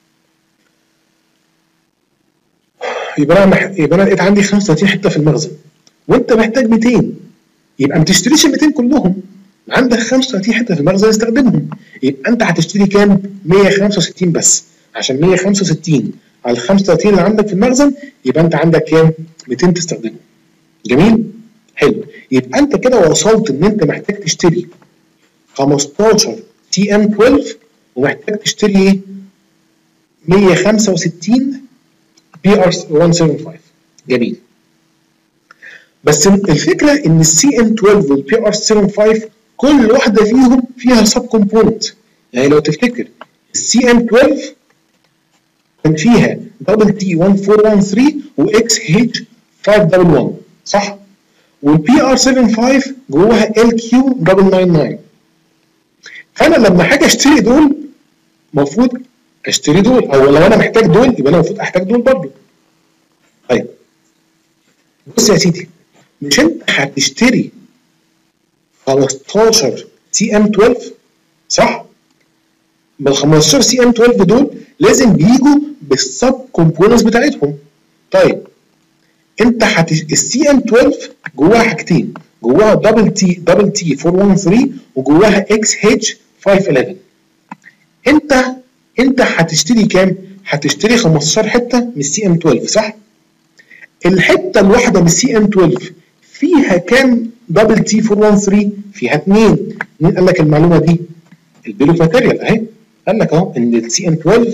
يبقى انا مح... يبقى انا لقيت عندي خمسة وتلاتين حته في المخزن وانت محتاج مئتين، يبقى ما تشتريش ال مئتين كلهم، عندك خمسة وتلاتين حته في المخزن استخدمهم. يبقى انت هتشتري كام؟ مية وخمسة وستين بس، عشان مية وخمسة وستين على ال خمسة وتلاتين اللي عندك في المخزن يبقى انت عندك كام؟ مئتين تستخدمهم. جميل؟ حلو. يبقى انت كده وصلت ان انت محتاج تشتري خمستاشر سي ام اتناشر ومحتاج تشتري ايه؟ مية وخمسة وستين بي ار مية وسبعة وسبعين. جميل. بس الفكره ان السي ام اتناشر والبي ار سبعة وسبعين كل واحده فيهم فيها سب كومبوننت. يعني لو تفتكر السي ام اتناشر كان فيها دبل تي أربعة أربعة تلاتة واكس اتش خمسة واحد واحد صح؟ والبي ار سبعة وسبعين جواها ال كيو تسعة تسعة تسعة. فانا لما حاجه اشتري دول المفروض اشتري دول، او لو انا محتاج دول يبقى انا المفروض احتاج دول برضه. طيب بص يا سيدي، مش انت هتشتري خمستاشر سي ام اتناشر صح؟ ما ال خمستاشر سي ام اتناشر دول لازم بيجوا بالسب كومبوننتس بتاعتهم. طيب انت هتش... السي ام اتناشر جواها حاجتين، جواها دبل تي دبل تي أربعة واحد تلاتة وجواها اكس اتش خمسة واحد واحد. انت انت هتشتري كام؟ هتشتري خمستاشر حته من السي ام اتناشر صح؟ الحته الواحده من السي ام اتناشر فيها كام دبل تي أربعة واحد تلاتة؟ فيها اتنين. مين قال لك المعلومه دي؟ البيل اوف ماتيريال اهي، قال لك اهو ان السي ام اتناشر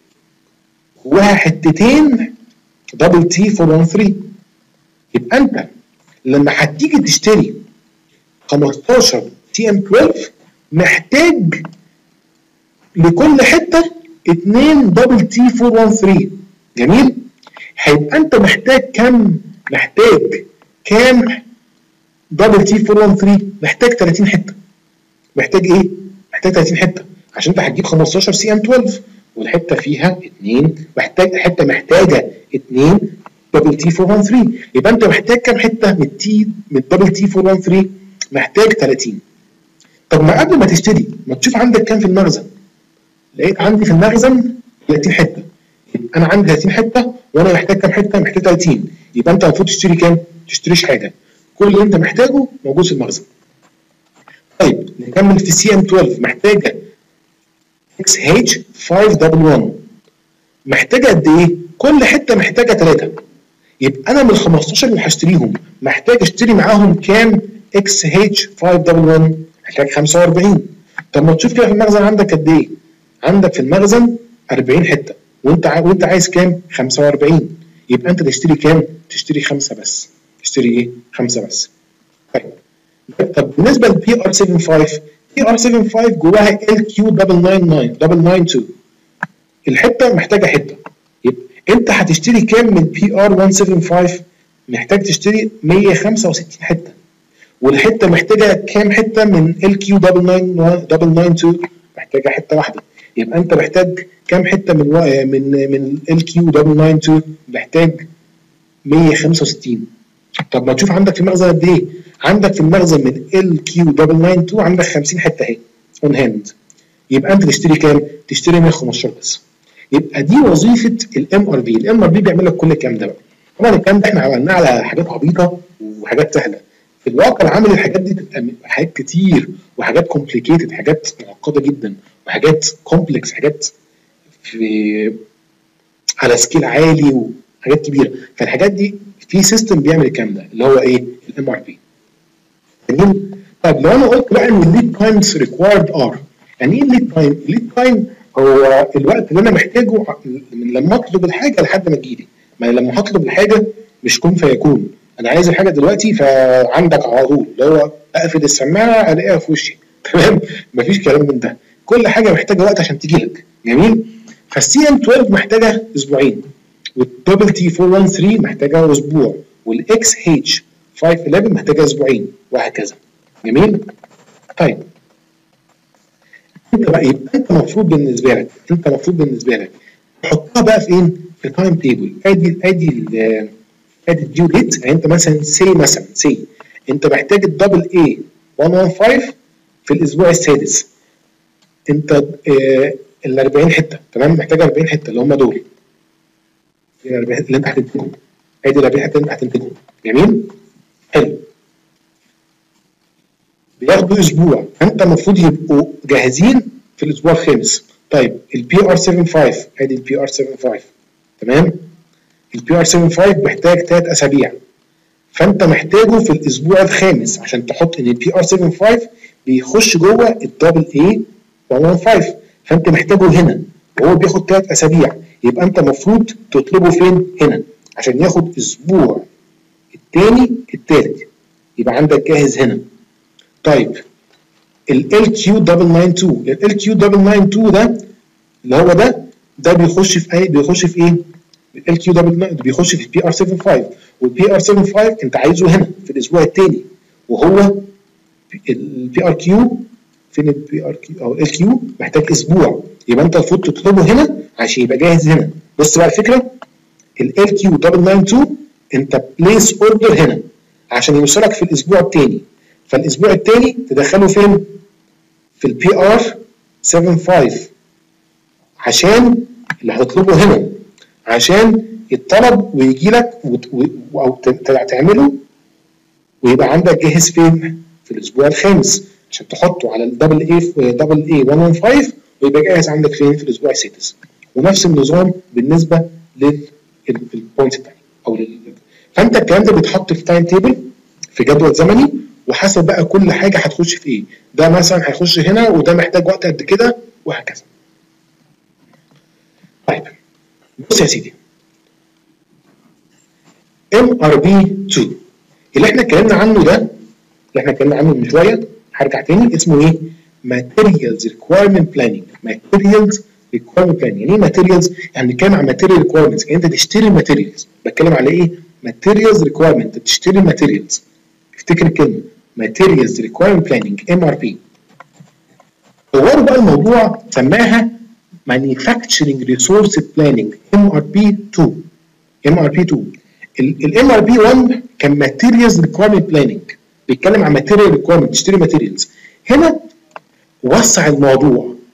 جواها حتتين دبل تي أربعة واحد تلاتة. يبقى انت لما هتيجي تشتري خمستاشر سي ام اتناشر محتاج لكل حته اتنين دبل تي أربعة واحد تلاتة. جميل؟ هيبقى انت محتاج كام؟ محتاج كام دبل تي أربعة واحد تلاتة؟ محتاج تلاتين حته. محتاج ايه؟ محتاج تلاتين حته عشان انت هتجيب خمستاشر سي ام اتناشر والحته فيها اتنين، محتاج حته محتاجه اتنين دبل تي أربعة واحد تلاتة. يبقى انت محتاج كام حته من التي من الدبل تي أربعة واحد تلاتة؟ محتاج تلاتين. طب ما قبل ما تشتري ما تشوف عندك كام في المخزن. لقيت عندي في المخزن ثلاثين حته، يبقى انا عندي ثلاثين حته وانا محتاج كام حته؟ محتاج ثلاثين، يبقى انت المفروض تشتري كام؟ ما تشتريش حاجه، كل اللي انت محتاجه موجود في المخزن. طيب نكمل في سي ام اتناشر، محتاجه اكس اتش خمسة واحد واحد، محتاجه قد ايه؟ كل حته محتاجه ثلاثه، يبقى انا من ال خمستاشر اللي هشتريهم محتاج اشتري معاهم كام؟ اكس اتش خمسة واحد واحد، محتاج خمسة وأربعين. طب ما تشوف كده في المخزن عندك قد ايه؟ عندك في المخزن أربعين حته، وانت ع... وانت عايز كام؟ خمسة وأربعين، يبقى انت تشتري كام؟ تشتري خمسه بس. تشتري ايه؟ خمسه بس. طيب طب بالنسبه للبي ار سبعة خمسة، بي ار سبعة خمسة جواها ال كيو تسعمية تسعة وتسعين اتنين، الحته محتاجه حته، يبقى انت هتشتري كام من بي ار مية وسبعين خمسة؟ محتاج تشتري مية وخمسة وستين حته، والحته محتاجه كام حته من ال كيو تسعمية تسعة اتنين؟ محتاجه حته واحده، يبقى انت محتاج كام حته من و... من من ال كيو تسعمية اتنين؟ محتاج مية وخمسة وستين. طب ما تشوف عندك في المخزن قد ايه؟ عندك في المخزن من ال كيو تسعمية اتنين عندك خمسين حته اهي اون هاند، يبقى انت تشتري كام؟ تشتري مية وخمستاشر بس. يبقى دي وظيفه الام ار بي، الام ار بي بيعمل لك كل الكلام ده بقى. طبعا الكلام ده احنا عملناه على حاجات عبيطه وحاجات سهله، في الواقع العملي الحاجات دي بتبقى حاجات كتير وحاجات كومبليكيتد، حاجات معقده جدا وحاجات كومبلكس، حاجات في على سكيل عالي وحاجات كبيره، فالحاجات دي في سيستم بيعمل الكلام ده اللي هو ايه؟ الام ار بي. جميل؟ طب لو انا قلت بقى ان الليد تايمز ريكوايرد ار، يعني ايه الليد تايم؟ الليد تايم هو الوقت اللي انا محتاجه من لما اطلب الحاجه لحد ما تجيلي. ما لما هطلب الحاجه مش كن فيكون، انا عايز الحاجه دلوقتي فعندك على طول، اللي هو اقفل السماعه الاقيها في وشي، تمام؟ مفيش كلام من ده، كل حاجه محتاجه وقت عشان تجي لك. جميل؟ فالسي ام اتناشر محتاجه اسبوعين، والدبل تي أربعمية وتلتاشر محتاجه اسبوع، والاكس اتش خمسة واحد واحد محتاجه اسبوعين، وهكذا. جميل؟ طيب انت بقى يبقى انت المفروض بالنسبه لك انت المفروض بالنسبه لك تحطها بقى فين؟ في تايم تيبل. ادي ادي ادي الديو ديت، يعني انت مثلا سي مثلا سي انت محتاج الدبل اي مية وخمستاشر في الاسبوع السادس، انت اه ال أربعين حته، تمام؟ محتاج أربعين حته اللي هم دول ال أربعين اللي انت هتنتجهم، ادي ال أربعين حته اللي انت هتنتجهم. جميل؟ حلو. بياخدوا اسبوع، فانت المفروض يبقوا جاهزين في الاسبوع الخامس. طيب البي ار سبعة خمسة، ادي البي ار سبعة خمسة، تمام؟ البي ار سبعة خمسة محتاج ثلاث اسابيع، فانت محتاجه في الاسبوع الخامس عشان تحط ان البي ار سبعة خمسة بيخش جوه الدبل اي مية وخمستاشر، فانت محتاجه هنا وهو بياخد ثلاث اسابيع، يبقى انت المفروض تطلبه فين؟ هنا، عشان ياخد اسبوع الثاني الثالث، يبقى عندك جاهز هنا. طيب ال ال كيو تسعمية اتنين، ال ال كيو تسعمية اتنين ده اللي هو ده ده بيخش في ايه؟ بيخش في ايه؟ ال كيو بيخش في البي ار سبعة خمسة، والبي ار سبعة خمسة انت عايزه هنا في الاسبوع الثاني، وهو البي ار كيو فين؟ البي ار كيو او ال كيو محتاج اسبوع، يبقى انت المفروض تطلبه هنا عشان يبقى جاهز هنا. بص بقى الفكره، ال ال كيو تسعمية اتنين انت بليس اوردر هنا عشان يوصلك في الاسبوع الثاني، فالاسبوع الثاني تدخله فين؟ في البي ار سبعة خمسة عشان اللي هتطلبه هنا، عشان يتطلب ويجي لك او تعمله ويبقى عندك جاهز فين؟ في الاسبوع الخامس عشان تحطه على الدبل اي دبل اي مية وخمستاشر ويبقى جاهز عندك فين؟ في الاسبوع السادس. ونفس النظام بالنسبه للبوينتس الثانيه او لل... فانت الكلام ده بيتحط في تايم تيبل، في جدول زمني، وحسب بقى كل حاجه هتخش في ايه، ده مثلا هيخش هنا وده محتاج وقت قد كده وهكذا. طيب بص يا سيدي، ام ار بي اتنين اللي احنا اتكلمنا عنه ده، اللي احنا اتكلمنا عنه من شويه، هرجع تاني، اسمه ايه؟ Materials Requirement Planning. Materials Requirement Planning، يعني ايه Materials؟ يعني بنتكلم عن Material Requirements، يعني انت تشتري الماتيريالز. بتكلم على ايه؟ Materials Requirement، تشتري الماتيريالز. افتكر الكلمه Materials Requirement Planning ام ار بي. طوروا بقى الموضوع سماها Manufacturing Resource Planning ام ار بي اتنين. ام ار بي اتنين الام ار بي واحد كان ماتيريالز ريكويرمنت بلاننج، بيتكلم عن ماتيريال ريكويرمنت، تشتري ماتيريالز. هنا وسع الموضوع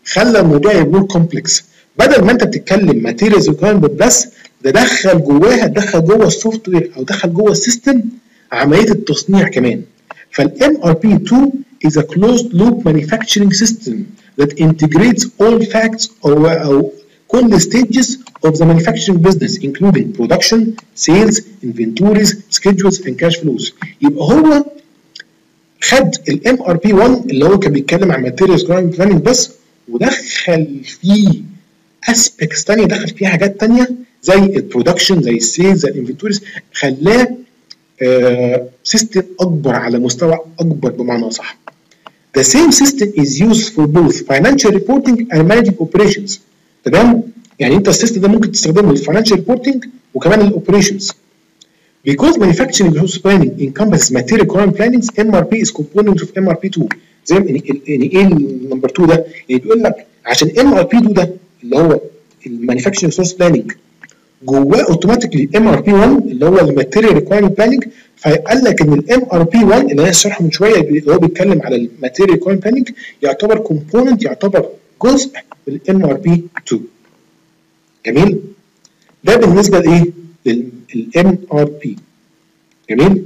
خلى الموضوع يبقى كومبلكس. بدل ما انت بتتكلم ماتيريالز ريكوايرمنت بس، ده دخل جواها، دخل جوه السوفت وير او دخل جوه السيستم عمليه التصنيع كمان. فالام ار بي اتنين is a closed loop manufacturing system that integrates all facts او او كل stages of the manufacturing business including production, sales, inventories, schedules and cash flows. يبقى هو خد الام ار بي واحد اللي هو كان بيتكلم عن materials planning بس، ودخل فيه اسبكتس ثانيه، دخل فيه حاجات ثانيه زي البرودكشن، زي السيلز، زي الانفنتوريز، خلاه سيستم اكبر على مستوى اكبر بمعنى صح. The same system is used for both financial reporting and managing operations. تمام؟ يعني انت السيستم ده ممكن تستخدمه للفاينانشال ريبورتنج وكمان الاوبريشنز. Because manufacturing resource planning encompasses material requirement planning, M R P is component of M R P اتنين. زي يعني يعني ايه النمبر اتنين ده؟ يعني بيقول لك عشان M R P اتنين ده اللي هو المانيفاكتشرنج ريسورس بلاننج جواه اوتوماتيكلي ام ار بي واحد اللي هو الماتيريال ريكوايرمنت بلاننج، فقال لك ان الام ار بي واحد اللي انا شرحه من شويه اللي هو بيتكلم على الماتيريال ريكوايرمنت بلاننج يعتبر كومبوننت، يعتبر جزء من الام ار بي اتنين. جميل؟ ده بالنسبه لايه؟ للام ار بي. جميل؟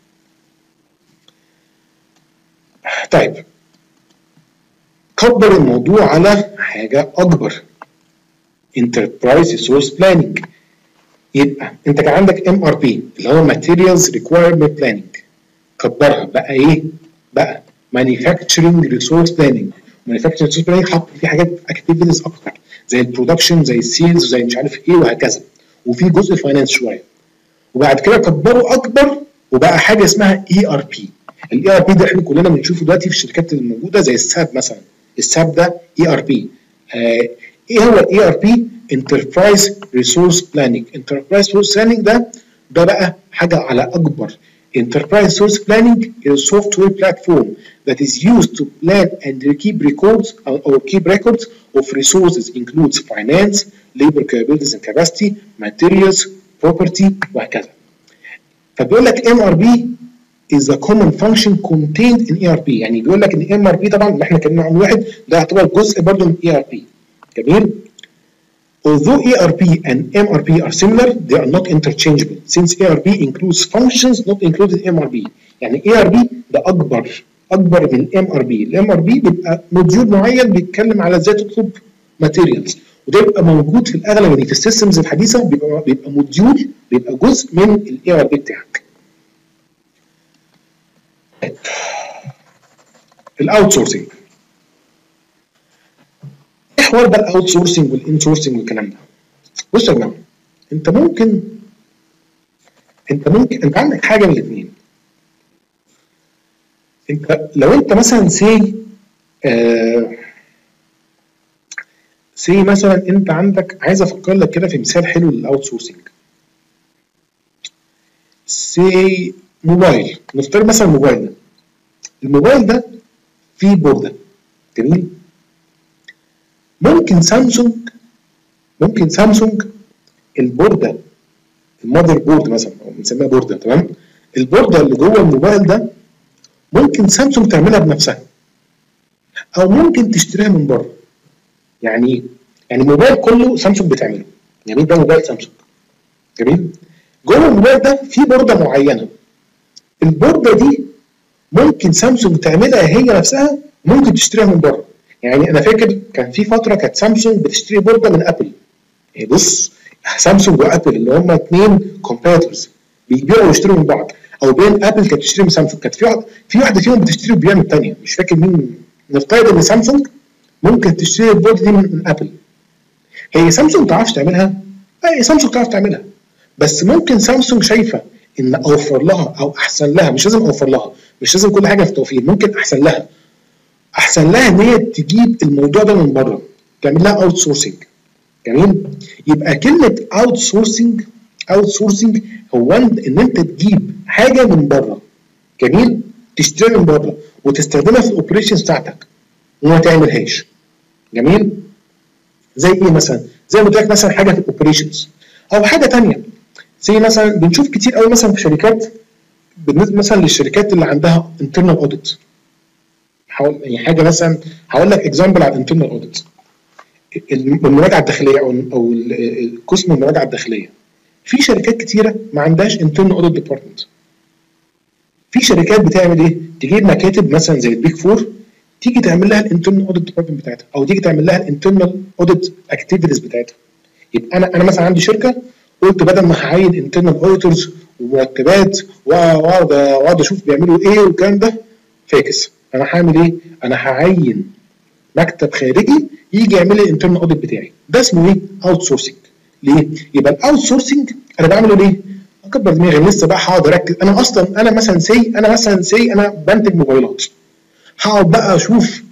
طيب كبر الموضوع على حاجه اكبر، Enterprise Resource Planning. يبقى انت كان عندك ام ار بي اللي هو Materials Requirement Planning، كبرها بقى ايه؟ بقى Manufacturing Resource Planning. Manufacturing Resource Planning حط فيه حاجات اكتيفيتيز اكتر زي البرودكشن، زي السيلز، زي مش عارف ايه وهكذا، وفي جزء فاينانس شويه. وبعد كده كبره اكبر وبقى حاجه اسمها اي ار بي. الاي ار بي ده احنا كلنا بنشوفه دلوقتي في الشركات الموجوده زي الساب مثلا. الساب ده اي ار بي. ايه هو الاي ار بي؟ Enterprise Resource Planning. Enterprise Resource Planning ده ده بقى حاجه على اكبر. Enterprise Resource Planning is a software platform that is used to plan and keep records or keep records of resources includes finance, labor capabilities and capacity, materials, property وهكذا. فبيقول لك ام ار بي is a common function contained in E R P. يعني بيقول لك ان ام ار بي طبعا اللي احنا اتكلمنا عن واحد ده يعتبر جزء برضه من اي ار بي. جميل؟ Although E R P and M R P are similar, they are not interchangeable since E R P includes functions not included in M R P. يعني E R P ده أكبر أكبر من M R P. ال M R P بيبقى موديول معين بيتكلم على ازاي تطلب ماتيريالز، وده بيبقى موجود في الأغلب يعني في السيستمز الحديثة بيبقى بيبقى موديول، بيبقى جزء من ال E R P بتاعك. الاوت سورسنج. ايه حوار بقى الاوت سورسنج والان سورسنج والكلام ده؟ بصوا يا جماعه، انت ممكن انت ممكن انت عندك حاجه من الاثنين. انت لو انت مثلا سي آه سي مثلا انت عندك، عايز افكر لك كده في مثال حلو للاوت سورسنج. سي موبايل، نفترض مثلا الموبايل ده الموبايل ده فيه بورده. جميل؟ ممكن سامسونج ممكن سامسونج البورده المذر بورد مثلا او بنسميها بورده، تمام؟ البورده اللي جوه الموبايل ده ممكن سامسونج تعملها بنفسها او ممكن تشتريها من بره. يعني ايه؟ يعني الموبايل كله سامسونج بتعمله. جميل؟ ده موبايل سامسونج. جميل؟ جوه الموبايل ده في بورده معينه، البورده دي ممكن سامسونج تعملها هي نفسها، ممكن تشتريها من بره. يعني انا فاكر كان في فتره كانت سامسونج بتشتري بورده من ابل. يعني بص، سامسونج وابل اللي هم اثنين كومبيتيتورز بيبيعوا ويشتروا من بعض، او بين ابل كانت بتشتري من سامسونج، كانت في واحده في واحده فيهم بتشتري وبيبيع من الثانيه، مش فاكر مين. نفترض ان سامسونج ممكن تشتري البورده دي من, من ابل. هي سامسونج ما تعرفش تعملها؟ اي سامسونج تعرف تعملها، بس ممكن سامسونج شايفه ان اوفر لها او احسن لها، مش لازم اوفر لها، مش لازم كل حاجه في توفير، ممكن احسن لها احسن لها ان هي تجيب الموضوع ده من بره، تعمل لها اوت سورسنج. جميل؟ يبقى كلمه اوت سورسنج اوت سورسنج هو ان انت تجيب حاجه من بره. جميل؟ تشتريها من بره وتستخدمها في الاوبريشنز بتاعتك وما تعملهاش. جميل؟ زي ايه مثلا؟ زي ما قلت لك مثلا حاجه في الاوبريشنز او حاجه ثانيه. زي مثلا بنشوف كتير قوي مثلا في شركات، بالنسبه مثلا للشركات اللي عندها انترنال اوديت. يعني حاجه مثلا هقول لك اكزامبل على الانترنال اوديت. المراجعه الداخليه او او قسم المراجعه الداخليه. في شركات كتيره ما عندهاش انترنال اوديت ديبارتمنت. في شركات بتعمل ايه؟ تجيب مكاتب مثلا زي البيج فور تيجي تعمل لها الانترنال اوديت ديبارتمنت بتاعتها، او تيجي تعمل لها الانترنال اوديت اكتيفيتيز بتاعتها. يبقى انا انا مثلا عندي شركه قلت بدل ما هعين انترنال اوديتورز ومرتبات واقعد واقعد اشوف بيعملوا ايه والكلام ده فاكس، انا هعمل ايه؟ انا هعين مكتب خارجي يجي يعمل لي الانترنال اوديت بتاعي. ده اسمه ايه؟ اوت سورسنج. ليه؟ يبقى الاوت سورسنج انا بعمله ليه؟ اكبر دماغي لسه بقى هقعد اركز. انا اصلا انا مثلا سي انا مثلا سي انا بنتج موبايلات، هقعد بقى اشوف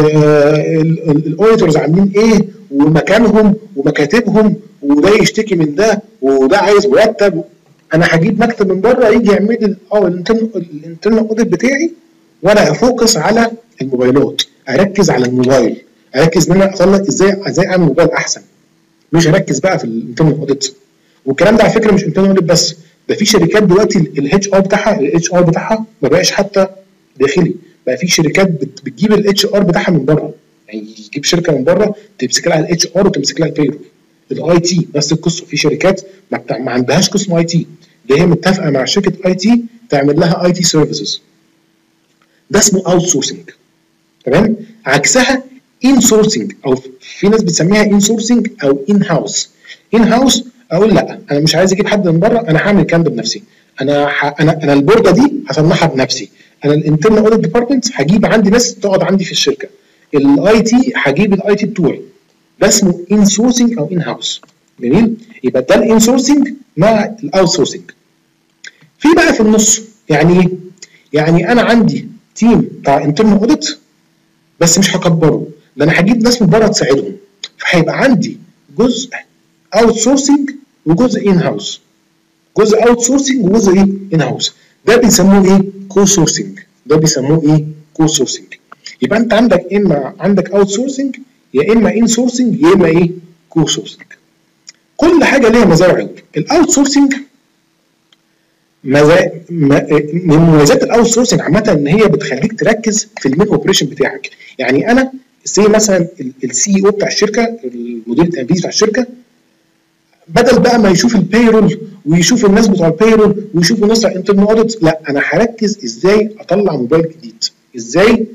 الاوديتورز عاملين ايه ومكانهم ومكاتبهم، وده يشتكي من ده وده عايز مرتب. انا هجيب مكتب من بره يجي يعمل لي الانترنال اوديت بتاعي، وانا افوكس على الموبايلات، اركز على الموبايل، اركز ان انا اطلع ازاي ازاي اعمل موبايل احسن، مش اركز بقى في الانترنال اوديت. والكلام ده على فكره مش انترنال اوديت بس، ده في شركات دلوقتي الاتش ار بتاعها الاتش ار بتاعها ما بقاش حتى داخلي، بقى في شركات بتجيب الاتش ار بتاعها من بره، يعني يجيب شركه من بره تمسك لها الاتش ار وتمسك لها البيرول. الاي تي نفس القصه، في شركات ما, بتاع ما عندهاش قسم اي تي، اللي هي متفقه مع شركه اي تي تعمل لها اي تي سيرفيسز. ده اسمه اوت سورسنج. تمام؟ عكسها ان سورسنج، او في ناس بتسميها ان سورسنج او ان هاوس. ان هاوس اقول لا انا مش عايز اجيب حد من بره، انا هعمل الكلام ده بنفسي. انا ح... انا انا البورده دي هصنعها بنفسي. انا الانترنال اوديت ديبارتمنت هجيب عندي ناس تقعد عندي في الشركه. الاي تي هجيب الاي تي بتوعي. ده اسمه ان سورسنج او ان هاوس. جميل؟ يبقى ده الان سورسنج مع الاوت سورسنج. في بقى في النص يعني ايه؟ يعني انا عندي تيم بتاع انترنال اوديت بس مش هكبره، ده انا هجيب ناس من بره تساعدهم، فهيبقى عندي جزء اوت سورسنج وجزء ان هاوس. جزء اوت سورسنج وجزء ايه؟ ان هاوس. ده بيسموه ايه؟ كو سورسنج. ده بيسموه ايه؟ كو سورسنج. يبقى انت عندك اما عندك اوت سورسنج يا اما ان سورسنج يا اما ايه؟ كو سورسنج. كل حاجه ليها مزايا وعيوب. الاوت سورسنج مزايا من مميزات الاوت سورسنج عامه ان هي بتخليك تركز في المين اوبريشن بتاعك. يعني انا زي مثلا السي او بتاع الشركه، المدير التنفيذي بتاع الشركه، بدل بقى ما يشوف البيرول ويشوف الناس بتوع البيرول ويشوف الناس بتوع الانترنال اوديت، لا انا هركز ازاي اطلع موبايل جديد، ازاي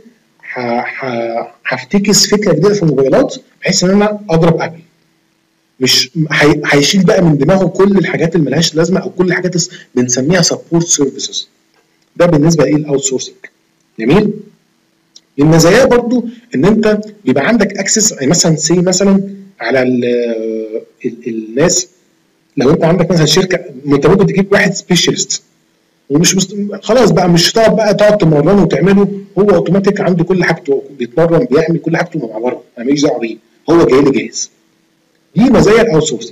هفتكس فكره جديده في الموبايلات بحيث ان انا اضرب ابل. مش هيشيل بقى من دماغه كل الحاجات اللي ملهاش لازمه او كل الحاجات بنسميها سبورت سيرفيسز. ده بالنسبه ايه؟ الاوت سورسنج. جميل؟ من مزاياه برضو ان انت بيبقى عندك اكسس، يعني مثلا سي مثلا على ال ال الناس. لو انت عندك مثلا شركه، انت ممكن تجيب واحد سبيشالست ومش مست... خلاص بقى مش هتقعد بقى تقعد تمرنه وتعمله، هو اوتوماتيك عنده كل حاجته، بيتمرن بيعمل كل حاجته مع بره، انا ماليش دعوه بيه، هو جاي لي جاهز. دي مزايا الاوت سورسنج.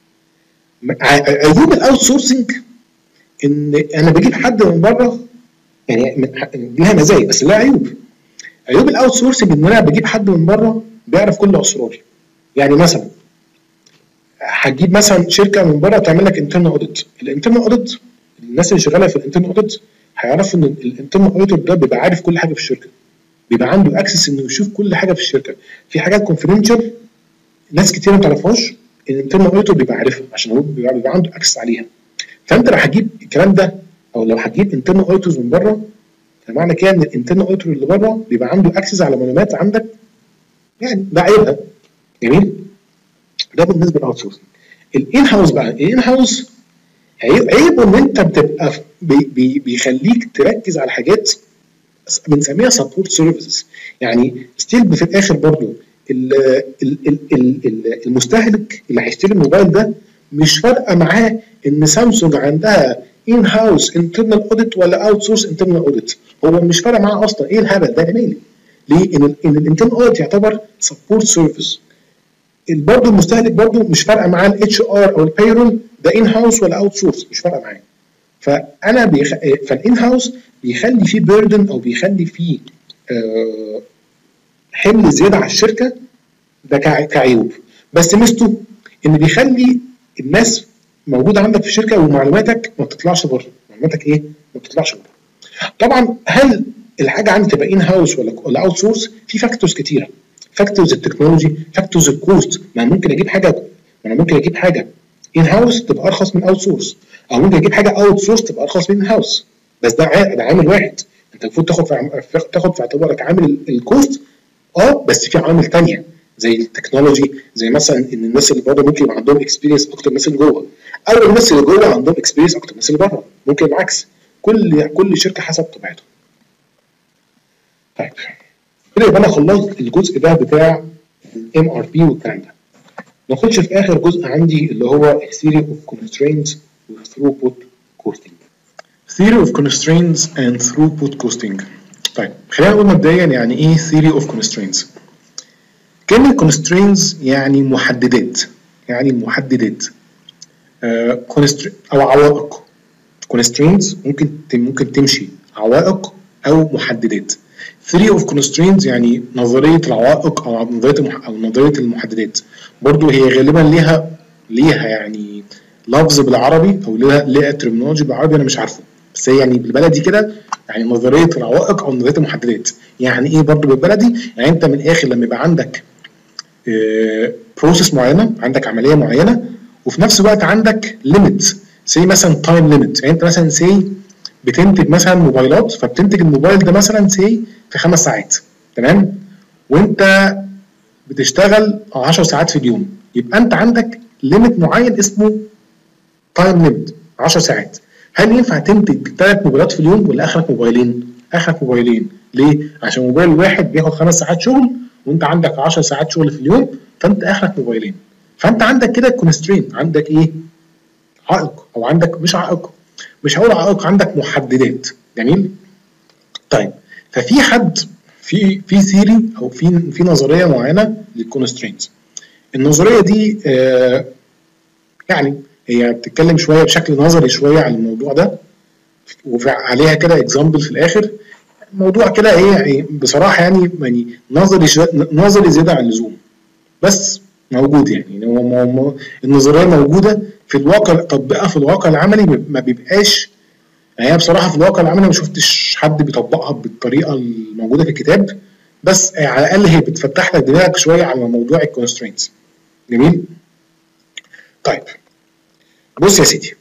عيوب الاوت سورسنج ان انا بجيب حد من بره، يعني لها مزايا بس لها عيوب. عيوب الاوت سورسنج ان انا بجيب حد من بره بيعرف كل اسراري. يعني مثلا هتجيب مثلا شركه من بره تعمل لك انترنال اوديت. الانترنال اوديت الناس اللي شغاله في الانترنال اوديت هيعرفوا ان الانترنال اوديتور ده بيبقى عارف كل حاجه في الشركه، بيبقى عنده اكسس انه يشوف كل حاجه في الشركه. في حاجات كونفيدنشال ناس كتير ما تعرفهاش الانترنال اوديتور بيبقى عارفها عشان هو بيبقى, بيبقى عنده اكسس عليها. فانت لو هتجيب الكلام ده او لو هتجيب انترنال اوديتورز من بره، فمعنى كده ان الانترنال اوديتور اللي بره بيبقى عنده اكسس على معلومات عندك، يعني ده عيبها. جميل؟ ده بالنسبه للاوت سورسنج. الان هاوس بقى، الان هاوس عيبه ان انت بتبقى بي بي بيخليك تركز على حاجات بنسميها سبورت سيرفيسز. يعني ستيل في الاخر برضو المستهلك اللي هيشتري الموبايل ده مش فارقه معاه ان سامسونج عندها ان هاوس انترنال اوديت ولا اوت سورس انترنال اوديت، هو مش فارق معاه اصلا. ايه الهبل ده؟ انا مالي ليه؟ ان ان الانترنال اوديت يعتبر سبورت سيرفيس. برضه المستهلك برضه مش فارقه معاه الاتش ار او البيرول ده ان هاوس ولا اوت سورس، مش فارقه معاه. فانا بيخ... فالان هاوس بيخلي فيه بيردن او بيخلي فيه آه حمل زياده على الشركه، ده كعيوب. بس ميزته ان بيخلي الناس موجوده عندك في الشركه ومعلوماتك ما بتطلعش بره. معلوماتك ايه؟ ما بتطلعش بره. طبعا هل الحاجه عندي تبقى ان هاوس ولا ولا اوت سورس؟ في فاكتورز كتيره. فاكتورز التكنولوجي، فاكتورز الكوست. ما ممكن اجيب حاجه ما انا ممكن اجيب حاجه ان هاوس تبقى ارخص من اوت سورس، او ممكن اجيب حاجه اوت سورس تبقى ارخص من ان هاوس. بس ده ده عامل واحد، انت المفروض تاخد في تاخد في اعتبارك عامل الكوست. اه بس في عوامل ثانيه زي التكنولوجي، زي مثلا ان الناس اللي بره ممكن يبقى عندهم اكسبيرينس اكتر من الناس اللي جوه، او الناس اللي جوه عندهم اكسبيرينس اكتر من الناس اللي بره، ممكن العكس. كل كل شركه حسب طبيعتها. طيب كده يبقى انا خلصت الجزء ده بتاع الام ار بي والكلام ده. نخش في اخر جزء عندي اللي هو theory of constraints و throughput costing. theory of constraints and throughput costing. طيب خلينا نقول مبدئيا يعني ايه theory of constraints. كلمة constraints يعني محددات، يعني محددات آه او عوائق. constraints ممكن ممكن تمشي عوائق او محددات. theory of constraints يعني نظرية العوائق او نظرية المح... او نظرية المحددات. برضو هي غالبا ليها ليها يعني لفظ بالعربي او ليها ليها ترمينولوجي بالعربي انا مش عارفه، بس هي يعني بالبلدي كده يعني نظرية العوائق او نظرية المحددات. يعني ايه برضو بالبلدي؟ يعني انت من الاخر لما يبقى عندك بروسيس معينه، عندك عمليه معينه، وفي نفس الوقت عندك ليميت، سي مثلا تايم ليميت. يعني انت مثلا سي بتنتج مثلا موبايلات، فبتنتج الموبايل ده مثلا سي في خمس ساعات، تمام؟ وانت بتشتغل عشر ساعات في اليوم، يبقى انت عندك ليميت معين اسمه تايم ليميت عشر ساعات. هل ينفع تنتج ثلاث موبايلات في اليوم ولا اخرك موبايلين؟ اخرك موبايلين. ليه؟ عشان موبايل واحد بياخد خمس ساعات شغل وانت عندك عشر ساعات شغل في اليوم، فانت اخرك موبايلين. فانت عندك كده كونسترين، عندك ايه؟ عائق، او عندك مش عائق، مش هقول عائق، عندك محددات. جميل؟ طيب ففي حد في في ثيري او في في نظريه معينه للكونسترينتس. النظريه دي آه يعني هي بتتكلم شويه بشكل نظري شويه عن الموضوع ده، وعليها كده اكزامبل في الاخر. موضوع كده ايه بصراحه يعني يعني نظري نظري زياده عن اللزوم، بس موجود. يعني هو النظريه موجوده في الواقع، تطبيقها في الواقع العملي ما بيبقاش يعني. بصراحه في الواقع العملي ما شفتش حد بيطبقها بالطريقه الموجوده في الكتاب، بس على الاقل هي بتفتح لك دماغك شويه على موضوع الكونسترينتس. جميل؟ طيب بص يا سيدي،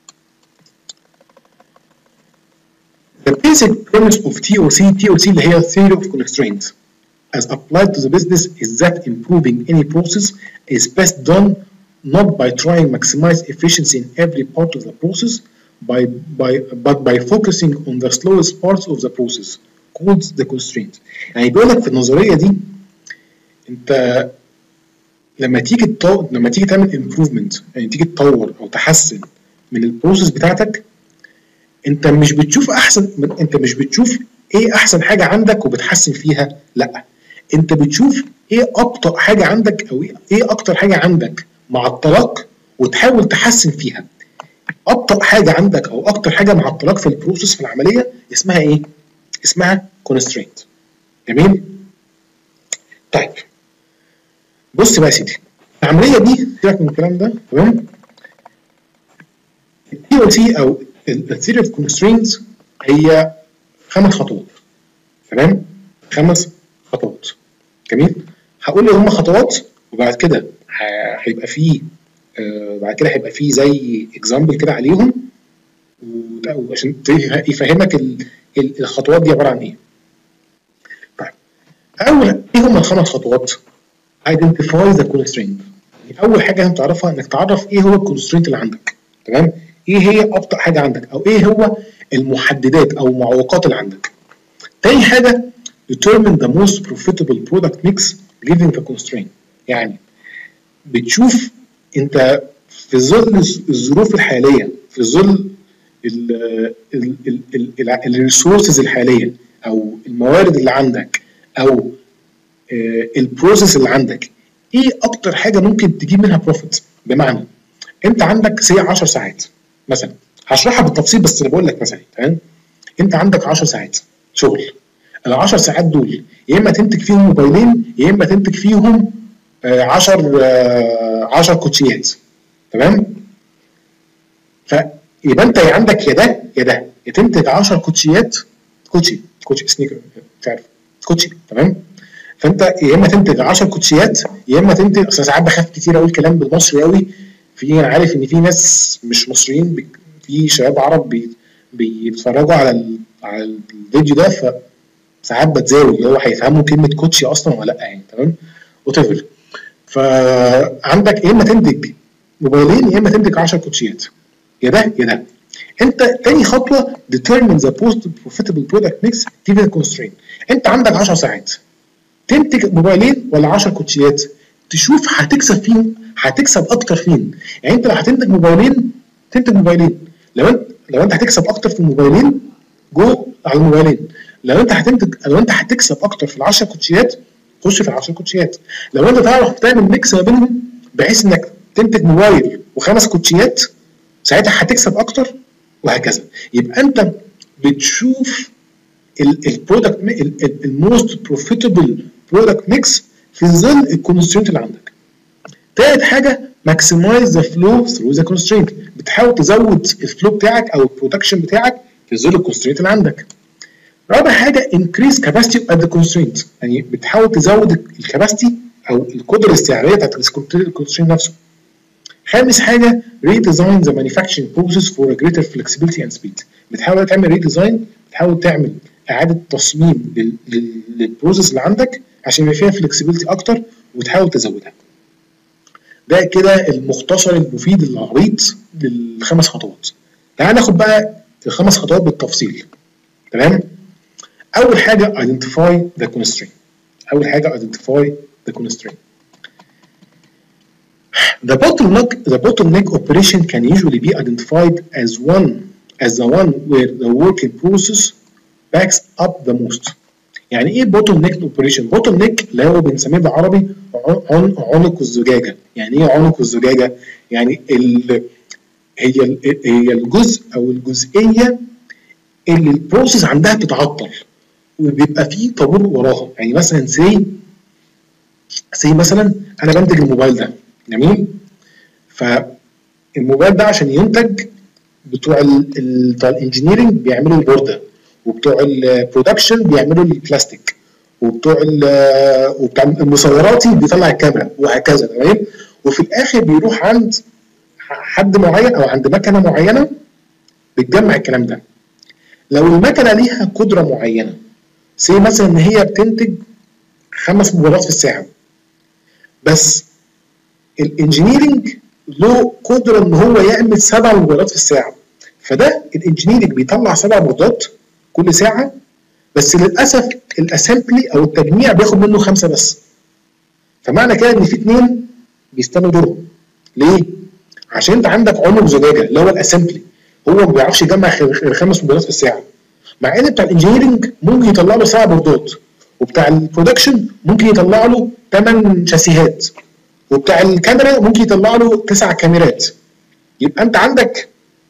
the basic premise of تي او سي تي او سي اللي هي theory of constraints as applied to the business is that improving any process is best done not by trying to maximize efficiency in every part of the process by, by, but by focusing on the slowest parts of the process called the constraint. يعني بيقول لك في النظريه دي انت لما تيجي تطور، لما تيجي تعمل improvement، يعني تيجي تطور او تحسن من البروسيس بتاعتك، انت مش بتشوف احسن، انت مش بتشوف ايه احسن حاجه عندك وبتحسن فيها، لا، انت بتشوف ايه ابطأ حاجه عندك او ايه اكتر حاجه عندك معطلاك وتحاول تحسن فيها. ابطأ حاجه عندك او اكتر حاجه معطلاك في البروسيس في العمليه اسمها ايه؟ اسمها constraint. جميل؟ طيب بص بقى يا سيدي، العمليه دي سيبك من الكلام ده، تمام؟ التي او سي او الثيوري اوف كونسترينتس هي خمس خطوات، تمام؟ خمس خطوات. جميل؟ هقول لي هم خطوات وبعد كده هيبقى فيه آه بعد كده هيبقى فيه زي اكزامبل كده عليهم عشان يفهمك الخطوات دي عباره عن ايه. طيب اول ايه هم الخمس خطوات؟ identify the constraint. اول حاجه لازم تعرفها انك تعرف ايه هو الكونسترينت اللي عندك، تمام؟ ايه هي ابطأ حاجه عندك او ايه هو المحددات او المعوقات اللي عندك. تاني حاجه determine the most profitable product mix given the constraint. يعني بتشوف انت في ظل الظروف الحاليه، في ظل الريسورسز الحاليه او الموارد اللي عندك او البروسيس اللي عندك، ايه اكتر حاجه ممكن تجيب منها بروفيت. بمعنى انت عندك سي عشر ساعات مثلا، هشرحها بالتفصيل بس انا بقول لك مثلا، تمام؟ انت عندك عشر ساعات شغل، ال عشر ساعات دول يا اما تنتج فيهم موبايلين يا اما تنتج فيهم عشر عشر كوتشيات، تمام؟ فيبقى انت يا عندك يا ده يا ده، يا تنتج عشر كوتشيات، كوتشي كوتشي سنيكر مش عارف كوتشي، تمام؟ فانت يا اما تنتج عشر كوتشيات يا اما تنتج، اصل ساعات بخاف كتير اقول كلام بالمصري قوي، في انا عارف ان في ناس مش مصريين بي... في شباب عرب بي... بيتفرجوا على ال... على الفيديو ده، فساعات بتزاول اللي هو هيفهموا كلمه كوتشي اصلا ولا لا يعني. تمام وات ايفر. فعندك يا اما تنتج موبايلين يا اما تنتج عشر كوتشيات، يا ده يا ده. انت تاني خطوه determine the most profitable product mix given constraint. انت عندك عشر ساعات تنتج موبايلين ولا عشر كوتشيات، تشوف هتكسب فين، هتكسب اكتر فين. يعني انت لو هتنتج موبايلين تنتج موبايلين، لو انت لو انت هتكسب اكتر في الموبايلين جو على الموبايلين، لو انت هتنتج لو انت هتكسب اكتر في العشر كوتشيات خش في العشر كوتشيات. لو انت تعرف تعمل ميكس ما بينهم بحيث انك تنتج موبايل وخمس كوتشيات ساعتها هتكسب اكتر وهكذا. يبقى انت بتشوف البرودكت الموست بروفيتبل برودكت ميكس في ظل الكونسترينت اللي عندك. تالت حاجه ماكسمايز ذا فلو ثرو ذا كونسترينت، بتحاول تزود الفلو بتاعك او البرودكشن بتاعك في ظل الكونسترينت اللي عندك. رابع حاجه increase capacity at the constraint، يعني بتحاول تزود الكاباسيتي او القدره الاستيعابيه بتاعت الكونسترينت نفسه. خامس حاجه redesign the manufacturing process for a greater flexibility and speed، بتحاول تعمل ريديزاين، بتحاول تعمل اعاده تصميم للبروسيس اللي عندك عشان يبقى فيها فلكسبيليتي اكتر وتحاول تزودها. ده كده المختصر المفيد العريض للخمس خطوات. تعال ناخد بقى الخمس خطوات بالتفصيل. تمام؟ اول حاجه identify the constraint. اول حاجه identify the constraint. The bottleneck the bottleneck operation can usually be identified as one as the one where the working process backs up the most. يعني ايه bottleneck operation؟ bottleneck اللي هو بنسميه بالعربي عنق الزجاجه. يعني ايه عنق الزجاجه؟ يعني ال هي ال هي الجزء او الجزئيه اللي البروسيس عندها بتتعطل وبيبقى فيه طابور وراها. يعني مثلا سي سي مثلا انا بنتج الموبايل ده، جميل؟ فالموبايل ده عشان ينتج بتوع ال بتوع الانجينيرنج بيعملوا البورده، وبتوع البرودكشن بيعملوا البلاستيك، وبتوع وبتاع المصوراتي بيطلع الكاميرا وهكذا. تمام؟ وفي الاخر بيروح عند حد معين او عند مكنه معينه بتجمع الكلام ده. لو المكنه ليها قدره معينه سي مثلا ان هي بتنتج خمس موبايلات في الساعه، بس الانجينيرنج له قدره ان هو يعمل سبع موبايلات في الساعه، فده الانجينيرنج بيطلع سبع بوردات كل ساعه، بس للاسف الاسامبلي او التجميع بياخد منه خمسه بس. فمعنى كده ان في اثنين بيستنوا دورهم. ليه؟ عشان انت عندك عنق زجاجه اللي هو الاسامبلي، هو ما بيعرفش يجمع غير خمس موبايلات في الساعه، مع ان بتاع الانجينيرنج ممكن يطلع له سبع بوردات، وبتاع البرودكشن ممكن يطلع له ثمان شاسيهات، وبتاع الكاميرا ممكن يطلع له تسع كاميرات. يبقى انت عندك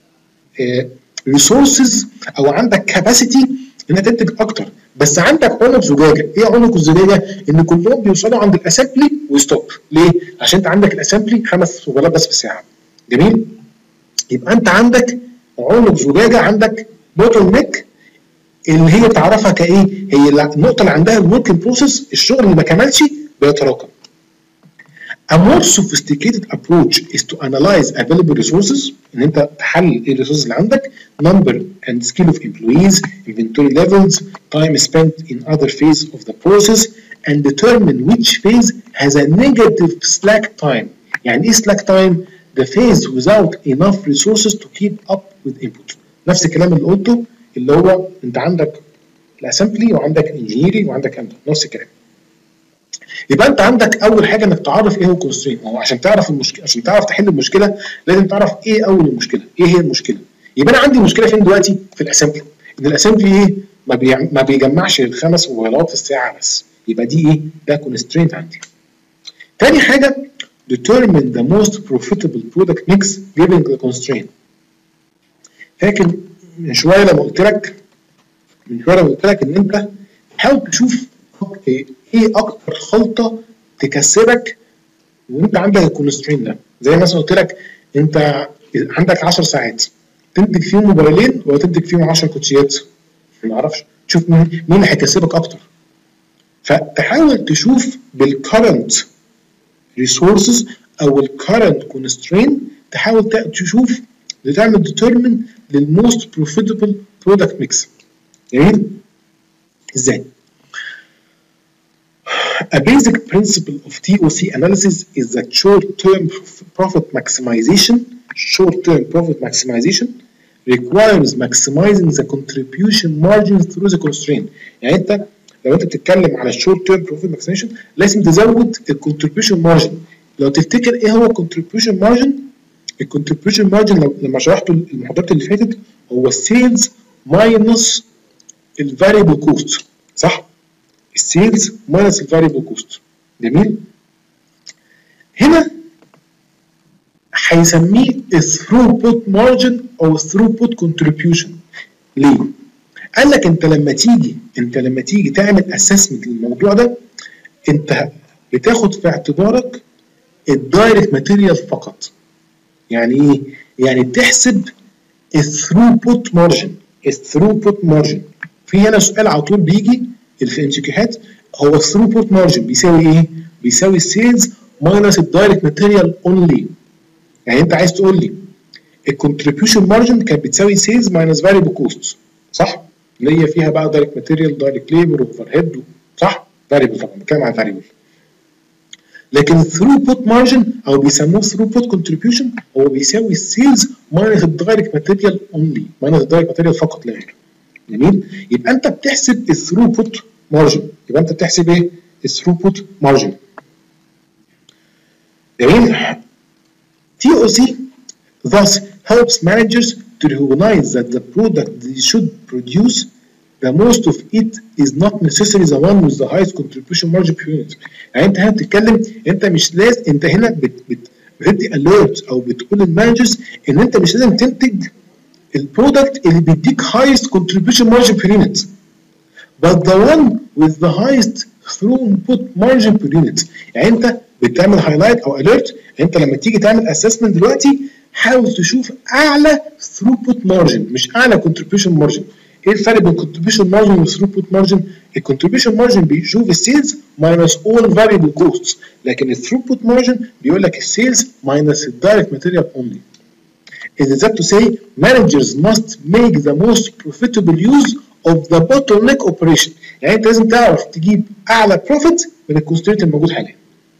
ريسورسز او عندك كاباسيتي انك تنتج اكتر، بس عندك عنق زجاجه. ايه عنق الزجاجه؟ ان كلهم بيوصلوا عند الاسامبلي ويستوب. ليه؟ عشان انت عندك الاسامبلي خمس موبايلات بس في الساعه. جميل؟ يبقى انت عندك عنق زجاجه، عندك بوتل نيك اللي هي تعرفها كايه؟ هي النقطه اللي عندها الوركينج بروسيس، الشغل اللي ما كملش بيتراكم. A more sophisticated approach is to analyze available resources، ان انت تحلل ايه الريسورسز اللي عندك، number and skill of employees, inventory levels, time spent in other phase of the process, and determine which phase has a negative slack time. يعني ايه slack time؟ the phase without enough resources to keep up with input. نفس الكلام اللي قلته، اللي هو انت عندك الاسامبلي وعندك الانجينيرنج وعندك انت نفس الكلام. يبقى انت عندك اول حاجه انك تعرف ايه هو الكونسترينت. هو عشان تعرف المشكله، عشان تعرف تحل المشكله لازم تعرف ايه اول المشكله، ايه هي المشكله. يبقى انا عندي مشكله فين دلوقتي؟ في الاسامبلي، ان الاسامبلي ايه؟ ما, بيع... ما بيجمعش الخمس موبايلات في الساعه بس. يبقى دي ايه؟ ده كونسترينت عندي. تاني حاجه determine the most profitable product mix given the constraint. فاكر من شويه لما قلت لك من شويه لما قلت لك ان انت حاول تشوف ايه اكتر خلطه تكسبك وانت عندك الكونسترين ده. زي مثلا قلت لك انت عندك عشر ساعات تنتج فيهم موبايلين ولا تنتج فيهم عشر كوتشيات؟ ما اعرفش، تشوف مين مين اللي هيكسبك اكتر. فتحاول تشوف بالكرنت ريسورسز او الكرنت كونسترين، تحاول تشوف تعمل ديترمن للموست بروفيتبل برودكت ميكس. جميل؟ ازاي؟ A basic principle of T O C analysis is that short-term profit maximization, short-term profit maximization requires maximizing the contribution margin through the constraint. يعني انت لو انت بتتكلم على الشورت-term profit maximization لازم تزود الكونتريبيوشن مارجن. لو تفتكر ايه هو الكونتريبيوشن مارجن؟ الكونتريبيوشن مارجن لما شرحته المحاضرات اللي فاتت هو السيلز ماينس الفاريبل كوست، صح؟ السيلز ماينس الفاريبل كوست. جميل؟ هنا هيسميه الثروبوت مارجن او الثروبوت كونتريبيوشن. ليه؟ قال لك انت لما تيجي انت لما تيجي تعمل اسسمنت للموضوع ده انت بتاخد في اعتبارك الدايركت ماتيريال فقط. يعني ايه؟ يعني بتحسب الثروبوت مارجن. الثروبوت مارجن في هنا سؤال على طول بيجي في الامتحانات، هو الثروبوت مارجن بيساوي ايه؟ بيساوي السيلز ماينس الدايركت ماتيريال اونلي. يعني انت عايز تقول لي الكونتريبيوشن مارجن كانت بتساوي سيلز ماينس فاريبل كوست، صح؟ اللي هي فيها بقى دايركت ماتيريال، دايركت ليبر، اوفر هيد، صح؟ فاريبل طبعا، بتكلم على فاريبل. لكن الثروبوت مارجن او بيسموه ثروبوت كونتريبيوشن هو بيساوي السيلز ماينس الدايركت ماتيريال اونلي، ماينس الدايركت ماتيريال فقط لا غير. جميل؟ يبقى انت بتحسب الثروبوت مارجن، يبقى انت بتحسب ايه؟ الثروبوت مارجن. جميل؟ T O C thus helps managers to recognize that the product they should produce, the most of it is not necessarily the one with the highest contribution margin per unit. يعني انت هنا بتتكلم، انت مش لازم، انت هنا بت بت بتدي alert او بتقول للمانجرز ان انت مش لازم تنتج البرودكت اللي بيديك highest contribution margin per unit, but the one with the highest throughput margin per unit. يعني انت بتعمل هايلايت او alert، انت لما تيجي تعمل اسسمنت دلوقتي حاول تشوف اعلى throughput margin مش اعلى contribution margin. ايه الفرق بين contribution margin و throughput margin؟ الcontribution margin بيشوف السيلز minus all variable costs، لكن الثروبوت margin بيقول لك السيلز minus الدايركت ماتيريال only. Is that to say managers must make the most profitable use of the bottleneck operation. يعني انت لازم تعرف تجيب اعلى بروفيت من الكونسترينت الموجود حاليا.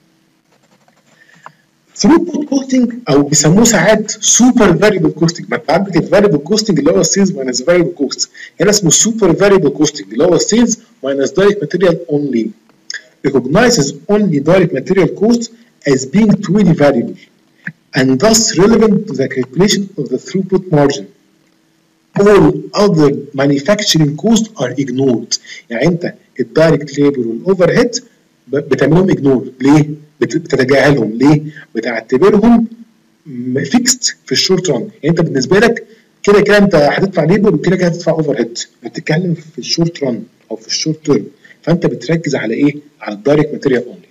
throughput costing او بيسموه ساعات سوبر فاريبل كوستنج. ما انت عندك الفاريبل كوستنج اللي هو السيلز ماينس فاريبل كوست، هنا اسمه سوبر فاريبل كوستنج اللي هو السيلز ماينس دايركت ماتيريال only. recognizes only direct material cost as being truly variable and thus relevant to the calculation of the throughput margin. All other manufacturing costs are ignored. يعني انت الدايركت ليبر والاوفر هيد بتعملهم اجنور. ليه؟ بتتجاهلهم. ليه؟ بتعتبرهم فيكست في الشورت ران. يعني انت بالنسبه لك كده كده انت هتدفع ليبر وكده كده هتدفع اوفر هيد، بتتكلم في الشورت ران او في الشورت تيرم، فانت بتركز على ايه؟ على الدايركت ماتيريال اونلي.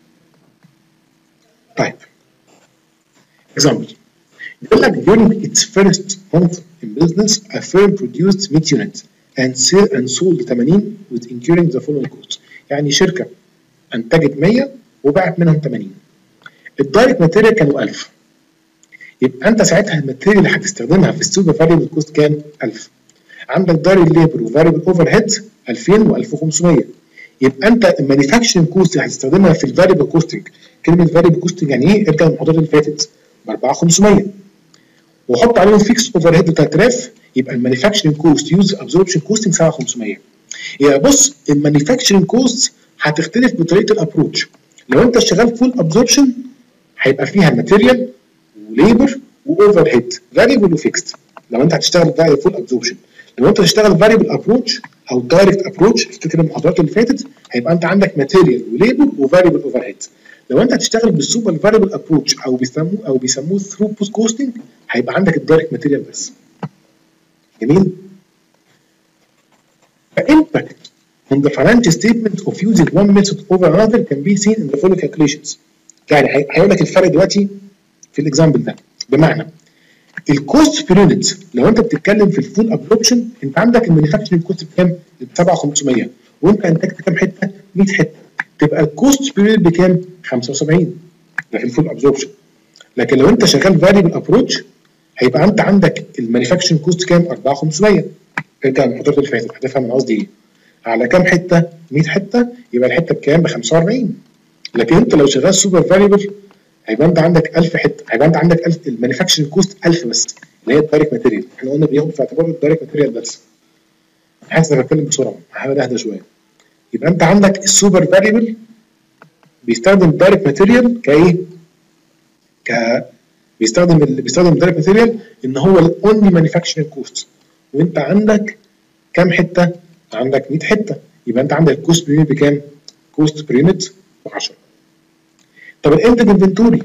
طيب example بيقول لك during its first month in business a firm produced مية units and sell and sold ثمانين with incurring the following costs. يعني شركه انتجت مية وباعت منهم ثمانين. الدايركت ماتيريال كانوا ألف. يبقى انت ساعتها الماتيريال اللي هتستخدمها في السوبر فاريبل كوست كام؟ ألف. عندك دايركت ليبر وفاريبل اوفر هيد ألفين وألف وخمسمية. يبقى انت المانيفاكتشرنج كوست اللي هتستخدمها في الفاريبل كوستنج، كلمه فاريبل كوستنج يعني ايه؟ ارجع للمحاضرات اللي فاتت ب أربعة آلاف وخمسمية وحط عليهم فيكس اوفر هيد ثلاثة آلاف، يبقى المانيفاكتشرنج كوست يوز ابزوربشن كوستنج سبعة آلاف وخمسمية. يبقى بص المانيفاكتشرنج كوست هتختلف بطريقه الابروتش. لو انت شغال فول ابزوربشن هيبقى فيها ماتيريال وليبر واوفر هيد فاريبل وفيكست. لو انت هتشتغل فول ابزوربشن، لو انت هتشتغل فاريبل ابروتش او دايركت ابروتش افتكر المحاضرات اللي فاتت هيبقى انت عندك ماتيريال وليبر وفاريبل اوفر هيد. لو انت هتشتغل بالسوبر فاريبل ابروتش او بيسموه او بيسموه ثروبوت كوستنج هيبقى عندك الدايركت ماتيريال بس. جميل؟ فالامباكت on the financial statement of using one method over another can be seen in the following calculations. يعني هيقول لك الفرق دلوقتي في الاكزامبل ده. بمعنى الكوست بير يونت لو انت بتتكلم في الفول ابزوربشن انت عندك المانيفاكتشرنج كوست بكام؟ ب سبعة آلاف وخمسمية وانت انتجت كام حته؟ مية حته تبقى الكوست بيريد بكام؟ خمسة وسبعين ده في الفول ابزوربشن. لكن لو انت شغال فاريبل ابروتش هيبقى انت عندك المانيفاكتشرنج كوست كام؟ أربعة آلاف وخمسمية. ارجع للمحاضرات اللي فاتت هتفهم انا قصدي ايه. على كام حته؟ مية حته يبقى الحته بكام؟ ب خمسة وأربعين. لكن انت لو شغال سوبر فاريبل هيبقى انت عندك ألف حته، هيبقى انت عندك ألف، المانيفاكتشرنج كوست ألف بس اللي هي الدايركت ماتيريال. احنا قلنا بياخد في اعتبار الدايركت ماتيريال بس. حاسس انا بتكلم بسرعه، هحاول اهدى شويه. يبقى انت عندك السوبر فاريبل بيستخدم الدايركت ماتيريال كايه؟ ك بيستخدم ال... بيستخدم الدايركت ماتيريال ان هو الاونلي مانيفاكتشرنج كوست. وانت عندك كام حته؟ عندك مية حته، يبقى انت عندك الكوست بير يونت بكام؟ كوست بير يونت ب عشرة. طب الاندد انفنتوري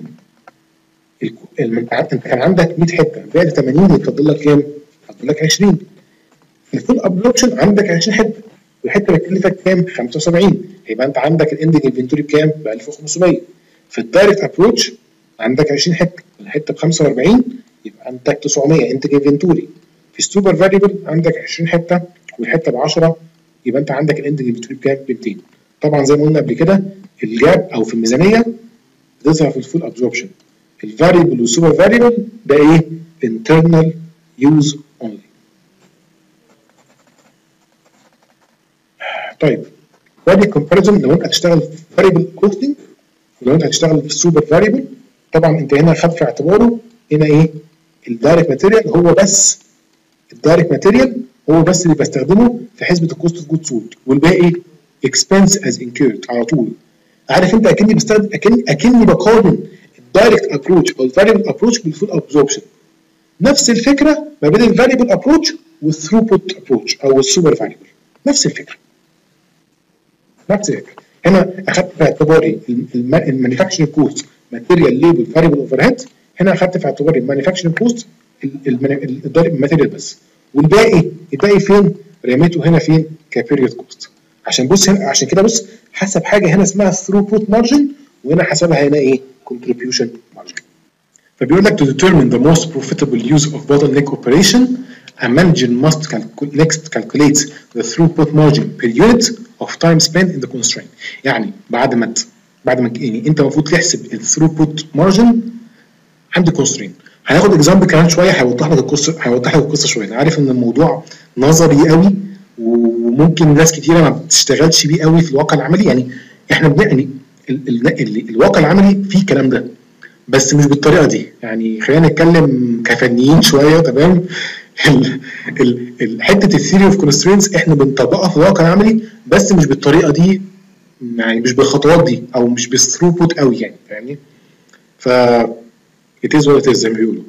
انت كان عندك مية حته بعد ثمانين يتفضل لك كام؟ هتفضل لك عشرين. في الفول ابلوكشن عندك عشرين حته والحته بتكلفك كام؟ خمسة وسبعين، يبقى انت عندك الاندد انفنتوري بكام؟ ب ألف وخمسمية. في الدايركت ابروتش عندك عشرين حته، الحته ب خمسة وأربعين يبقى عندك تسعمية انتج انفنتوري. في السوبر فاريبل عندك عشرين حته والحته ب عشرة يبقى انت عندك الانتج انفنتوري بكام؟ ب ميتين. طبعا زي ما قلنا قبل كده الجاب او في الميزانيه بتظهر في الفول ابزوربشن. الفاريبل والسوبر فاريبل ده ايه؟ internal use only. طيب وادي كومباريزون لو انت هتشتغل في فاريبل كوستنج ولو انت هتشتغل في السوبر فاريبل. طبعا انت هنا خد في اعتباره هنا ايه؟ الدايركت ماتيريال هو بس الدايركت ماتيريال هو بس اللي بستخدمه في حسبه الكوست اوف جود سولد، والباقي اكسبنس از انكيرد على طول. عارف انت اكني بستخدم اكني اكني بقارن الدايركت ابروتش او الفاريبل ابروتش بالفول ابزوربشن. نفس الفكره ما بين الفاريبل ابروتش والثروبوت ابروتش او السوبر فاريبل، نفس الفكره. نفس الفكره. هنا اخذت في اعتباري المانيفاكتشرنج كوست ماتيريال ليبل فاريبل اوفر هيد، هنا اخذت في اعتباري المانيفاكتشرنج كوست الدايركت ماتيريال بس، والباقي الباقي فين؟ رميته هنا فين؟ كبيريود كوست. عشان بص هنا عشان كده بص حسب حاجه هنا اسمها ثروبوت مارجن وهنا حسبها هنا ايه؟ contribution margin. فبيقول لك to determine the most profitable use of bottleneck operation a manager must calculate next calculate the throughput margin per unit of time spent in the constraint. يعني بعد ما بعد ما يعني انت المفروض تحسب الثروبوت مارجن عند constraint. هناخد اكزامبل كمان شويه هيوضح لك القصه هيوضح لك القصه شويه. انا عارف ان الموضوع نظري قوي وممكن ناس كتيره ما بتشتغلش بيه قوي في الواقع العملي. يعني احنا يعني ال ال ال الواقع العملي فيه الكلام ده بس مش بالطريقه دي. يعني خلينا نتكلم كفنيين شويه، تمام؟ حته الثيوري اوف كونسترينتس احنا بنطبقها في الواقع العملي بس مش بالطريقه دي، يعني مش بالخطوات دي او مش بالثروبوت قوي، يعني فاهمني؟ ف it is what it is زي ما بيقولوا.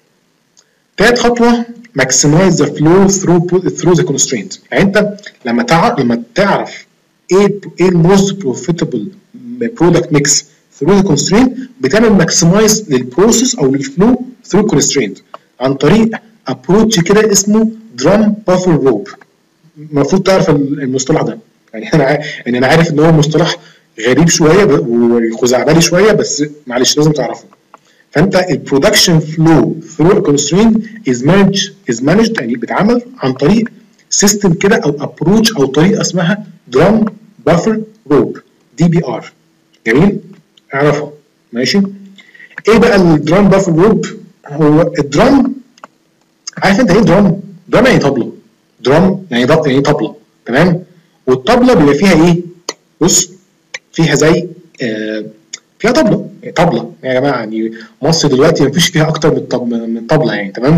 تالت خطوه maximize the flow through through the constraint. يعني انت لما تعرف لما تعرف ايه ايه الموست بروفيتبل برودكت ميكس through the constraint بتعمل ماكسمايز للبروسيس او للفلو through constraint عن طريق ابروتش كده اسمه درام بافر روب. المفروض تعرف المصطلح ده. يعني انا يعني انا عارف ان هو مصطلح غريب شويه وخزعبلي شويه بس معلش لازم تعرفه. فانت البرودكشن فلو ثرو كونسترين از مانج از مانجد يعني بيتعمل عن طريق سيستم كده او ابروتش او طريقه اسمها درام بافر روب دي بي ار. جميل؟ اعرفها ماشي؟ ايه بقى الدرام بافر روب؟ هو الدرام عارف انت ايه درام؟ درام يعني طبله. درام يعني ضبط يعني طبله، تمام؟ والطبله بيبقى فيها ايه؟ بص فيها زي آه فيها طبله طبله يا جماعه. يعني مصر دلوقتي ما فيش فيها اكتر من طب من طبله يعني، تمام؟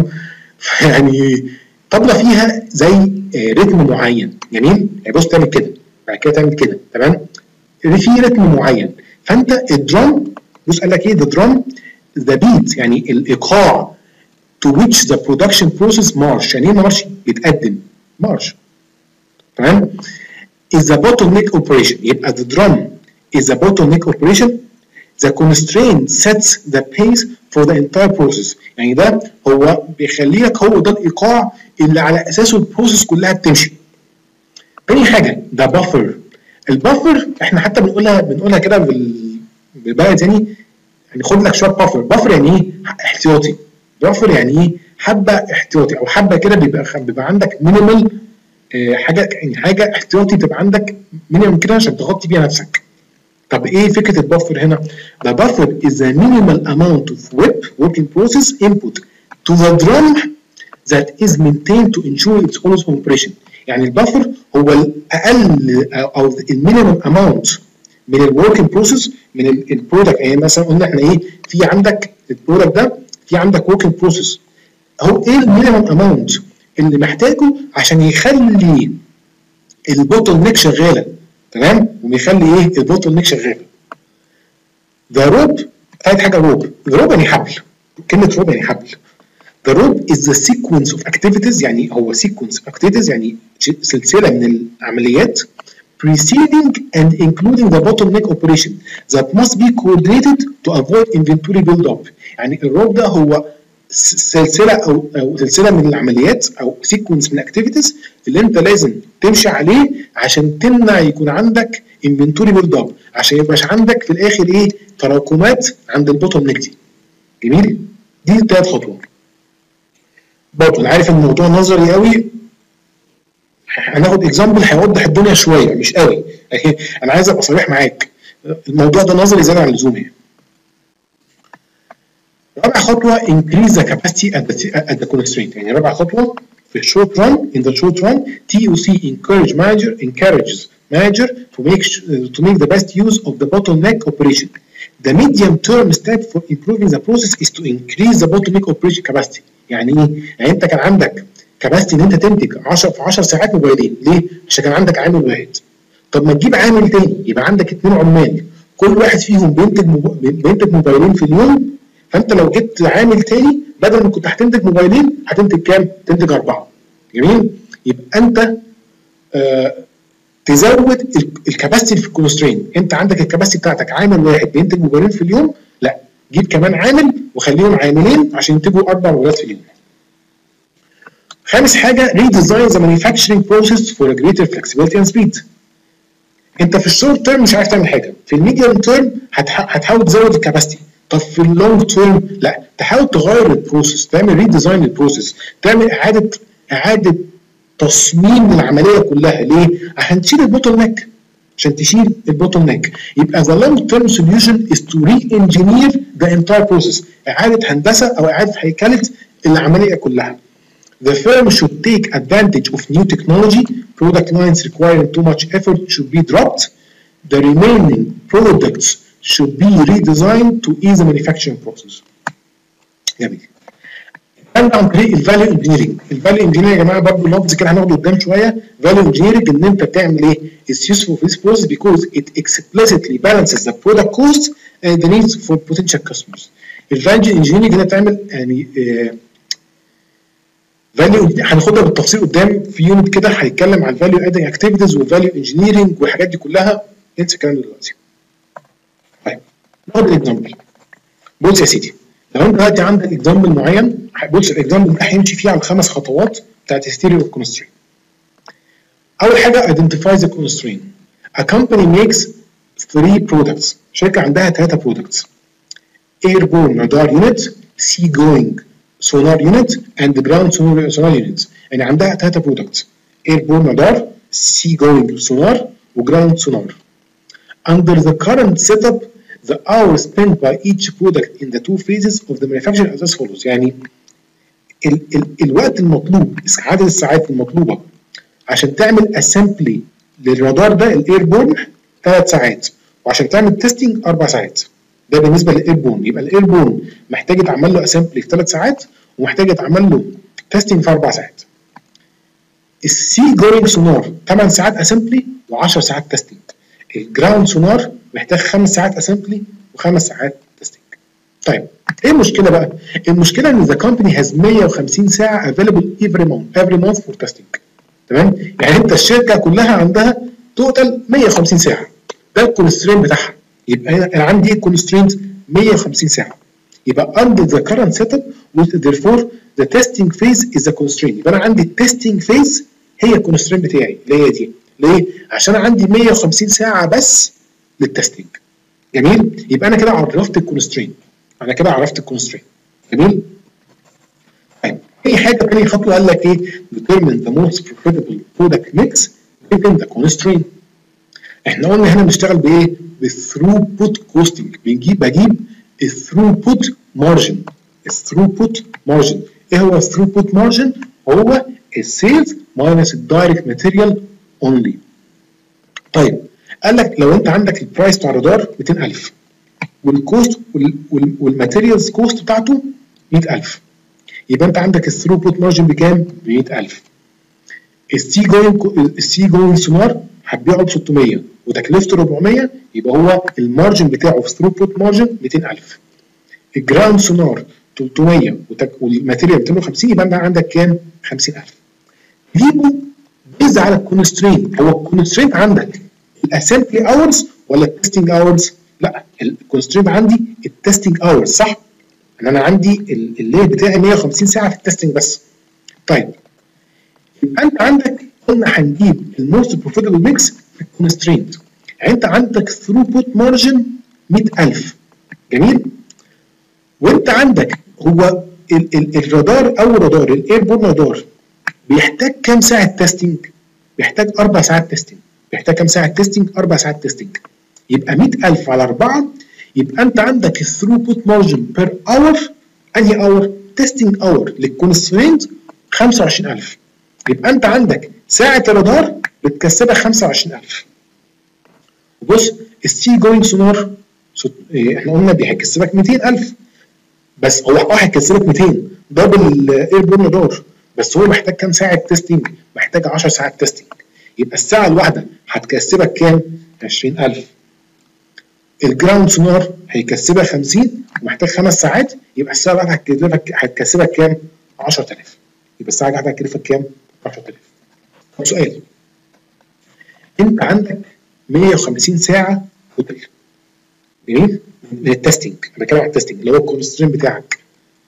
يعني طبله فيها زي آه رتم معين. جميل؟ يعني بص تعمل كده بعد كده تعمل كده، تمام؟ في رتم معين. فانت الدرام بص قال لك ايه؟ the drum the beat يعني الايقاع to which the production process march. يعني ايه مارش؟ بيتقدم مارش، تمام؟ is a bottleneck operation. يبقى the drum is a bottleneck operation. the constraint sets the pace for the entire process. يعني ده هو بيخلي لك هو ده الايقاع اللي على اساسه البروسيس كلها بتمشي. تاني حاجه ده بافر. البافر احنا حتى بنقولها بنقولها كده بالبلد يعني يعني خد لك شويه بافر. بافر يعني ايه؟ احتياطي. بافر يعني ايه؟ حبه احتياطي او حبه كده بيبقى بيبقى عندك مينيمال آه حاجه يعني حاجه احتياطي تبقى عندك مينيمم كده عشان تغطي بيها نفسك. طب ايه فكره البفر هنا؟ The buffer is a minimal amount of web working process input to the drum that is maintained to ensure its always operation. يعني البفر هو الاقل او المينيمم اماونت من الوركينج بروسيس من البرودكت. يعني مثلا قلنا احنا ايه في عندك البرودكت ده في عندك وركينج بروسيس، هو ايه المينيمم اماونت اللي محتاجه عشان يخلي البوتل نيك شغاله، تمام، ويخلي ايه البوتل نيك شغاله. ذا روب ثالث حاجه روب، الروب يعني حبل، كلمه روب يعني حبل. The rope is the sequence of activities، يعني هو sequence of activities يعني سلسلة من العمليات preceding and including the bottleneck operation that must be coordinated to avoid inventory build up. يعني الروب ده هو سلسلة أو أو سلسلة من العمليات أو sequence من activities اللي أنت لازم تمشي عليه عشان تمنع يكون عندك inventory build up، عشان يبقاش عندك في الآخر إيه تراكمات عند البوتلنيك دي. جميل؟ دي التلات خطوات. برضه انا عارف الموضوع نظري قوي، هناخد اكزامبل هيوضح الدنيا شويه مش قوي، انا عايز ابقى صريح معاك، الموضوع ده نظري زياده عن اللزوم يعني. رابع خطوه increase the capacity at the, at the constraint. يعني رابع خطوه في short run in the short run تي او سي encourage manager encourages manager to make to make the best use of the bottleneck operation. The medium term step for improving the process is to increase the bottleneck operation capacity. يعني ايه؟ يعني انت كان عندك كباستي ان انت تنتج عشرة في عشر ساعات موبايلين، ليه؟ عشان كان عندك عامل واحد. طب ما تجيب عامل تاني يبقى عندك اثنين عمال كل واحد فيهم بينتج بينتج موبايلين في اليوم، فانت لو جبت عامل تاني بدل ما كنت هتنتج موبايلين هتنتج كام؟ تنتج اربعه. جميل؟ يبقى انت آه تزود الكباستي في الكونسترين، انت عندك الكباستي بتاعتك عامل واحد بينتج موبايلين في اليوم، لا جيب كمان عامل وخليهم عاملين عشان ينتجوا اربع موبايلات في اليوم. خامس حاجه redesign the manufacturing process for a greater flexibility and speed. انت في الشورت تيرم مش عارف تعمل حاجه، في الميديوم تيرم هتحاول تزود الكباستي، طب في اللونج تيرم لا تحاول تغير البروسيس، تعمل ريديزاين للبروسيس، تعمل اعاده اعاده تصميم العمليه كلها. ليه؟ عشان تشيل البوتل نيك، عشان تشيل البوتل نيك. يبقى the long term solution is to re-engineer the entire process، اعاده هندسه او اعاده هيكله العمليه كلها. The firm should take advantage of new technology. Product lines requiring too much effort should be dropped. The remaining products should be redesigned to ease the manufacturing process. جميل. عن طريق الفاليو انجينيرنج. الفاليو انجينيرنج يا جماعه برضه لفظ كده هناخده قدام شويه. فاليو انجينيرنج ان انت بتعمل ايه؟ It's useful for this process because it explicitly balances the product cost and the needs for potential customers. الفاليو انجينيرنج هنا بتعمل يعني آه فاليو هناخدها بالتفصيل قدام في يونت كده هيتكلم عن الفاليو ادنج اكتيفيتيز والفاليو انجينيرنج والحاجات دي كلها، انسى الكلام ده دلوقتي. طيب ناخد الاكزامبل. بص يا سيدي، لو انت دلوقتي عندك اكزامبل معين، بص الاكزامبل ده هيمشي فيه على الخمس خطوات بتاعت ستيريو كونسترين. اول حاجه identify the constraint. A company makes three products. شركه عندها ثلاثه products. Airborne radar unit, sea going sonar unit and ground sonar, sonar units. يعني عندها ثلاثة products. Airborne radar, sea going sonar وground sonar. Under the current setup, the hours spent by each product in the two phases of the manufacturing as follows. يعني ال ال الوقت المطلوب، عدد الساعات المطلوبة عشان تعمل assembly للرادار ده الايربورن ثلاث ساعات، وعشان تعمل تيستنج اربع ساعات. ده بالنسبه للايربورن. يبقى الايربورن محتاج يتعمل له اسامبلي في ثلاث ساعات ومحتاج يتعمل له تيستنج في اربع ساعات. السي جوينج سونار ثمان ساعات اسامبلي و10 ساعات تيستنج. الجراوند سونار محتاج خمس ساعات اسامبلي وخمس ساعات تيستنج. طيب ايه المشكله بقى؟ المشكله ان ذا كومباني هاز مية وخمسين ساعه افيلبل افري مانث افري مانث فور تيستنج. تمام؟ يعني انت الشركه كلها عندها توتال مية وخمسين ساعه. ده الكونسترين بتاعها. يبقى انا عندي كونسترينت مية وخمسين ساعه. يبقى under the current setup therefore the testing phase is the constraint. يبقى انا عندي التستنج فيز هي الكونسترينت بتاعي اللي هي دي. ليه؟ عشان عندي مية وخمسين ساعه بس للتستنج. جميل؟ يبقى انا كده عرفت الكونسترينت. انا كده عرفت الكونسترينت. جميل؟ طيب تاني حاجه تاني خطوه قال لك ايه؟ determine the most profitable product mix within the constraint. احنا قلنا هنا بنشتغل بايه؟ بالثروبوت كوستنج، بنجيب بجيب الثروبوت مارجن. الثروبوت مارجن ايه هو الثروبوت مارجن؟ هو السيلز ماينس الدايركت ماتيريال اونلي. طيب قال لك لو انت عندك البرايس بتاع الرادار مئتين ألف والكوست والماتيريالز كوست بتاعته مئة ألف، يبقى انت عندك الثروبوت مارجن بكام؟ ب مئة ألف. السي جوينج السي جوينج سونار هتبيعه ب ستمية وتكلفته أربعمية، يبقى هو المارجن بتاعه في ثروبوت مارجن مئتين ألف. الجراوند سونار تلتمية والماتيريال مئتين وخمسين، يبقى انت عندك كام؟ خمسين ألف. جيبه بيز على الكونسترينت. هو الكونسترينت عندك الاسمبلي اورز ولا التستنج اورز؟ لا، الكونسترينت عندي التستنج اورز، صح؟ ان انا عندي الليل بتاعي مية وخمسين ساعه في التستنج بس. طيب يبقى انت عندك قلنا هنجيب الموست بروفيتبل ميكس في الكونسترينت، يعني انت عندك ثروبوت مارجن مئة ألف، جميل؟ وانت عندك هو ال ال الرادار او الرادار الايربورن رادار بيحتاج كام ساعه تستنج؟ بيحتاج اربع ساعات تستنج. بيحتاج كام ساعه تستنج؟ اربع ساعات تستنج. يبقى مئة ألف على أربعة، يبقى انت عندك الثروبوت مارجن بير اور، انهي اور؟ تستنج اور للكونسترينت خمسة وعشرين ألف. يبقى انت عندك ساعه الرادار بتكسبها خمسة وعشرين ألف. وبص السي جوينج سونار احنا قلنا بيكسبك مئتين ألف، بس هو اه هيكسبك مئتين دبل الايربورن رادار، بس هو محتاج كام ساعه تستنج؟ محتاج عشر ساعات تستنج. يبقى الساعه الواحده هتكسبك كام؟ عشرين ألف. الجراوند سونار هيكسبها خمسين ومحتاج خمس ساعات، يبقى الساعه الواحده هتكسبك هتكسبك كام؟ عشرة آلاف. يبقى الساعه الواحده هتكلفك كام؟ عشرة آلاف. طب سؤال، انت عندك مية وخمسين ساعه توتال، جميل؟ من التستنج، انا بتكلم عن التستنج اللي هو الكونسترين بتاعك.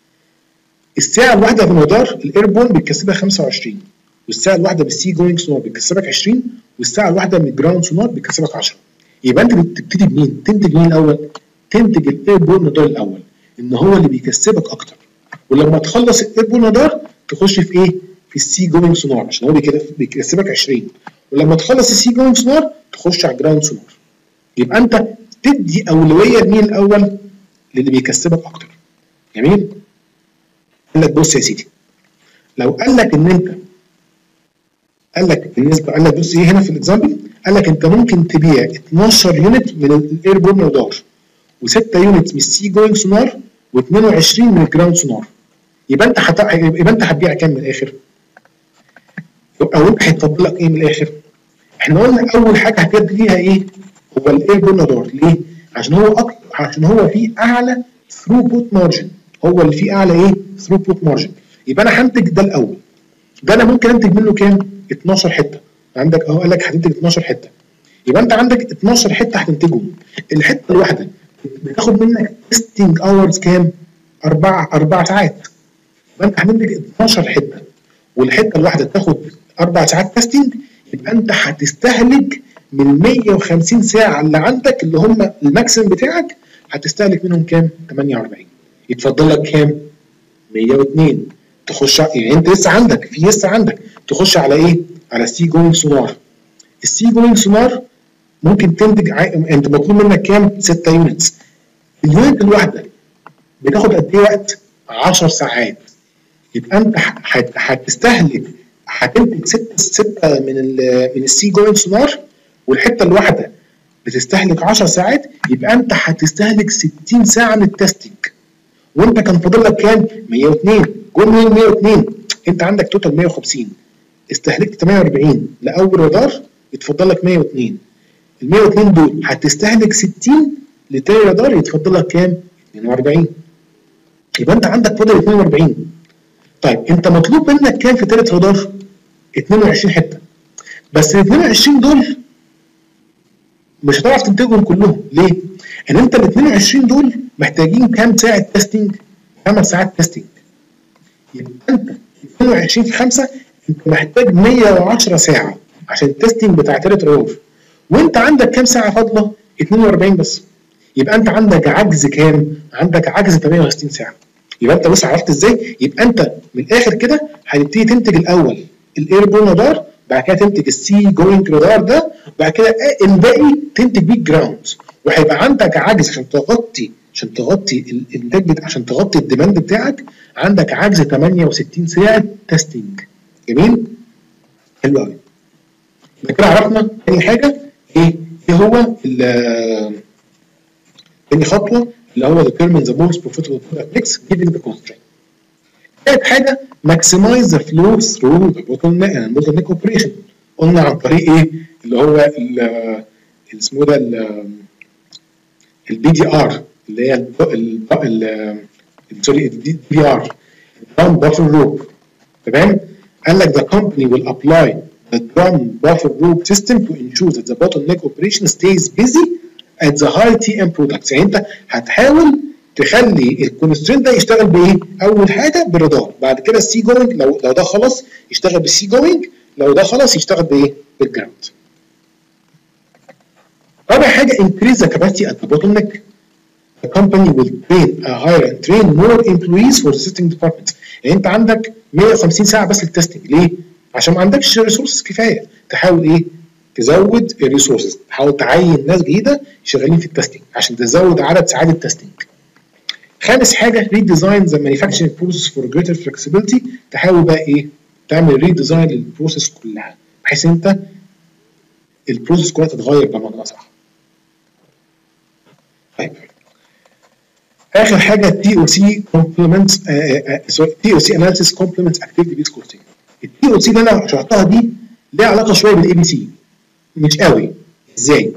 الساعه الواحده في المدار الايربون بتكسبها خمسة وعشرين، والساعه الواحده بالسي جوينج سونار بتكسبك عشرين، والساعه الواحده من الجراوند سونار بتكسبك عشرة. يبقى انت بتبتدي بمين؟ تنتج مين الاول؟ تنتج الايربون رادار الاول، ان هو اللي بيكسبك اكتر. ولما تخلص الايربون رادار تخش في ايه؟ في السي جوينج سونار عشان هو بيكسبك عشرين، ولما تخلص السي جوينج سونار تخش على الجراوند سونار. يبقى انت تدي اولويه لمين الاول؟ للي بيكسبك اكتر. جميل؟ قال لك بص يا سيدي، لو قال لك ان انت قال لك بالنسبه قال لك بص ايه هنا في الاكزامبل، قال لك انت ممكن تبيع اتناشر يونت من الايربورن رادار و6 يونت من السي جوينج سونار واثنين وعشرين من الجراوند سونار. يبقى انت حت... يبقى انت هتبيع كام من الاخر؟ او انت هيتفضل لك ايه من الاخر؟ احنا قلنا اول حاجه هتدي ليها ايه؟ هو الايربورن رادار. ليه؟ عشان هو أكتر... عشان هو فيه اعلى ثروبوت مارجن، هو اللي فيه اعلى ايه؟ ثروبوت مارجن. يبقى انا هنتج ده الاول. ده انا ممكن انتج منه كام؟ اتناشر حته. عندك اهو قال لك هتنتج اتناشر حته. يبقى انت عندك اتناشر حته هتنتجهم. الحته الواحده بتاخد منك تستنج اورز كام؟ اربع اربع ساعات. يبقى انت هتنتج اتناشر حته والحته الواحده تاخد اربع ساعات تستنج، يبقى انت هتستهلك من مية وخمسين ساعه اللي عندك اللي هم الماكسيم بتاعك، هتستهلك منهم كام؟ تمنية واربعين. يتفضل لك كام؟ مية واتنين. تخش يعني انت لسه عندك في لسه عندك تخش على ايه؟ على السي جوينج سونار. السي جوينج سونار ممكن تنتج ع... انت مطلوب منك كام؟ ستة يونتس. اليونت الواحده بتاخد قد ايه وقت؟ عشر ساعات. يبقى انت هتستهلك هتنتج ستة ستة من ال من السي جوينج سونار، والحته الواحده بتستهلك عشر ساعات، يبقى انت هتستهلك ستين ساعه من التستنج. وانت كان فاضل لك كام؟ مية واتنين. جول منين مية واتنين؟ انت عندك توتال مية وخمسين، استهلكت تمنية واربعين لاول رادار، يتفضل لك مية واتنين. ال مية واتنين دول هتستهلك ستين لتاني رادار، يتفضل لك كام؟ اتنين واربعين. يبقى انت عندك فاضل اتنين واربعين. طيب انت مطلوب منك كام في تالت رادار؟ اتنين وعشرين حته. بس ال اتنين وعشرين دول مش هتعرف تنتجهم كلهم. ليه؟ ان انت ال اتنين وعشرين دول محتاجين كام ساعه تستنج؟ خمس ساعات تستنج. يبقى انت اتنين وعشرين في خمسة انت محتاج مية وعشرة ساعه عشان التستنج بتاع تالت رادار، وانت عندك كام ساعه فاضله؟ اتنين واربعين بس. يبقى انت عندك عجز كام؟ عندك عجز تمنية وستين ساعه. يبقى انت بص عرفت ازاي؟ يبقى انت من الاخر كده هتبتدي تنتج الاول الايربورن رادار، بعد كده تنتج السي جوينج رادار ده، وبعد كده الباقي تنتج بيه الجراوند، وهيبقى عندك عجز عشان تغطي عشان تغطي الانتاج بتاع عشان تغطي الديماند بتاعك، عندك عجز ثمانية وستين ساعه تيستنج. جميل؟ حلو قوي. يبقى كده عرفنا تاني حاجه ايه؟ ايه هو تاني خطوه اللي هو determine the most profitable product mix given the constraint. ثالث حاجه maximize the flow through the bottleneck and bottleneck operation. قلنا عن طريق ايه؟ اللي هو اللي اسمه ده البي دي ار اللي هي سوري الدي بي ار drum buffer rope. تمام؟ قال لك the company will apply the drum buffer rope system to ensure that the bottleneck operation stays busy at the high تي ام products. يعني انت هتحاول تخلي الكونسترينت ده يشتغل بايه؟ اول حاجه بالرادار، بعد كده السي جوينج لو لو ده خلاص يشتغل بالسي جوينج، لو ده خلاص يشتغل بايه؟ بالجراوند. رابع حاجه increase the capacity at the bottleneck. The company will train a hire and train more employees for the testing department. يعني انت عندك مية وخمسين ساعه بس للتستنج، ليه؟ عشان ما عندكش ريسورسز كفايه، تحاول ايه؟ تزود الريسورسز، تحاول تعين ناس جديده شغالين في التستنج عشان تزود عدد ساعات التستنج. خامس حاجه ريديزاين ذا مانيفاكتشرنج بروسيس فور جريتر فلكسبيليتي. تحاول بقى ايه؟ تعمل ريديزاين للبروسيس كلها بحيث انت البروسيس كلها تتغير بمعنى اصح. طيب اخر حاجه تي او سي كومبلمنت تي او سي اناليسيس كومبلمنت اكتيفيتي بيس كوستنج. التي او سي اللي انا شرحتها دي ليها علاقه شويه بالاي بي سي، مش قوي. ازاي؟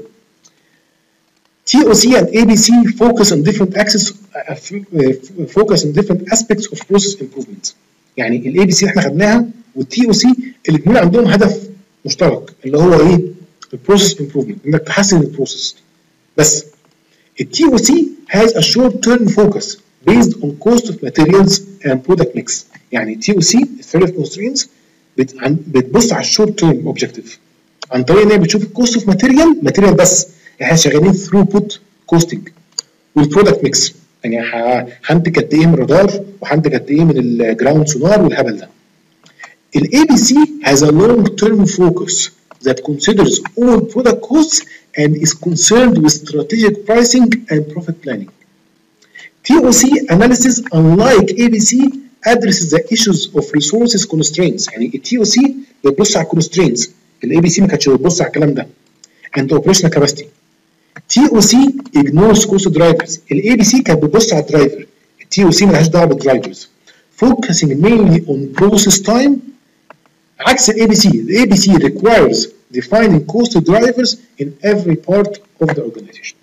T O C and A B C focus on different axes uh, focus on different aspects of process improvement. يعني ال A B C احنا خدناها وال T O C الاثنين عندهم هدف مشترك اللي هو ايه؟ ال process improvement، انك تحسن البروسيس. بس ال T O C has a short term focus based on cost of materials and product mix. يعني T O C الثيرد constraints بتبص على الشورت term objective عن طريق ان هي بتشوف الكوست اوف ماتيريال ماتيريال بس. احنا شغالين ثروبوت كوستنج والبرودكت ميكس، يعني هنتج قد ايه من الرادار وهنتج قد ايه من الجراوند سونار والهبل ده. الاي بي سي has a long term focus that considers all product costs and is concerned with strategic pricing and profit planning. T O C analysis unlike A B C addresses the issues of resources constraints. يعني ال T O C بتبص على constraints، ال A B C ما كانتش بتبص على الكلام ده. and operational capacity. T O C ignores cost drivers. ال A B C كانت بتبص على الدرايفر. ال T O C مالهاش دعوه بالدرايفرز. Focusing mainly on process time. عكس ال A B C. ال A B C requires defining cost drivers in every part of the organization.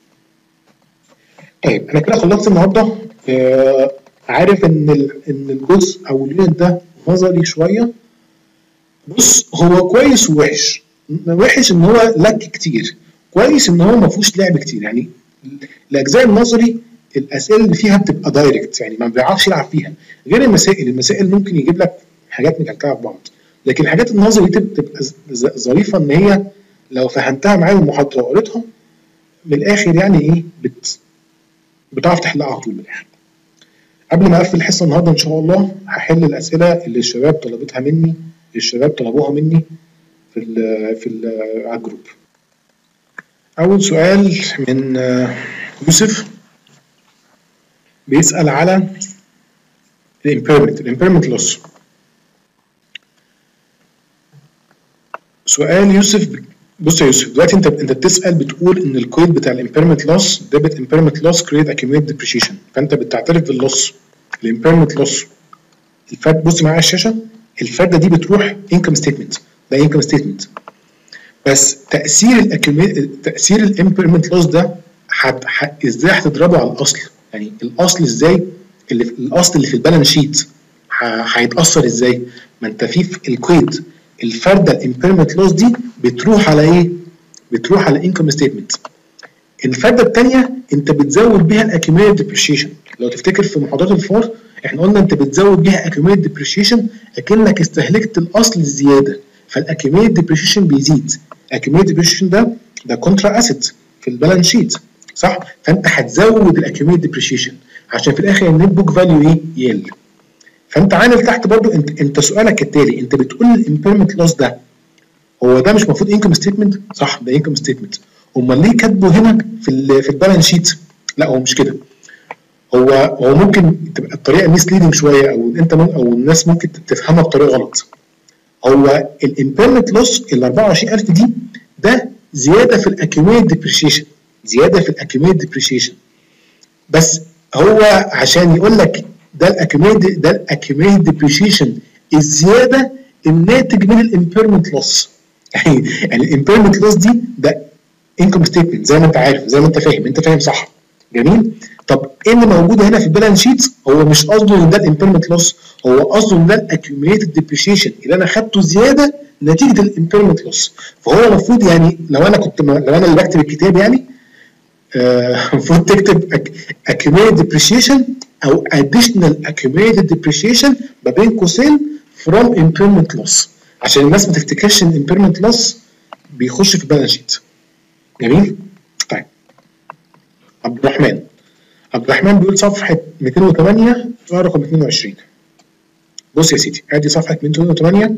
طيب انا كده خلصت النهارده. آه عارف ان ان الجزء او اليونت ده نظري شويه. بص هو كويس ووحش. وحش ان هو لك كتير، كويس ان هو ما فيهوش لعب كتير. يعني الاجزاء النظري الاسئله اللي فيها بتبقى دايركت، يعني ما بيعرفش يلعب فيها، غير المسائل. المسائل ممكن يجيب لك حاجات مكلكعه في بعض، لكن الحاجات النظري دي بتبقى ظريفه ان هي لو فهمتها معايا المحاضره وقريتها من الاخر يعني ايه بت بتعرف تحلها على طول من الاخر. قبل ما اقفل الحصه النهارده ان شاء الله هحل الاسئله اللي الشباب طلبتها مني اللي الشباب طلبوها مني في ال في ال على الجروب. اول سؤال من يوسف بيسال على الامبيرمنت الامبيرمنت لوس. سؤال يوسف، بص يا يوسف دلوقتي انت انت بتسال بتقول ان الكود بتاع الامبيرمنت لوس ديبت امبيرمنت لوس كريت اكيوميت ديبريشيشن، فانت بتعترف باللوس الامبيرمنت لوس. الفرد بص معايا على الشاشه، الفرده دي بتروح انكم ستيتمنت، ده انكم ستيتمنت. بس تاثير الاكيوميت تاثير الامبيرمنت لوس ده حد حد ازاي هتضربه على الاصل؟ يعني الاصل ازاي اللي في الاصل اللي في البالانس شيت هيتاثر ازاي؟ ما انت في الكود الفرده الامبيرمنت لوس دي بتروح على ايه؟ بتروح على انكم ستيتمنت. الفرده الثانيه انت بتزود بيها الاكيوميت ديبريشيشن. لو تفتكر في محاضرات الفور احنا قلنا انت بتزود بيها اكيوميت ديبريشيشن اكنك استهلكت الاصل الزياده، فالاكيوميت ديبريشيشن بيزيد. الاكيوميت ديبريشيشن ده ده كونترا اسيت في البالانس شيت صح؟ فانت هتزود الاكيوميت ديبريشيشن عشان في الاخر النت بوك فاليو ايه يقل. فانت عامل تحت برضو انت انت سؤالك كالتالي، انت بتقول الامبيرمنت لوس ده هو ده مش المفروض انكم ستيتمنت؟ صح ده انكم ستيتمنت. امال ليه كاتبه هنا في ال في البالانس شيت؟ لا هو مش كده. هو هو ممكن تبقى الطريقه ميسليدنج شويه، او انت او الناس ممكن تفهمها بطريقه غلط. هو الامبيرمنت لوس ال أربعة وعشرين ألف دي ده زياده في الاكيوميليت ديبريشيشن، زياده في الاكيوميليت ديبريشيشن. بس هو عشان يقول لك ده الاكيوميليت ده الاكيوميليت ديبريشيشن الزياده الناتج من الامبيرمنت لوس. يعني يعني الامبيرمنت لوس دي ده انكم ستيتمنت زي ما انت عارف، زي ما انت فاهم، انت فاهم صح. جميل. طب ايه اللي موجود هنا في البالانس شيت؟ هو مش قصده ان ده الامبيرمنت لوس، هو قصده ان ده الاكيوميليتد ديبريشيشن اللي انا خدته زياده نتيجه الامبيرمنت لوس. فهو المفروض يعني لو انا كنت لو انا اللي بكتب الكتاب يعني المفروض آه تكتب accumulated depreciation او additional accumulated depreciation ما بين قوسين from impairment loss، عشان الناس ما تفتكرش ان impairment loss بيخش في البالانس شيت. جميل؟ طيب عبد الرحمن عبد الرحمن بيقول صفحه مئتين وثمانية سؤال رقم اثنين وعشرين. بص يا سيدي ادي صفحه مئتين وثمانية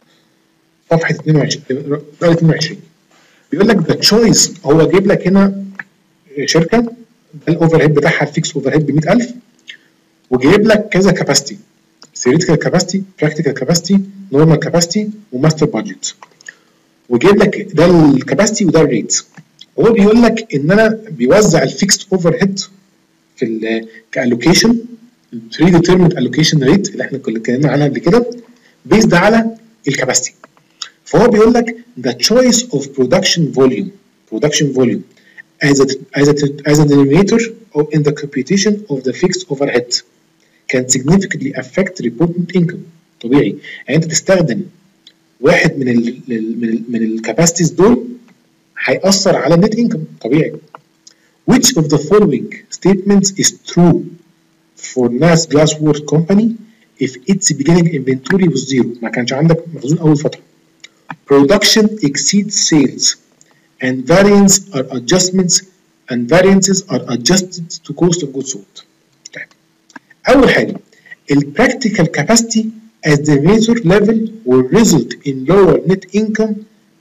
صفحه اثنين وعشرين سؤال اثنين وعشرين بيقول لك ذا تشويس، هو جايب لك هنا شركه ده الاوفر هيد بتاعها الفيكس اوفر هيد ب مئة ألف، وجايب لك كذا كاباسيتي، ثيوريتيكال كاباسيتي، براكتيكال كاباسيتي، نورمال كاباسيتي، وماستر بادجت، وجايب لك ده الكاباسيتي وده الريت. هو بيقول لك ان انا بيوزع الفيكس اوفر هيد في ال كالوكيشن بري ديترميند الوكيشن ريت اللي احنا كنا اتكلمنا عنها قبل كده بيزد على الكاباسيتي. فهو بيقول لك the choice of production volume production volume as a as a as a denominator in the computation of the fixed overhead can significantly affect reported income. طبيعي يعني انت تستخدم واحد من ال من ال من الكاباسيتيز دول هيأثر على النت انكم طبيعي. Which of the following statements is true for N A S Glassworks Company if its beginning inventory was zero؟ ما كانش عندك مخزون اول فتره. Production exceeds sales and variance are adjustments and variances are adjusted to cost of goods sold. طيب. أول حاجة ال practical capacity as the measure level will result in lower net income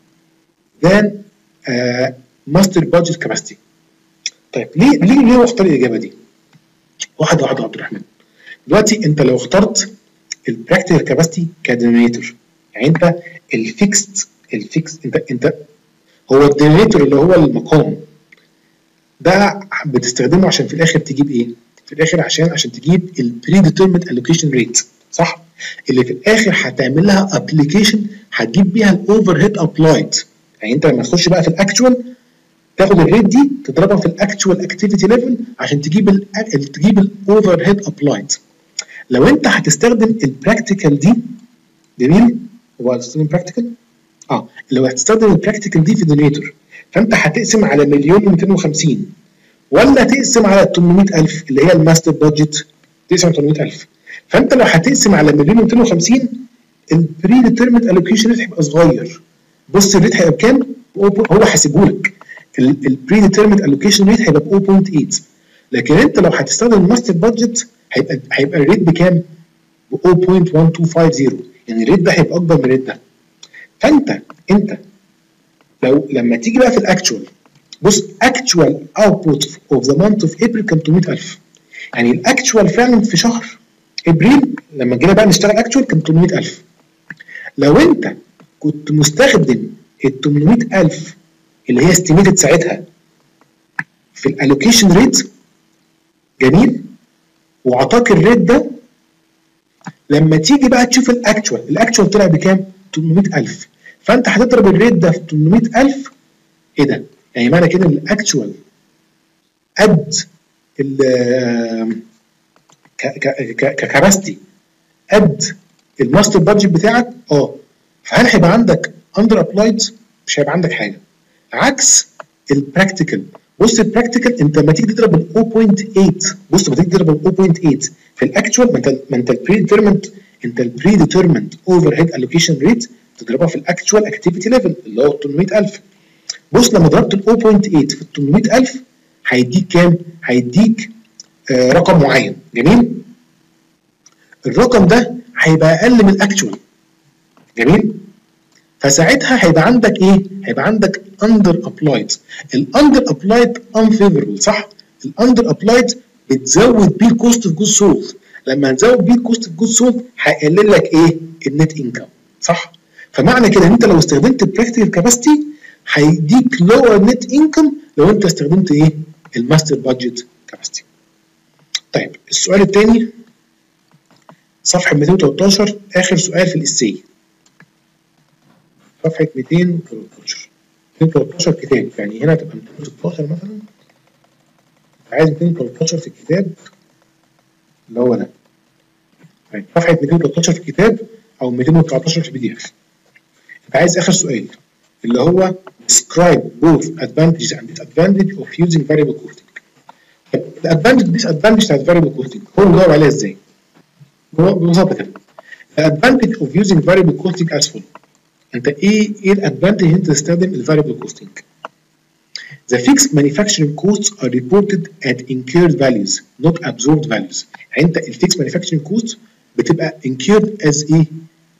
than uh, master budget capacity. طيب ليه ليه ليه هو اختار الإجابة دي؟ واحد واحد يا عبد الرحمن. دلوقتي أنت لو اخترت ال practical capacity كديناميتور، يعني أنت الفيكست الفيكست أنت أنت هو الديناميتور اللي هو المقام ده بتستخدمه عشان في الاخر تجيب ايه؟ في الاخر عشان عشان تجيب البري ديترميند الوكيشن ريت، صح؟ اللي في الاخر هتعمل لها ابلكيشن هتجيب بيها الاوفر هيد ابلايد. يعني انت لما تخش بقى في الاكتوال تاخد الريت دي تضربها في الاكتوال اكتيفيتي ليفل عشان تجيب ال تجيب الاوفر هيد ابلايد. لو انت هتستخدم البراكتيكال دي، جميل؟ هو هتستخدم براكتيكال؟ اه لو هتستخدم البراكتيكال دي في الديناميتور فانت هتقسم على مليون ومئتين وخمسين ولا تقسم على ثمانمئة ألف اللي هي الماستر بادجت تقسم على ثمانمئة ألف. فانت لو هتقسم على مليون ومئتين وخمسين البري ديترميند الوكيشن ريت هيبقى صغير. بص الريت هيبقى بكام؟ هو حاسبه لك البري ديترميند الوكيشن ريت هيبقى ب صفر فاصلة ثمانية، لكن انت لو هتستخدم الماستر بادجت هيبقى هيبقى الريت بكام؟ ب صفر فاصلة واحد اثنين خمسين، يعني الريت ده هيبقى اكبر من الريت ده. فانت انت لو لما تيجي بقى في الاكتوال بص اكتوال اوتبوت اوف ذا مانث اوف ابريل كان ثمانمئة ألف، يعني الاكتوال فعلا في شهر ابريل لما جينا بقى نشتغل اكتوال كان ثمانمئة ألف. لو انت كنت مستخدم ال ثمانمئة ألف اللي هي استيميتد ساعتها في الالوكيشن ريت، جميل، وعطاك الريت ده، لما تيجي بقى تشوف الاكتوال الاكتوال طلع بكام؟ ثمانمئة ألف. فانت هتضرب الريت ده في ثمانمئة ألف. ايه ده؟ يعني معنى كده ان الاكتوال قد ال ككاباستي قد الماستر بادجت بتاعك؟ اه. فهل هيبقى عندك اندر ابلايد؟ مش هيبقى عندك حاجه. عكس البراكتيكال. بص البراكتيكال انت لما تيجي تضرب ال صفر فاصلة ثمانية، بص لما تيجي تضرب ال صفر فاصلة ثمانية في الاكتوال، ما انت ما انت البري ديترمنت انت البري ديترمنت اوفر هيد الوكيشن ريت تضربها في الاكتوال اكتيفيتي ليفل اللي هو ثمانمئة ألف. بص لما ضربت ال صفر فاصلة ثمانية في ثمانمئة ألف هيديك كام؟ هيديك آه رقم معين. جميل. الرقم ده هيبقى اقل من الاكتوال. جميل. فساعتها هيبقى عندك ايه؟ هيبقى عندك اندر ابلايد. الاندر ابلايد unfavorable صح؟ الاندر ابلايد بتزود بيه الكوست اوف جود سولد. لما هنزود بيه الكوست اوف جود سولد هيقلل لك ايه؟ النت انكم صح؟ فمعنى كده ان انت لو استخدمت البراكتيكال كاباسيتي هيديك لور نت انكم لو انت استخدمت ايه؟ الماستر بادجت كاباسيتي. طيب السؤال الثاني صفحه مئتين وتلتاشر اخر سؤال في الاساي. صفحه مئتين وتلتاشر مئتين وتلتاشر كتاب، يعني هنا تبقى مئتين وستاشر مثلا. عايز مئتين وتلتاشر في الكتاب اللي هو ده. طيب صفحه مئتين وتلتاشر في الكتاب او مئتين وتسعتاشر في البي دي اف. انت عايز اخر سؤال اللي هو describe both advantages and disadvantages of using variable costing. الادفانتج disadvantage بتاعت variable costing هو بندور عليها ازاي؟ هو ببساطه كده. The advantage of using variable costing as follows. انت ايه ايه الادفانتج ان انت تستخدم الفاريبل كوستنج؟ The fixed manufacturing costs are reported at incurred values not absorbed values. يعني انت الفيكس manufacturing cost بتبقى incurred as ايه؟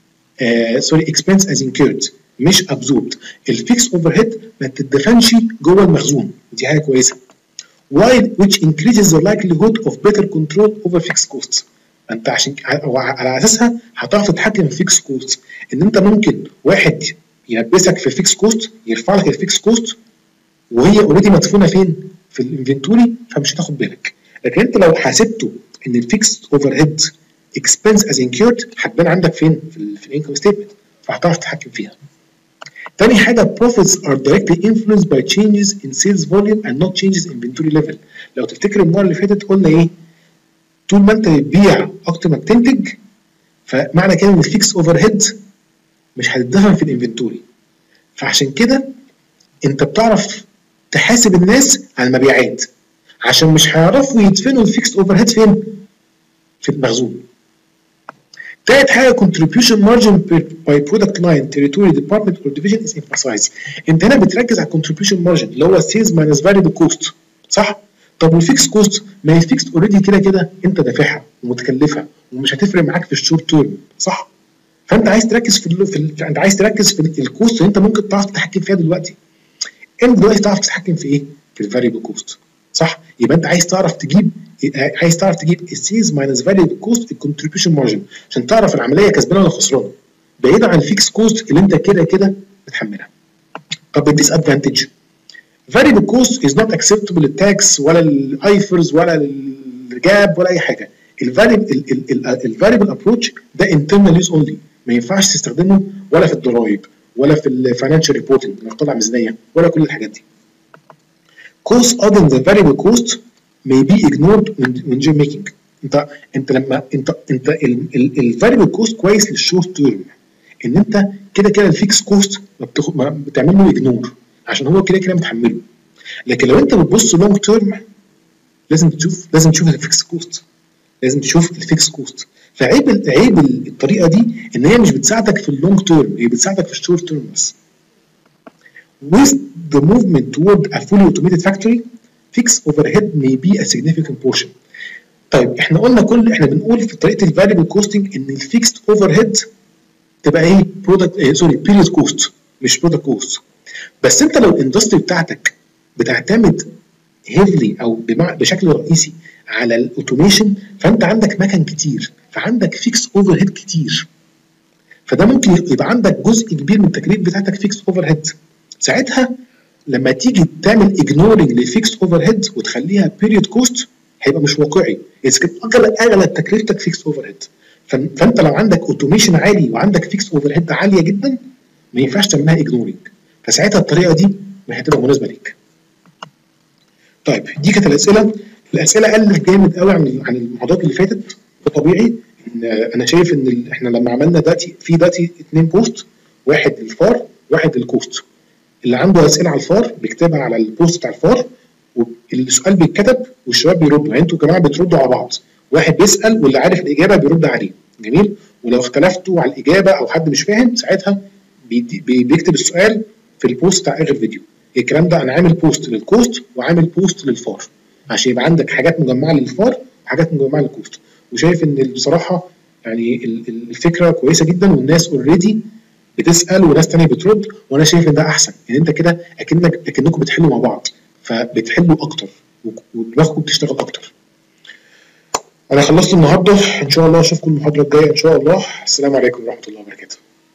آه سوري expense as incurred مش absorbed. الفيكس اوفر هيد ما بتدفنش جوه المخزون، دي حاجه كويسه. While which increases the likelihood of better control over fixed costs. انت عشان على اساسها هتعرف تتحكم في الفيكس كوست. ان انت ممكن واحد يلبسك في الفيكس كوست يرفع لك الفيكس كوست وهي اوريدي مدفونه فين؟ في الانفنتوري، فمش هتاخد بالك. لكن انت لو حاسبته ان الفيكس اوفر هيد اكسبنس از انكيرد هتبان عندك فين؟ في, في الانكم ستيتمنت، فهتعرف تتحكم فيها. تاني حاجه profits are directly influenced by changes in sales volume and not changes in inventory level. لو تفتكر المره اللي فاتت قلنا ايه؟ طول ما انت بتبيع اكتر ما بتنتج فمعنى كده ان الفيكس اوفر هيد مش هتدفن في الانفنتوري. فعشان كده انت بتعرف تحاسب الناس على المبيعات عشان مش هيعرفوا يدفنوا الفيكس اوفر هيد فين؟ في المخزون. تالت حاجه contribution margin by product line territory department or division is emphasized. انت هنا بتركز على contribution margin اللي هو sales minus variable cost صح؟ طب والفيكس كوست؟ ما هي الفيكس اوريدي كده كده انت دافعها ومتكلفها ومش هتفرق معاك في الشورت تيرم صح؟ فانت عايز تركز في, ال... في ال... انت عايز تركز في الكوست اللي انت ممكن تعرف تتحكم فيها دلوقتي. انت دلوقتي تعرف تتحكم في ايه؟ في الفاريبل كوست صح؟ يبقى انت عايز تعرف تجيب عايز تعرف تجيب السيلز ماينس فاريبل كوست الكونتريبيوشن مارجن عشان تعرف العمليه كسبانه ولا خسرانه بعيدا عن الفيكس كوست اللي انت كده كده بتحملها. طب الديس ادفانتج variable cost is not acceptable للتاكس ولا الايفرز ولا الجاب ولا اي حاجه. الفاريبل ابروتش ده internal use only، ما ينفعش تستخدمه ولا في الضرايب ولا في الفاينانشال ريبورتنج انك تطلع ميزانيه ولا كل الحاجات دي. cost other than the variable cost may be ignored when you're making. انت انت لما انت انت الفاريبل كوست كويس للشورت تيرم ان انت كده كده الفيكس كوست ما, بتخ... ما بتعمل له اجنور عشان هو كده كده متحمله. لكن لو انت بتبص لونج تيرم لازم تشوف لازم تشوف الفيكس كوست لازم تشوف الفيكس كوست. فعيب عيب الطريقه دي ان هي مش بتساعدك في اللونج تيرم، هي بتساعدك في الشورت تيرم بس. With the movement toward a fully automated factory, fixed overhead may be a significant portion. طيب احنا قلنا كل احنا بنقول في طريقه الفاريبل كوستنج ان الفيكست اوفر هيد تبقى ايه؟ برودكت ايه سوري بيريود كوست مش برودكت كوست. بس انت لو الاندستري بتاعتك بتعتمد هيفلي او بشكل رئيسي على الاوتوميشن فانت عندك مكن كتير فعندك فيكس اوفر هيد كتير، فده ممكن يبقى عندك جزء كبير من التكاليف بتاعتك فيكس اوفر هيد. ساعتها لما تيجي تعمل اجنورنج للفيكس اوفر هيد وتخليها بيريود كوست هيبقى مش واقعي، اذا كانت اغلب اغلب تكلفتك فيكس اوفر هيد. فانت لو عندك اوتوميشن عالي وعندك فيكس اوفر هيد عاليه جدا ما ينفعش تعملها اجنورنج، فساعتها الطريقه دي مش هتبقى مناسبه ليك. طيب دي كانت الاسئله، الاسئله قلت جامد قوي عن عن المحاضرات اللي فاتت. وطبيعي ان انا شايف ان احنا لما عملنا داتي في داتي اثنين بوست، واحد للفار واحد للكوست. اللي عنده اسئله على الفار بيكتبها على البوست بتاع الفار والسؤال بيتكتب والشباب بيردوا، يعني انتوا جماعه بتردوا على بعض، واحد بيسال واللي عارف الاجابه بيرد عليه. جميل. ولو اختلفتوا على الاجابه او حد مش فاهم ساعتها بيكتب السؤال في البوست بتاع اخر فيديو. الكلام ده انا عامل بوست للكوست وعامل بوست للفار، عشان يبقى عندك حاجات مجمعه للفار وحاجات مجمعه للكوست. وشايف ان بصراحه يعني الفكره كويسه جدا، والناس اوريدي بتسال وناس تانية بترد، وانا شايف ان ده احسن. يعني انت كده اكنك اكنكم بتحلوا مع بعض، فبتحلوا اكتر ودماغكم بتشتغل اكتر. انا خلصت النهارده، ان شاء الله اشوفكم المحاضره الجايه ان شاء الله. السلام عليكم ورحمه الله وبركاته.